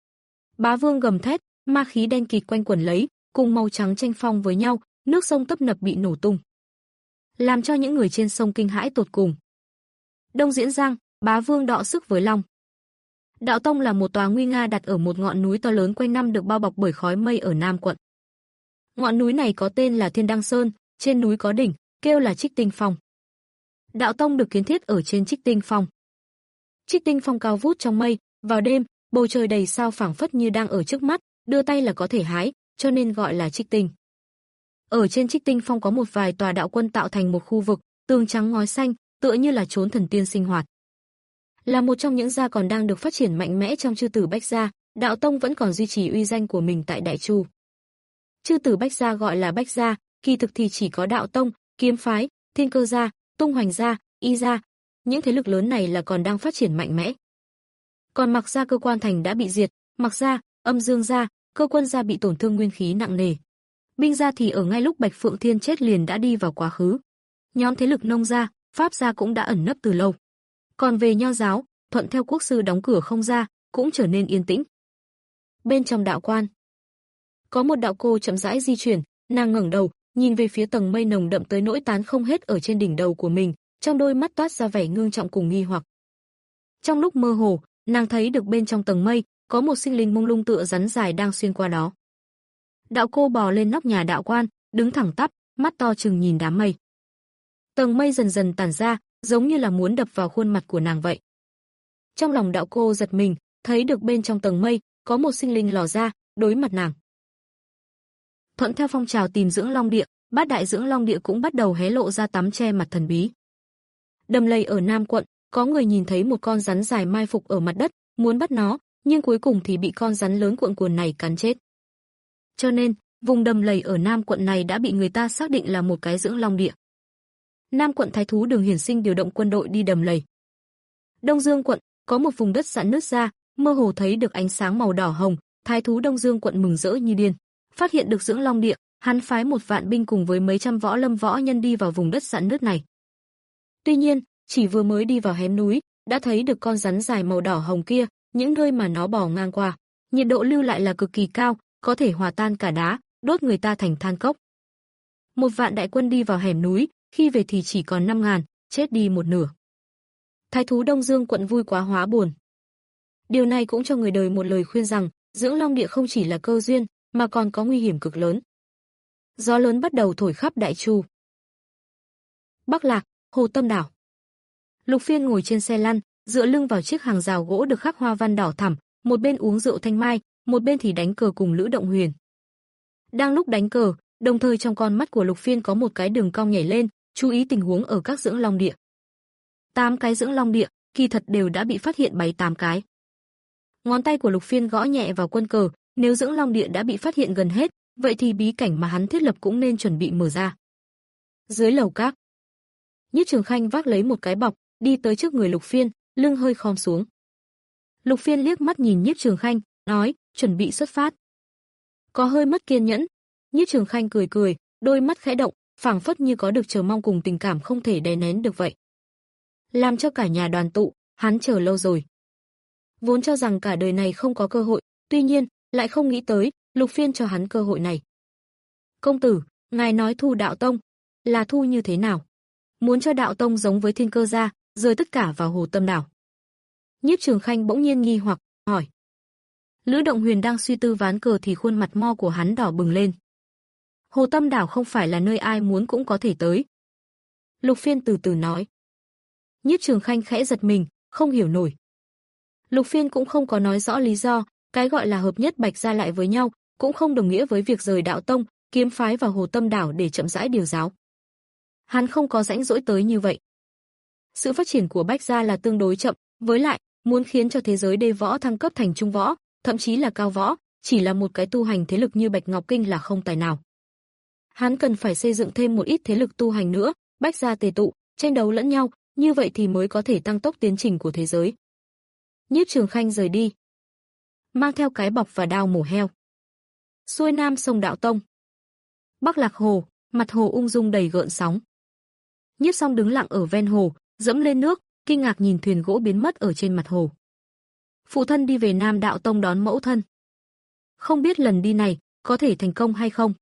B: Bá Vương gầm thét, ma khí đen kịt quanh quẩn lấy, cùng màu trắng tranh phong với nhau, nước sông tấp nập bị nổ tung, làm cho những người trên sông kinh hãi tột cùng. Đông Diễn Giang, Bá Vương đọ sức với long. Đạo Tông là một tòa nguy nga đặt ở một ngọn núi to lớn quanh năm được bao bọc bởi khói mây ở Nam quận. Ngọn núi này có tên là Thiên Đăng Sơn, trên núi có đỉnh, kêu là Trích Tinh Phong. Đạo Tông được kiến thiết ở trên Trích Tinh Phong. Trích Tinh Phong cao vút trong mây, vào đêm, bầu trời đầy sao phảng phất như đang ở trước mắt, đưa tay là có thể hái, cho nên gọi là Trích Tinh. Ở trên Trích Tinh Phong có một vài tòa đạo quân tạo thành một khu vực, tường trắng ngói xanh, tựa như là chốn thần tiên sinh hoạt. Là một trong những gia còn đang được phát triển mạnh mẽ trong chư tử Bách gia, đạo tông vẫn còn duy trì uy danh của mình tại Đại Chu. Chư tử Bách gia gọi là Bách gia, kỳ thực thì chỉ có đạo tông, kiếm phái, thiên cơ gia, tung hoành gia, y gia, những thế lực lớn này là còn đang phát triển mạnh mẽ. Còn Mặc gia cơ quan thành đã bị diệt, Mặc gia, Âm Dương gia, Cơ Quân gia bị tổn thương nguyên khí nặng nề. Binh gia thì ở ngay lúc Bạch Phượng Thiên chết liền đã đi vào quá khứ. Nhóm thế lực Nông gia, Pháp gia cũng đã ẩn nấp từ lâu. Còn về Nho giáo, thuận theo quốc sư đóng cửa không ra, cũng trở nên yên tĩnh. Bên trong đạo quan, có một đạo cô chậm rãi di chuyển, nàng ngẩng đầu, nhìn về phía tầng mây nồng đậm tới nỗi tán không hết ở trên đỉnh đầu của mình, trong đôi mắt toát ra vẻ ngưng trọng cùng nghi hoặc. Trong lúc mơ hồ, nàng thấy được bên trong tầng mây có một sinh linh mông lung tựa rắn dài đang xuyên qua đó. Đạo cô bò lên nóc nhà đạo quan, đứng thẳng tắp, mắt to trừng nhìn đám mây. Tầng mây dần dần tản ra, giống như là muốn đập vào khuôn mặt của nàng vậy. Trong lòng đạo cô giật mình, thấy được bên trong tầng mây có một sinh linh lò ra, đối mặt nàng. Thuận theo phong trào tìm dưỡng long địa, bát đại dưỡng long địa cũng bắt đầu hé lộ ra tấm che mặt thần bí. Đầm lầy ở Nam quận, có người nhìn thấy một con rắn dài mai phục ở mặt đất, muốn bắt nó, nhưng cuối cùng thì bị con rắn lớn cuộn cuồng này cắn chết. Cho nên, vùng đầm lầy ở Nam quận này đã bị người ta xác định là một cái dưỡng long địa. Nam quận Thái thú Đường Hiển Sinh điều động quân đội đi đầm lầy. Đông Dương quận có một vùng đất rạn nứt ra, mơ hồ thấy được ánh sáng màu đỏ hồng, Thái thú Đông Dương quận mừng rỡ như điên, phát hiện được dưỡng long địa, hắn phái một vạn binh cùng với mấy trăm võ lâm võ nhân đi vào vùng đất rạn nứt này. Tuy nhiên, chỉ vừa mới đi vào hẻm núi, đã thấy được con rắn dài màu đỏ hồng kia, những nơi mà nó bò ngang qua, nhiệt độ lưu lại là cực kỳ cao, có thể hòa tan cả đá, đốt người ta thành than cốc. Một vạn đại quân đi vào hẻm núi, khi về thì chỉ còn năm ngàn, chết đi một nửa. Thái thú Đông Dương quận vui quá hóa buồn. Điều này cũng cho người đời một lời khuyên rằng, dưỡng long địa không chỉ là cơ duyên, mà còn có nguy hiểm cực lớn. Gió lớn bắt đầu thổi khắp Đại Chu. Bắc Lạc, Hồ Tâm đảo. Lục Phiên ngồi trên xe lăn, dựa lưng vào chiếc hàng rào gỗ được khắc hoa văn đỏ thẳm, một bên uống rượu thanh mai, một bên thì đánh cờ cùng Lữ Động Huyền. Đang lúc đánh cờ, đồng thời trong con mắt của Lục Phiên có một cái đường cong nhảy lên, chú ý tình huống ở các dưỡng long địa. Tám cái dưỡng long địa, kỳ thật đều đã bị phát hiện bảy tám cái. Ngón tay của Lục Phiên gõ nhẹ vào quân cờ, nếu dưỡng long địa đã bị phát hiện gần hết, vậy thì bí cảnh mà hắn thiết lập cũng nên chuẩn bị mở ra. Dưới lầu các, Nhiếp Trường Khanh vác lấy một cái bọc, đi tới trước người Lục Phiên, lưng hơi khom xuống. Lục Phiên liếc mắt nhìn Nhiếp Trường Khanh, nói, chuẩn bị xuất phát. Có hơi mất kiên nhẫn. Nhiếp Trường Khanh cười cười, đôi mắt khẽ động, phảng phất như có được chờ mong cùng tình cảm không thể đè nén được vậy. Làm cho cả nhà đoàn tụ, hắn chờ lâu rồi. Vốn cho rằng cả đời này không có cơ hội, tuy nhiên, lại không nghĩ tới, Lục Phiên cho hắn cơ hội này. Công tử, ngài nói thu đạo tông, là thu như thế nào? Muốn cho đạo tông giống với Thiên Cơ gia, rời tất cả vào Hồ Tâm đảo. Nhiếp Trường Khanh bỗng nhiên nghi hoặc, hỏi. Lữ Động Huyền đang suy tư ván cờ thì khuôn mặt mo của hắn đỏ bừng lên. Hồ Tâm đảo không phải là nơi ai muốn cũng có thể tới. Lục Phiên từ từ nói. Nhiếp Trường Khanh khẽ giật mình, không hiểu nổi. Lục Phiên cũng không có nói rõ lý do, cái gọi là hợp nhất Bạch gia lại với nhau, cũng không đồng nghĩa với việc rời đạo tông, kiếm phái vào Hồ Tâm đảo để chậm rãi điều giáo. Hắn không có rãnh rỗi tới như vậy. Sự phát triển của Bách gia là tương đối chậm, với lại, muốn khiến cho thế giới đê võ thăng cấp thành trung võ, thậm chí là cao võ, chỉ là một cái tu hành thế lực như Bạch Ngọc Kinh là không tài nào. Hắn cần phải xây dựng thêm một ít thế lực tu hành nữa, Bách gia tề tụ, tranh đấu lẫn nhau, như vậy thì mới có thể tăng tốc tiến trình của thế giới. Nhiếp Trường Khanh rời đi, mang theo cái bọc và đao mổ heo. Xuôi nam sông Đạo Tông. Bắc Lạc Hồ, mặt hồ ung dung đầy gợn sóng. Nhiếp Song đứng lặng ở ven hồ, dẫm lên nước, kinh ngạc nhìn thuyền gỗ biến mất ở trên mặt hồ. Phụ thân đi về Nam Đạo Tông đón mẫu thân. Không biết lần đi này có thể thành công hay không.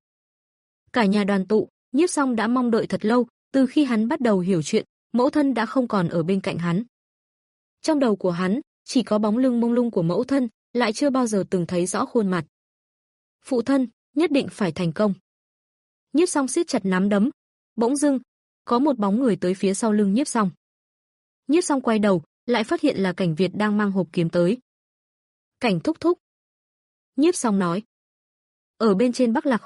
B: Cả nhà đoàn tụ, Nhiếp Song đã mong đợi thật lâu, từ khi hắn bắt đầu hiểu chuyện, mẫu thân đã không còn ở bên cạnh hắn. Trong đầu của hắn, chỉ có bóng lưng mông lung của mẫu thân, lại chưa bao giờ từng thấy rõ khuôn mặt. Phụ thân, nhất định phải thành công. Nhiếp Song siết chặt nắm đấm. Bỗng dưng, có một bóng người tới phía sau lưng Nhiếp Song. Nhiếp Song quay đầu, lại phát hiện là Cảnh Việt đang mang hộp kiếm tới. Cảnh thúc thúc. Nhiếp Song nói. Ở bên trên Bắc Lạc Hồ,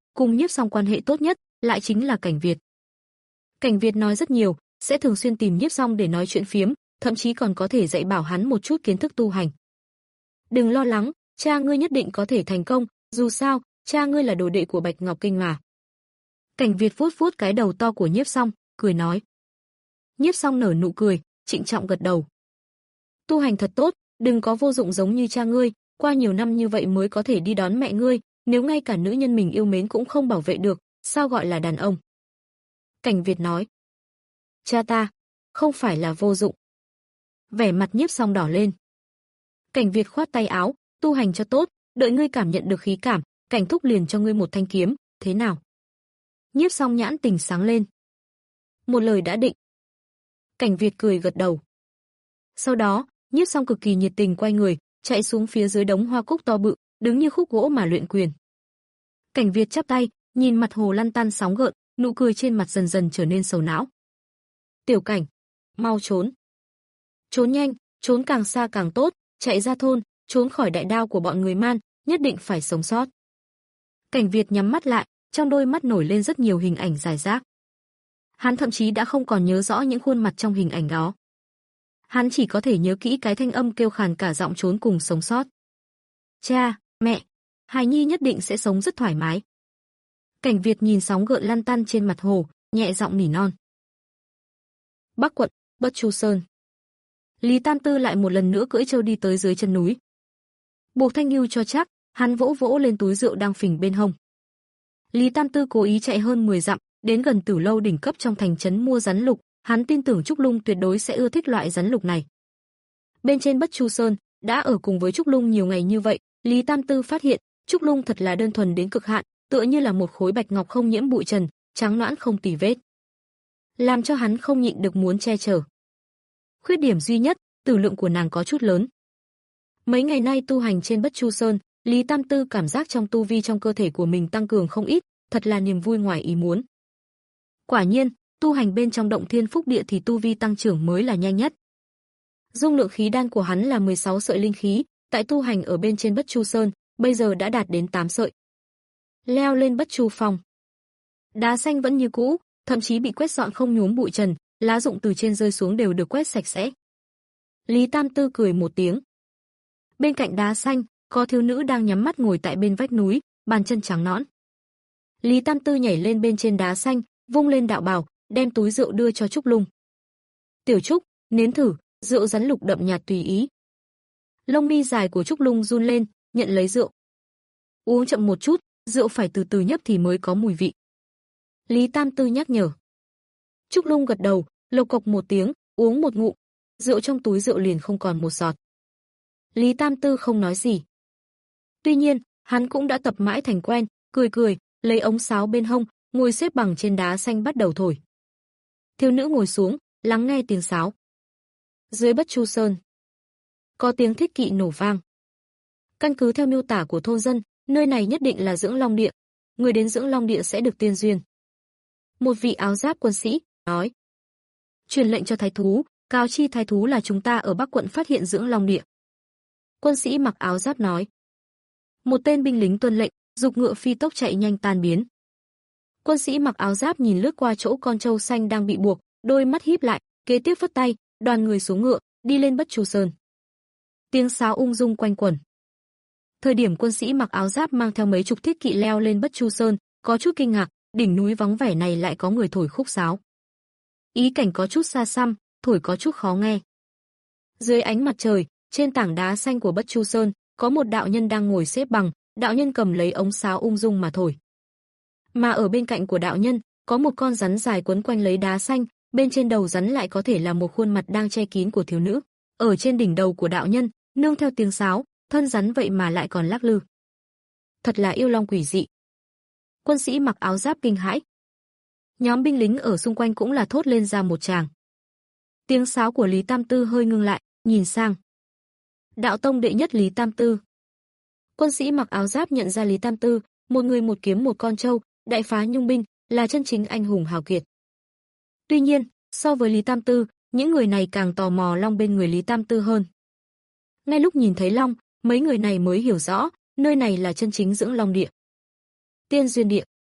B: cùng Nhiếp Song quan hệ tốt nhất lại chính là Cảnh Việt. Cảnh Việt nói rất nhiều, sẽ thường xuyên tìm Nhiếp Song để nói chuyện phiếm, thậm chí còn có thể dạy bảo hắn một chút kiến thức tu hành. Đừng lo lắng, cha ngươi nhất định có thể thành công, dù sao, cha ngươi là đồ đệ của Bạch Ngọc Kinh mà. Cảnh Việt vuốt vuốt cái đầu to của Nhiếp Song, cười nói. Nhiếp Song nở nụ cười, trịnh trọng gật đầu. Tu hành thật tốt, đừng có vô dụng giống như cha ngươi, qua nhiều năm như vậy mới có thể đi đón mẹ ngươi, nếu ngay cả nữ nhân mình yêu mến cũng không bảo vệ được, sao gọi là đàn ông? Cảnh Việt nói. Cha ta, không phải là vô dụng. Vẻ mặt Nhiếp Song đỏ lên. Cảnh Việt khoát tay áo, tu hành cho tốt, đợi ngươi cảm nhận được khí cảm, Cảnh thúc liền cho ngươi một thanh kiếm, thế nào? Nhiếp Song nhãn tình sáng lên. Một lời đã định. Cảnh Việt cười gật đầu. Sau đó, Nhiếp Song cực kỳ nhiệt tình quay người, chạy xuống phía dưới đống hoa cúc to bự, đứng như khúc gỗ mà luyện quyền. Cảnh Việt chắp tay, nhìn mặt hồ lăn tăn sóng gợn, nụ cười trên mặt dần dần trở nên sầu não. Tiểu Cảnh, mau trốn. Trốn nhanh, trốn càng xa càng tốt, chạy ra thôn, trốn khỏi đại đao của bọn người Man, nhất định phải sống sót. Cảnh Việt nhắm mắt lại, trong đôi mắt nổi lên rất nhiều hình ảnh rải rác. Hắn thậm chí đã không còn nhớ rõ những khuôn mặt trong hình ảnh đó. Hắn chỉ có thể nhớ kỹ cái thanh âm kêu khàn cả giọng trốn cùng sống sót. Cha, mẹ, hài nhi nhất định sẽ sống rất thoải mái. Cảnh Việt nhìn sóng gợn lăn tăn trên mặt hồ, nhẹ giọng nỉ non. Bắc quận, Bất Chu Sơn. Lý Tam Tư lại một lần nữa cưỡi trâu đi tới dưới chân núi. Buộc thanh lưu cho chắc, hắn vỗ vỗ lên túi rượu đang phình bên hông. Lý Tam Tư cố ý chạy hơn mười dặm, đến gần Tử Lâu đỉnh cấp trong thành trấn mua rắn lục, hắn tin tưởng Trúc Lung tuyệt đối sẽ ưa thích loại rắn lục này. Bên trên Bất Chu Sơn, đã ở cùng với Trúc Lung nhiều ngày như vậy, Lý Tam Tư phát hiện, Trúc Lung thật là đơn thuần đến cực hạn, tựa như là một khối bạch ngọc không nhiễm bụi trần, trắng nõn không tì vết. Làm cho hắn không nhịn được muốn che chở. Khuyết điểm duy nhất, tử lượng của nàng có chút lớn. Mấy ngày nay tu hành trên Bất Chu Sơn, Lý Tam Tư cảm giác trong tu vi trong cơ thể của mình tăng cường không ít, thật là niềm vui ngoài ý muốn. Quả nhiên, tu hành bên trong động thiên phúc địa thì tu vi tăng trưởng mới là nhanh nhất. Dung lượng khí đan của hắn là mười sáu sợi linh khí, tại tu hành ở bên trên Bất Chu Sơn, bây giờ đã đạt đến tám sợi. Leo lên Bất Chu Phong. Đá xanh vẫn như cũ, thậm chí bị quét dọn không nhuốm bụi trần, lá rụng từ trên rơi xuống đều được quét sạch sẽ. Lý Tam Tư cười một tiếng. Bên cạnh đá xanh, có thiếu nữ đang nhắm mắt ngồi tại bên vách núi, bàn chân trắng nõn. Lý Tam Tư nhảy lên bên trên đá xanh, vung lên đạo bào, đem túi rượu đưa cho Trúc Lung. Tiểu Trúc, nếm thử, rượu rắn lục đậm nhạt tùy ý. Lông mi dài của Trúc Lung run lên, nhận lấy rượu. Uống chậm một chút, rượu phải từ từ nhấp thì mới có mùi vị. Lý Tam Tư nhắc nhở. Trúc Lung gật đầu, lộc cộc một tiếng, uống một ngụm, rượu trong túi rượu liền không còn một giọt. Lý Tam Tư không nói gì. Tuy nhiên, hắn cũng đã tập mãi thành quen, cười cười, lấy ống sáo bên hông, ngồi xếp bằng trên đá xanh bắt đầu thổi. Thiếu nữ ngồi xuống, lắng nghe tiếng sáo. Dưới Bất Chu Sơn, có tiếng thiết kỵ nổ vang. Căn cứ theo miêu tả của thôn dân, nơi này nhất định là Dưỡng Long Địa, người đến Dưỡng Long Địa sẽ được tiên duyên. Một vị áo giáp quân sĩ nói: "Truyền lệnh cho thái thú, cáo chi thái thú là chúng ta ở Bắc quận phát hiện Dưỡng Long Địa." Quân sĩ mặc áo giáp nói. Một tên binh lính tuân lệnh, giục ngựa phi tốc chạy nhanh tan biến. Quân sĩ mặc áo giáp nhìn lướt qua chỗ con trâu xanh đang bị buộc, đôi mắt híp lại, kế tiếp phất tay, đoàn người xuống ngựa, đi lên Bất Chu Sơn. Tiếng sáo ung dung quanh quẩn. Thời điểm quân sĩ mặc áo giáp mang theo mấy chục thiết kỵ leo lên Bất Chu Sơn, có chút kinh ngạc, đỉnh núi vắng vẻ này lại có người thổi khúc sáo. Ý cảnh có chút xa xăm, thổi có chút khó nghe. Dưới ánh mặt trời, trên tảng đá xanh của Bất Chu Sơn, có một đạo nhân đang ngồi xếp bằng, đạo nhân cầm lấy ống sáo ung dung mà thổi. Mà ở bên cạnh của đạo nhân, có một con rắn dài quấn quanh lấy đá xanh, bên trên đầu rắn lại có thể là một khuôn mặt đang che kín của thiếu nữ. Ở trên đỉnh đầu của đạo nhân, nương theo tiếng sáo, thân rắn vậy mà lại còn lắc lư. Thật là yêu long quỷ dị. Quân sĩ mặc áo giáp kinh hãi. Nhóm binh lính ở xung quanh cũng là thốt lên ra một tràng. Tiếng sáo của Lý Tam Tư hơi ngưng lại, nhìn sang. Đạo tông đệ nhất Lý Tam Tư. Quân sĩ mặc áo giáp nhận ra Lý Tam Tư, một người một kiếm một con trâu, đại phá nhung binh, là chân chính anh hùng hào kiệt. Tuy nhiên, so với Lý Tam Tư, những người này càng tò mò long bên người Lý Tam Tư hơn. Ngay lúc nhìn thấy long, mấy người này mới hiểu rõ, nơi này là chân chính Dưỡng Long Địa. Tiên duyên địa,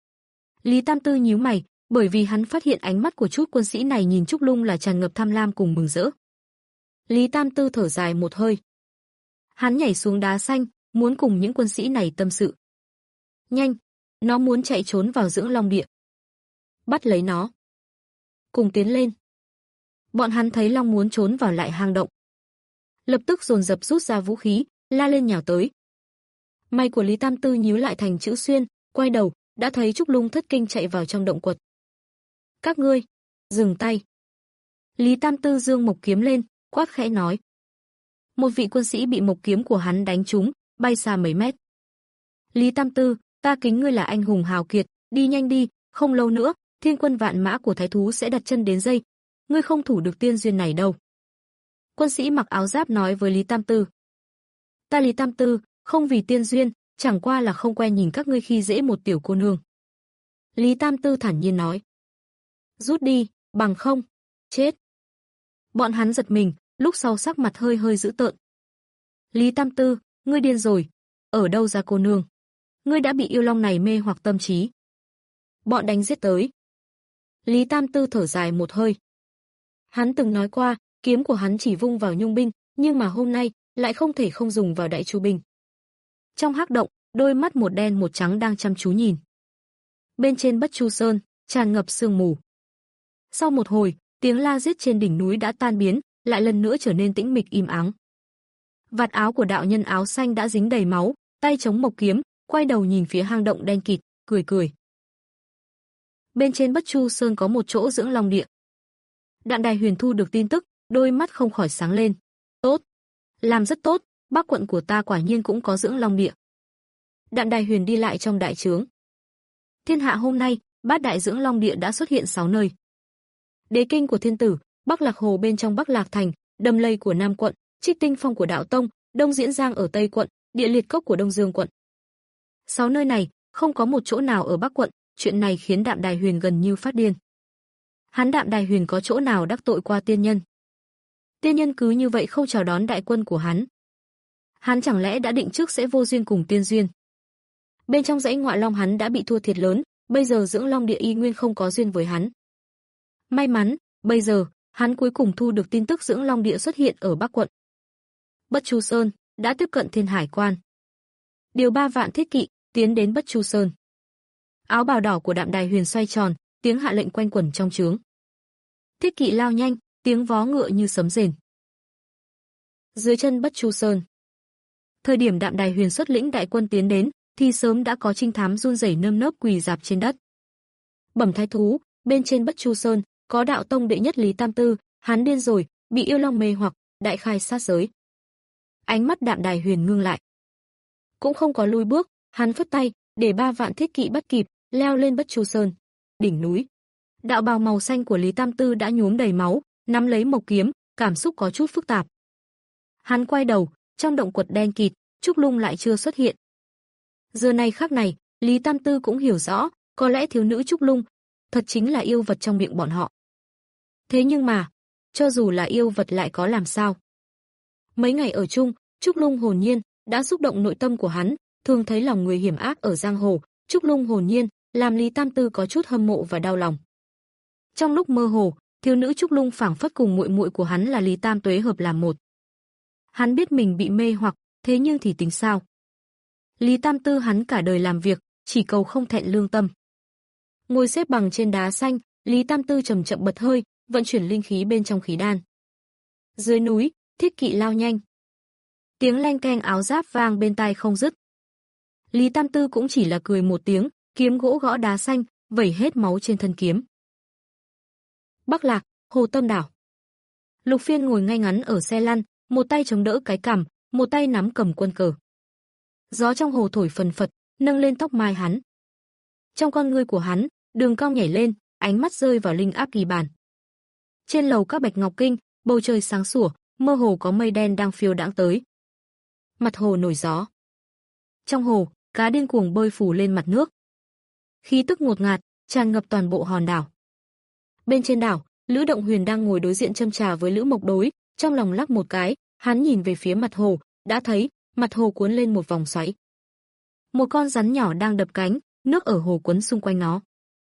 B: Lý Tam Tư nhíu mày, bởi vì hắn phát hiện ánh mắt của chút quân sĩ này nhìn Trúc Lung là tràn ngập tham lam cùng mừng rỡ. Lý Tam Tư thở dài một hơi. Hắn nhảy xuống đá xanh, muốn cùng những quân sĩ này tâm sự. Nhanh, nó muốn chạy trốn vào Dưỡng Long Địa. Bắt lấy nó. Cùng tiến lên. Bọn hắn thấy Long muốn trốn vào lại hang động. Lập tức dồn dập rút ra vũ khí, la lên nhào tới. Mày của Lý Tam Tư nhíu lại thành chữ xuyên, quay đầu, đã thấy Trúc Lung thất kinh chạy vào trong động quật. Các ngươi, dừng tay. Lý Tam Tư giương mộc kiếm lên, quát khẽ nói. Một vị quân sĩ bị mộc kiếm của hắn đánh trúng, bay xa mấy mét. Lý Tam Tư, ta kính ngươi là anh hùng hào kiệt, đi nhanh đi, không lâu nữa, thiên quân vạn mã của thái thú sẽ đặt chân đến dây. Ngươi không thủ được tiên duyên này đâu. Quân sĩ mặc áo giáp nói với Lý Tam Tư. Ta Lý Tam Tư, không vì tiên duyên, chẳng qua là không quen nhìn các ngươi khi dễ một tiểu cô nương. Lý Tam Tư thản nhiên nói. Rút đi, bằng không, chết. Bọn hắn giật mình, lúc sau sắc mặt hơi hơi dữ tợn. Lý Tam Tư, ngươi điên rồi, ở đâu ra cô nương? Ngươi đã bị yêu long này mê hoặc tâm trí. Bọn đánh giết tới. Lý Tam Tư thở dài một hơi. Hắn từng nói qua, kiếm của hắn chỉ vung vào nhung binh, nhưng mà hôm nay lại không thể không dùng vào đại chu binh. Trong hắc động, đôi mắt một đen một trắng đang chăm chú nhìn. Bên trên Bất Chu Sơn, tràn ngập sương mù. Sau một hồi, tiếng la giết trên đỉnh núi đã tan biến, lại lần nữa trở nên tĩnh mịch im ắng. Vạt áo của đạo nhân áo xanh đã dính đầy máu, tay chống mộc kiếm, quay đầu nhìn phía hang động đen kịt, cười cười. Bên trên Bất Chu Sơn có một chỗ Dưỡng Long Địa. Đạm Đài Huyền thu được tin tức, đôi mắt không khỏi sáng lên. Tốt, làm rất tốt, Bắc quận của ta quả nhiên cũng có Dưỡng Long Địa. Đạm Đài Huyền đi lại trong đại trướng. Thiên hạ hôm nay, bát đại Dưỡng Long Địa đã xuất hiện sáu nơi. Đế kinh của Thiên Tử, Bắc Lạc Hồ bên trong Bắc Lạc Thành, Đầm Lầy của Nam quận, Trích Tinh Phong của Đạo Tông, Đông Diễn Giang ở Tây quận, Địa Liệt Cốc của Đông Dương quận. Sáu nơi này, không có một chỗ nào ở Bắc quận, chuyện này khiến Đạm Đài Huyền gần như phát điên. Hắn Đạm Đài Huyền có chỗ nào đắc tội qua tiên nhân? Tiên nhân cứ như vậy không chào đón đại quân của hắn. Hắn chẳng lẽ đã định trước sẽ vô duyên cùng tiên duyên? Bên trong dãy Ngọa Long hắn đã bị thua thiệt lớn, bây giờ Dưỡng Long Địa y nguyên không có duyên với hắn. May mắn, bây giờ, hắn cuối cùng thu được tin tức Dưỡng Long Địa xuất hiện ở Bắc quận. Bất Chu Sơn đã tiếp cận Thiên Hải Quan. Điều ba vạn thiết kỵ tiến đến Bất Chu Sơn. Áo bào đỏ của Đạm Đài Huyền xoay tròn, tiếng hạ lệnh quanh quẩn trong trướng. Thiết kỵ lao nhanh, tiếng vó ngựa như sấm rền. Dưới chân Bất Chu Sơn. Thời điểm Đạm Đài Huyền xuất lĩnh đại quân tiến đến, thì sớm đã có trinh thám run rẩy nơm nớp quỳ rạp trên đất. Bẩm thái thú, bên trên Bất Chu Sơn có Đạo Tông đệ nhất Lý Tam Tư, hắn điên rồi, bị yêu long mê hoặc, đại khai sát giới. Ánh mắt Đạm Đài Huyền ngưng lại. Cũng không có lui bước, hắn phất tay, để ba vạn thiết kỵ bắt kịp, leo lên Bất Chu Sơn. Đỉnh núi. Đạo bào màu xanh của Lý Tam Tư đã nhuốm đầy máu, nắm lấy mộc kiếm, cảm xúc có chút phức tạp. Hắn quay đầu, trong động quật đen kịt, Trúc Lung lại chưa xuất hiện. Giờ này khắc này, Lý Tam Tư cũng hiểu rõ, có lẽ thiếu nữ Trúc Lung thật chính là yêu vật trong miệng bọn họ. Thế nhưng mà, cho dù là yêu vật lại có làm sao? Mấy ngày ở chung, Trúc Lung hồn nhiên đã xúc động nội tâm của hắn, thường thấy lòng người hiểm ác ở giang hồ, Trúc Lung hồn nhiên làm Lý Tam Tư có chút hâm mộ và đau lòng. Trong lúc mơ hồ, thiếu nữ Trúc Lung phảng phất cùng muội muội của hắn là Lý Tam Tuế hợp làm một. Hắn biết mình bị mê hoặc, thế nhưng thì tính sao? Lý Tam Tư hắn cả đời làm việc, chỉ cầu không thẹn lương tâm. Ngồi xếp bằng trên đá xanh, Lý Tam Tư chậm chậm bật hơi, vận chuyển linh khí bên trong khí đan. Dưới núi, thiết kỵ lao nhanh. Tiếng leng keng áo giáp vang bên tai không dứt. Lý Tam Tư cũng chỉ là cười một tiếng, kiếm gỗ gõ đá xanh, vẩy hết máu trên thân kiếm. Bắc Lạc, Hồ Tâm Đảo. Lục Phiên ngồi ngay ngắn ở xe lăn, một tay chống đỡ cái cằm, một tay nắm cầm quân cờ. Gió trong hồ thổi phần phật, nâng lên tóc mai hắn. Trong con ngươi của hắn, đường cong nhảy lên, ánh mắt rơi vào linh áp kỳ bản. Trên lầu các bạch ngọc kinh, bầu trời sáng sủa, mơ hồ có mây đen đang phiêu đãng tới. Mặt hồ nổi gió. Trong hồ, cá điên cuồng bơi phủ lên mặt nước. Khí tức ngột ngạt, tràn ngập toàn bộ hòn đảo. Bên trên đảo, Lữ Động Huyền đang ngồi đối diện châm trà với Lữ Mộc Đối, trong lòng lắc một cái, hắn nhìn về phía mặt hồ, đã thấy mặt hồ cuốn lên một vòng xoáy. Một con rắn nhỏ đang đập cánh, nước ở hồ cuốn xung quanh nó.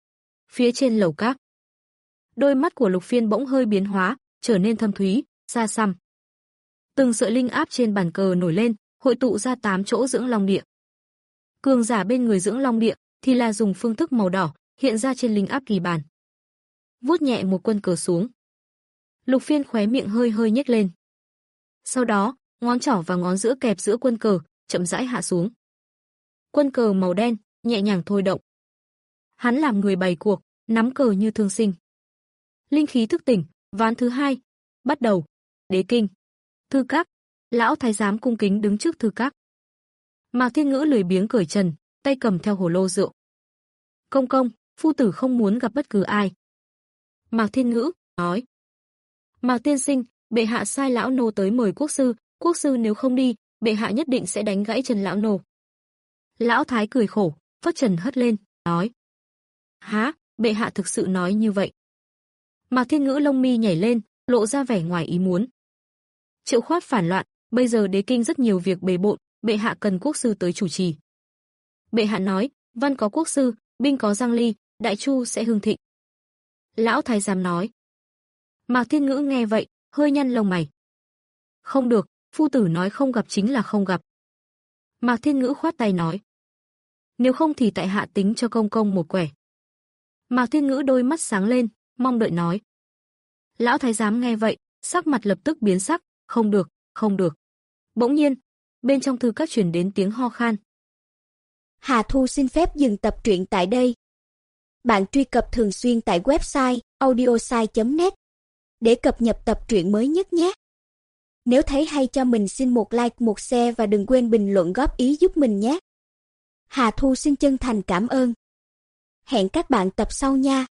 B: Phía trên lầu các, đôi mắt của Lục Phiên bỗng hơi biến hóa, trở nên thâm thúy, xa xăm. Từng sợi linh áp trên bàn cờ nổi lên, hội tụ ra tám chỗ dưỡng long địa. Cường giả bên người dưỡng long địa thì là dùng phương thức màu đỏ hiện ra trên linh áp kỳ bàn. Vuốt nhẹ một quân cờ xuống. Lục Phiên khóe miệng hơi hơi nhếch lên. Sau đó, ngón trỏ và ngón giữa kẹp giữa quân cờ, chậm rãi hạ xuống. Quân cờ màu đen nhẹ nhàng thôi động. Hắn làm người bày cuộc, nắm cờ như thương sinh. Linh khí thức tỉnh, ván thứ hai, bắt đầu. Đế kinh, thư các, lão thái giám cung kính đứng trước thư các. Mạc Thiên Ngữ lười biếng cởi trần, tay cầm theo hồ lô rượu. Công công, phu tử không muốn gặp bất cứ ai. Mạc Thiên Ngữ nói. Mạc tiên sinh, bệ hạ sai lão nô tới mời quốc sư, quốc sư nếu không đi, bệ hạ nhất định sẽ đánh gãy chân lão nô. Lão thái cười khổ, phất trần hất lên, nói. Há, bệ hạ thực sự nói như vậy. Mạc Thiên Ngữ lông mi nhảy lên, lộ ra vẻ ngoài ý muốn. Triệu Khoát phản loạn, bây giờ đế kinh rất nhiều việc bề bộn, bệ hạ cần quốc sư tới chủ trì. Bệ hạ nói, văn có quốc sư, binh có Giang Ly, đại chu sẽ hưng thịnh. Lão thái giám nói. Mạc Thiên Ngữ nghe vậy, hơi nhăn lông mày. Không được, phu tử nói không gặp chính là không gặp. Mạc Thiên Ngữ khoát tay nói. Nếu không thì tại hạ tính cho công công một quẻ. Mạc Thiên Ngữ đôi mắt sáng lên, mong đợi nói. Lão thái giám nghe vậy, sắc mặt lập tức biến sắc, không được, không được. Bỗng nhiên, bên trong thư các truyền đến tiếng ho khan.
C: Hà Thu xin phép dừng tập truyện tại đây. Bạn truy cập thường xuyên tại website audiosai chấm net để cập nhật tập truyện mới nhất nhé. Nếu thấy hay cho mình xin một like, một share và đừng quên bình luận góp ý giúp mình nhé. Hà Thu xin chân thành cảm ơn. Hẹn các bạn tập sau nha.